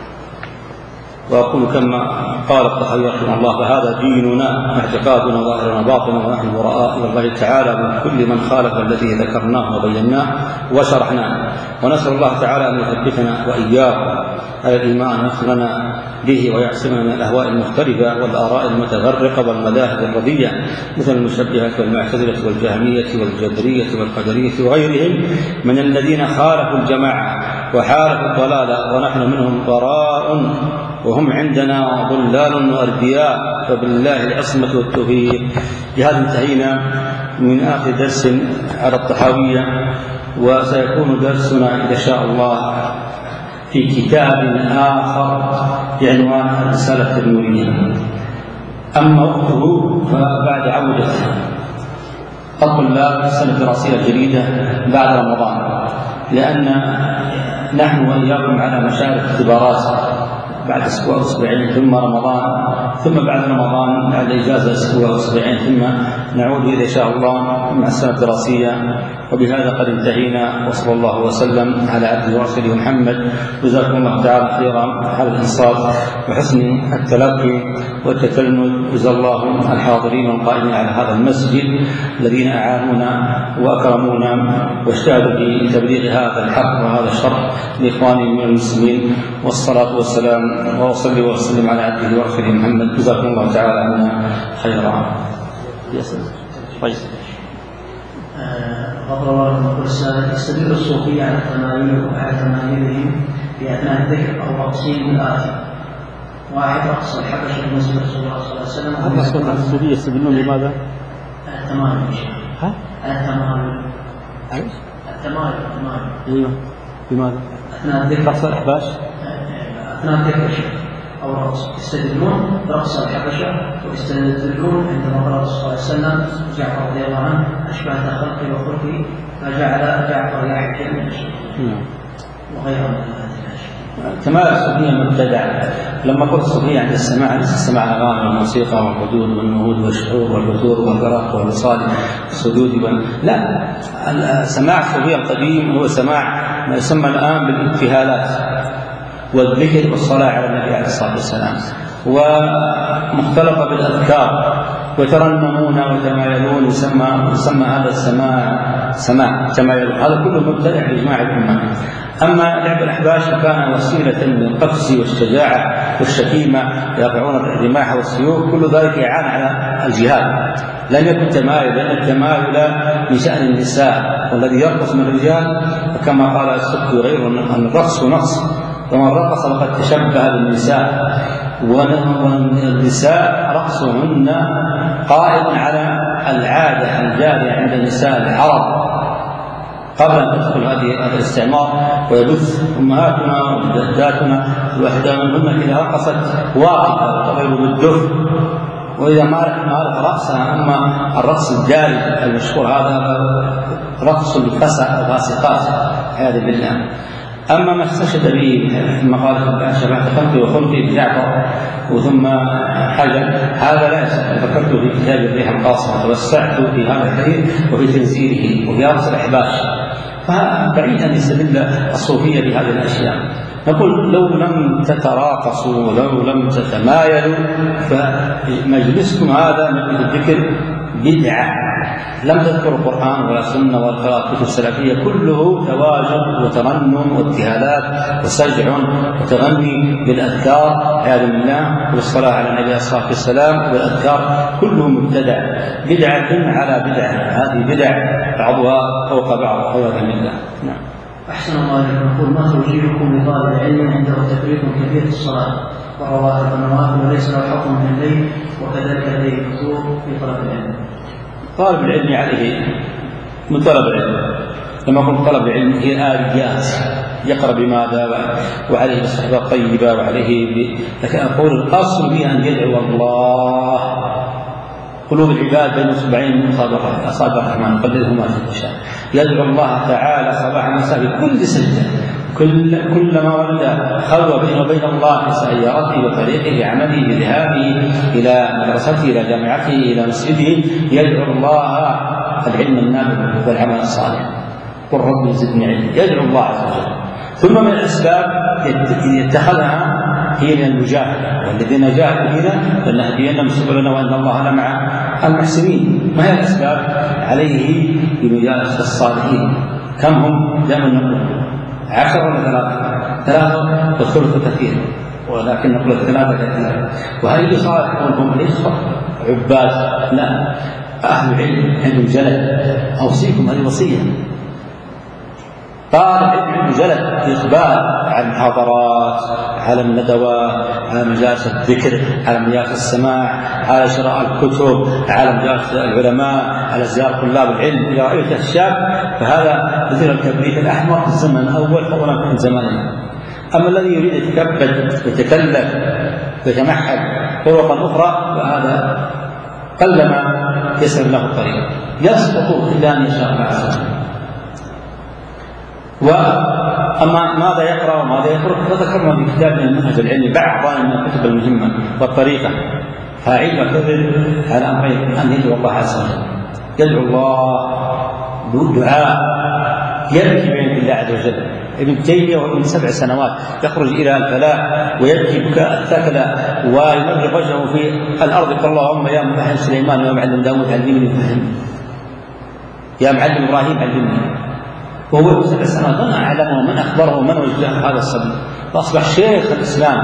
وأقول كما قال الطحاوي رحمه الله: فهذا ديننا اعتقادنا ظاهرنا باطنا، ونحن براء إلى الله تعالى من كل من خالف الذي ذكرناه وبيناه وشرحناه، ونسأل الله تعالى أن يثبتنا وإياكم على الإيمان ويغفرنا به ويعصمنا من الأهواء المختلفة والآراء المتفرقة والمذاهب الردية مثل المشبهة والمعتزلة والجهمية والجبرية والقدرية وغيرهم من الذين خالفوا الجماعة وحاربوا الضلال، ونحن منهم براء وهم عندنا ضلال وأردياء، فبالله العصمة والتوفيق. بهذا انتهينا من آخر درس على الطحاوية، وسيكون درسنا إذا شاء الله في كتاب آخر بعنوان الرسالة التدمرية. أما وقته فبعد عودة الطلاب السنة الدراسية الجديدة بعد رمضان، لأن نحن وإياكم على مشارف اختبارات بعد أسبوع أسبوعين ثم رمضان، ثم بعد رمضان بعد إجازة أسبوع أسبوعين، ثم نعود إذا شاء الله مع السنة الدراسية. وبهذا قد انتهينا، وصلى الله وسلم على عبده ورسوله محمد. جزاكم الله تعالى خيرا على الإنصات وحسن التلقي والتتلمذ. جزا الله الحاضرين والقائمين على هذا المسجد الذين أعانونا وأكرمونا واجتهدوا في تبليغ هذا الحق وهذا الشرع لإخوانهم من المسلمين، والصلاة والسلام وأصلي وأسلم على عبده ورسوله محمد. جزاكم الله تعالى عنا خيرا. طيب.
غفر الله لكم السادة. يستدل الصوفية على التمايل وعلى تمايلهم في أثناء الذكر أو رقصهم بالآتي: واحد رقص الحبشة في مسجد رسول الله صلى الله عليه وسلم.
الصوفية يستدلون لماذا؟
التمايل.
ها؟
التمايل.
ايش؟
التمايل التمايل.
ايوه. لماذا؟
أثناء الذكر.
رقص الأحباش؟
أثناء الذكر أو رقص. يستدلون برقص الحبشة، ويستدلون عندما قال الرسول صلى الله عليه وسلم جعفر رضي الله عنه أشبه خلقي وخلقي فجعل جعفر يحكي من الشيء وغيره من هذه.
تمام. الصوفية مبتدع. لما قلت الصوفية عند السماع ليس السماع الأغاني والموسيقى والحدود والنهود والشعور والفتور والقراءة والوصال والسدود وال... لا، السماع الصوفية القديم هو سماع ما يسمى الآن بالابتهالات والذكر والصلاة على النبي عليه الصلاة والسلام، ومختلطة بالأذكار، وترنمون وتمايلون، يسمى يسمى هذا السماع سماع تمايلون. هذا كله مبتدع بإجماع الأمة. أما لعب الأحباش كان وسيلة للقفز والشجاعة والشتيمة، يرفعون الرماح والسيوف، كل ذلك يعان على الجهاد، لم يكن تمايل، لأن التمايل من شأن النساء، والذي يرقص من الرجال كما قال السبكي غيره أن الرقص نقص، ومن رقص فقد تشبه بالنساء، والنساء رقصهن قائم على العادة الجارية عند النساء العرب قبل أن تدخل هذه الاستعمار، ويبث أمهاتنا وجداتنا الواحدة منهن إذا رقصت واقفة وتضرب بالدف، وإذا ما عرف رقصها. أما الرقص الجاري المشهور هذا رقص الفاسقات عياذا بالله. أما ما استشهد به مقالة شبهت خلقي وخلقي بجعفر وثم حجر، هذا لا ذكرته في كتاب الريح القاصمة، توسعت في هذا الحديث وفي تنزيله وفي رأس الأحباش، فبعيد أن يستدل الصوفية بهذه الأشياء. نقول لو لم تتراقصوا ولو لم تتمايلوا فمجلسكم هذا مجلس الذكر بدعة لم تذكر القرآن ولا سنة ولا قراءة كتب سلفية، كله تواجد وترنم وابتهالات وسجع وتغني بالأذكار عياذا بالله والصلاة على النبي عليه الصلاة والسلام والأذكار، كله مبتدع، بدعة على بدعة، هذه بدع بعضها فوق بعض عياذا بالله. نعم.
أحسن الله إليكم. يقول: ما توجيهكم لطالب العلم عنده تفريط كبير في الصلاة ورواتب النوافل وليس له حكم من الليل وكذلك لديه كثور في طلب العلم؟
طالب العلم عليه من طلب العلم، لما قلت طلب العلم هي آليات، يقرأ بماذا وعليه بالصحبة الطيبة وعليه ب... لكن أقول الأصل فيها أن يدعو الله. قلوب العباد بين اصبعين من اصابع الرحمن قلدهما في الشام، يدعو الله تعالى صباح مساء في كل سجده، كل كلما ولد خلوه بينه وبين الله في سيارته وطريقه عمله بذهابه الى مدرسته الى جامعته الى مسجده، يدعو الله العلم النافع والعمل الصالح، قل رب زدني علما، يدعو الله عز وجل. ثم من الاسباب يتخذها هي من المجاهدة، والذين جاهدوا فينا فلنهدينهم سبلنا وان الله لمع المحسنين. ما هي الاسباب؟ عليه بمجالسة الصالحين. كم هم؟ دائما نقول عشرة ولا ثلاثة؟ ثلاثة والثلث كثير، ولكن نقول ثلاثة كثير. وهل يصالحون هم الإخوة عباد؟ لا، أهل العلم عندهم جلد. أوصيكم هذه وصية، طالب علم جلد إقبال على المحاضرات، على الندوات، على مجالس الذكر، على مجالس السماع، على شراء الكتب، على مجالس العلماء، على زيارة طلاب العلم. إذا رأيت الشاب فهذا مثل الكبريت الأحمر في الزمن الأول فولا في زماننا. أما الذي يريد يتكبد ويتكلف ويتمحل طرقا أخرى فهذا قلما يسر له الطريق، يسقط إلا أن يشاء الله عز وجل. وأما ماذا يقرأ وماذا يترك فذكرنا في كتاب من المنهج العلمي بعض من الكتب المهمة والطريقة. فأعيد وأكرر على أمرين: أن يدعو الله عز وجل، يدعو الله دعاء يبكي بين الله عز وجل. ابن تيمية وهو من سبع سنوات يخرج إلى الفلاح ويبكي بكاء الثكلى ويمرغ وجهه في الأرض يقول: اللهم يا مفهم سليمان ويا معلم داود علمني فهمني، يا معلم إبراهيم علمني. وهو سبع سنوات من أعلمه ومن أخبره ومن وجهه هذا الصبي، فأصبح شيخ الإسلام.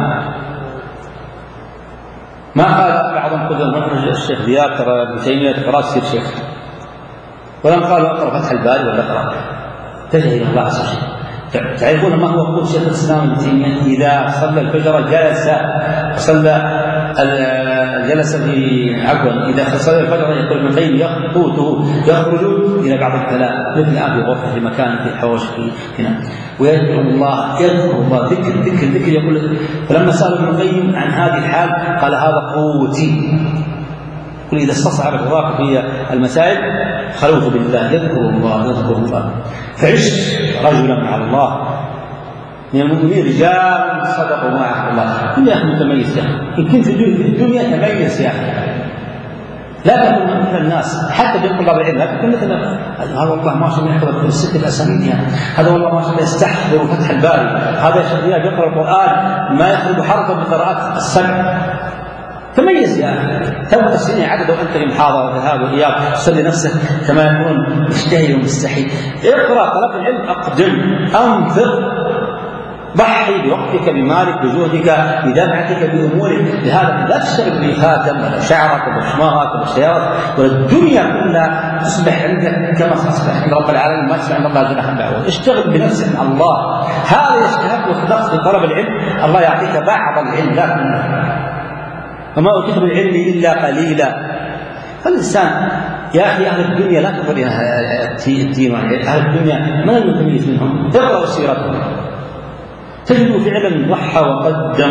ما قال بعضهم خذ المخرج الشيخ زياد ترى ابن تيمية ترى تصير شيخ، ولم قالوا اقرأ فتح الباري ولا اقرأ تجه إلى الله عز وجل. تعرفون ما هو قول شيخ الإسلام ابن تيمية؟ إذا صلى الفجر جلس صلى جلس في عفوا إذا صلى الفجر يقول ابن القيم يخطوته يخرج إلى بعض الكلام مثل أبي غرفة في مكان في حوش هنا، ويذكر الله يذكر الله ذكر ذكر ذكر يقول. فلما سأل ابن القيم عن هذه الحال قال: هذا قوتي. يقول: إذا استصعب الرواق في المسائل خلوت بالله، يذكر الله يذكر الله. فعش رجلا مع الله من المؤمنين رجال صدقوا ما عهد الله. كل يا أخي متميز، يا أخي إن كنت في الدنيا تميز يا أخي، لا تكن مثل الناس حتى بين طلاب العلم، لا تكن مثل هذا والله ما شاء الله يحفظ كل الست الأسانيد، هذا والله ما شاء الله يستحضر فتح الباري، هذا يا شيخ يقرأ القرآن ما يخرج حرفا بقراءات السبع. تميز يا أخي، تبقى السنة عدد وأنت في محاضرة ذهاب وإياب تصلي نفسك كما يكون مشتهي ومستحي. اقرأ طلب العلم، أقدم أنفق، ضحي بوقتك بمالك بجهدك بدمعتك بأمورك. لهذا لا تشتغل بخاتم ولا شعرك ولا شماغك ولا سيارتك ولا الدنيا كلها تصبح عندك كما تصبح عند رب العالمين، ما تصبح عند الله جل وعلا. اشتغل بنفسك مع الله، هذا يشتهك وخلقت في طلب العلم، الله يعطيك بعض العلم لا كله، وما أوتيت من العلم إلا قليلا. فالإنسان يا أخي أهل الدنيا لا تنظر إلى الدين والعلم، أهل الدنيا من المتميز منهم؟ اقرأوا سيرتهم تجد فعلا ضحى وقدم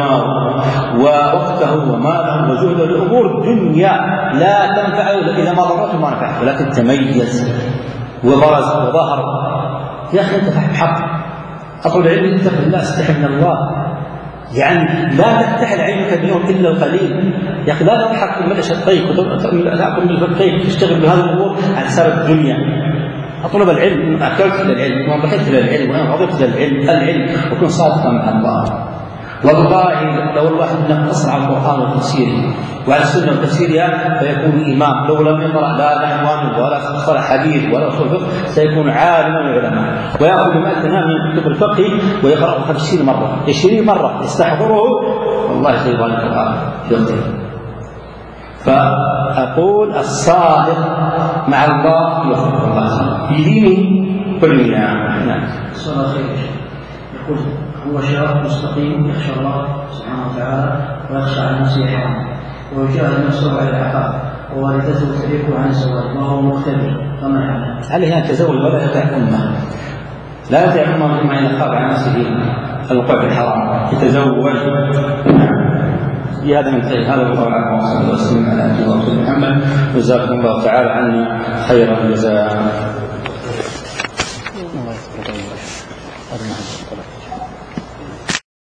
ووقته وماله وجهده لأمور الدنيا لا تنفع إذا ما ضرته ما نفعه، ولكن تميز وبرز وظهر. يا أخي أنت فهم حق، أطلب العلم اتق الله، استحي من الله، يعني لا تفتح عينك اليوم إلا القليل. يا أخي لا تضحك بالمدى شطيك وتأكل بالفكيك تشتغل بهذه الأمور على حساب الدنيا. أطلب العلم، أكلت للعلم وما بكيت للعلم وأنا غضبت للعلم، العلم وكن صادقا مع الله. والله لو الواحد نقص على القرآن وتفسيره وعلى السنة وتفسيرها فيكون إمام، لو لم يقرأ لا نحو ولا صلح حديث ولا أصول فقه سيكون عالما من العلماء، ويأخذ مئة من كتب الفقه ويقرأه خمسين مرة عشرين مرة يستحضره والله سيبان القرآن في وقته. فأقول الصادق مع الله يوفق الله في دينه كل نعم. نعم.
صلى خير. يقول هو شاب مستقيم يخشى الله سبحانه وتعالى ويخشى عن نفسه حرام ويجاهد نفسه على العقاب ووالدته تبيكه عن الزواج وهو مختبر فما يعمل؟
هل هنا تزوج ولا يطيع أمه؟ لا يطيع أمه بما يخاف عن نفسه الوقوع في الحرام يتزوج. هذا من هذا الله عليه وسلم على محمد. جزاكم الله تعالى عنا خير الجزاء.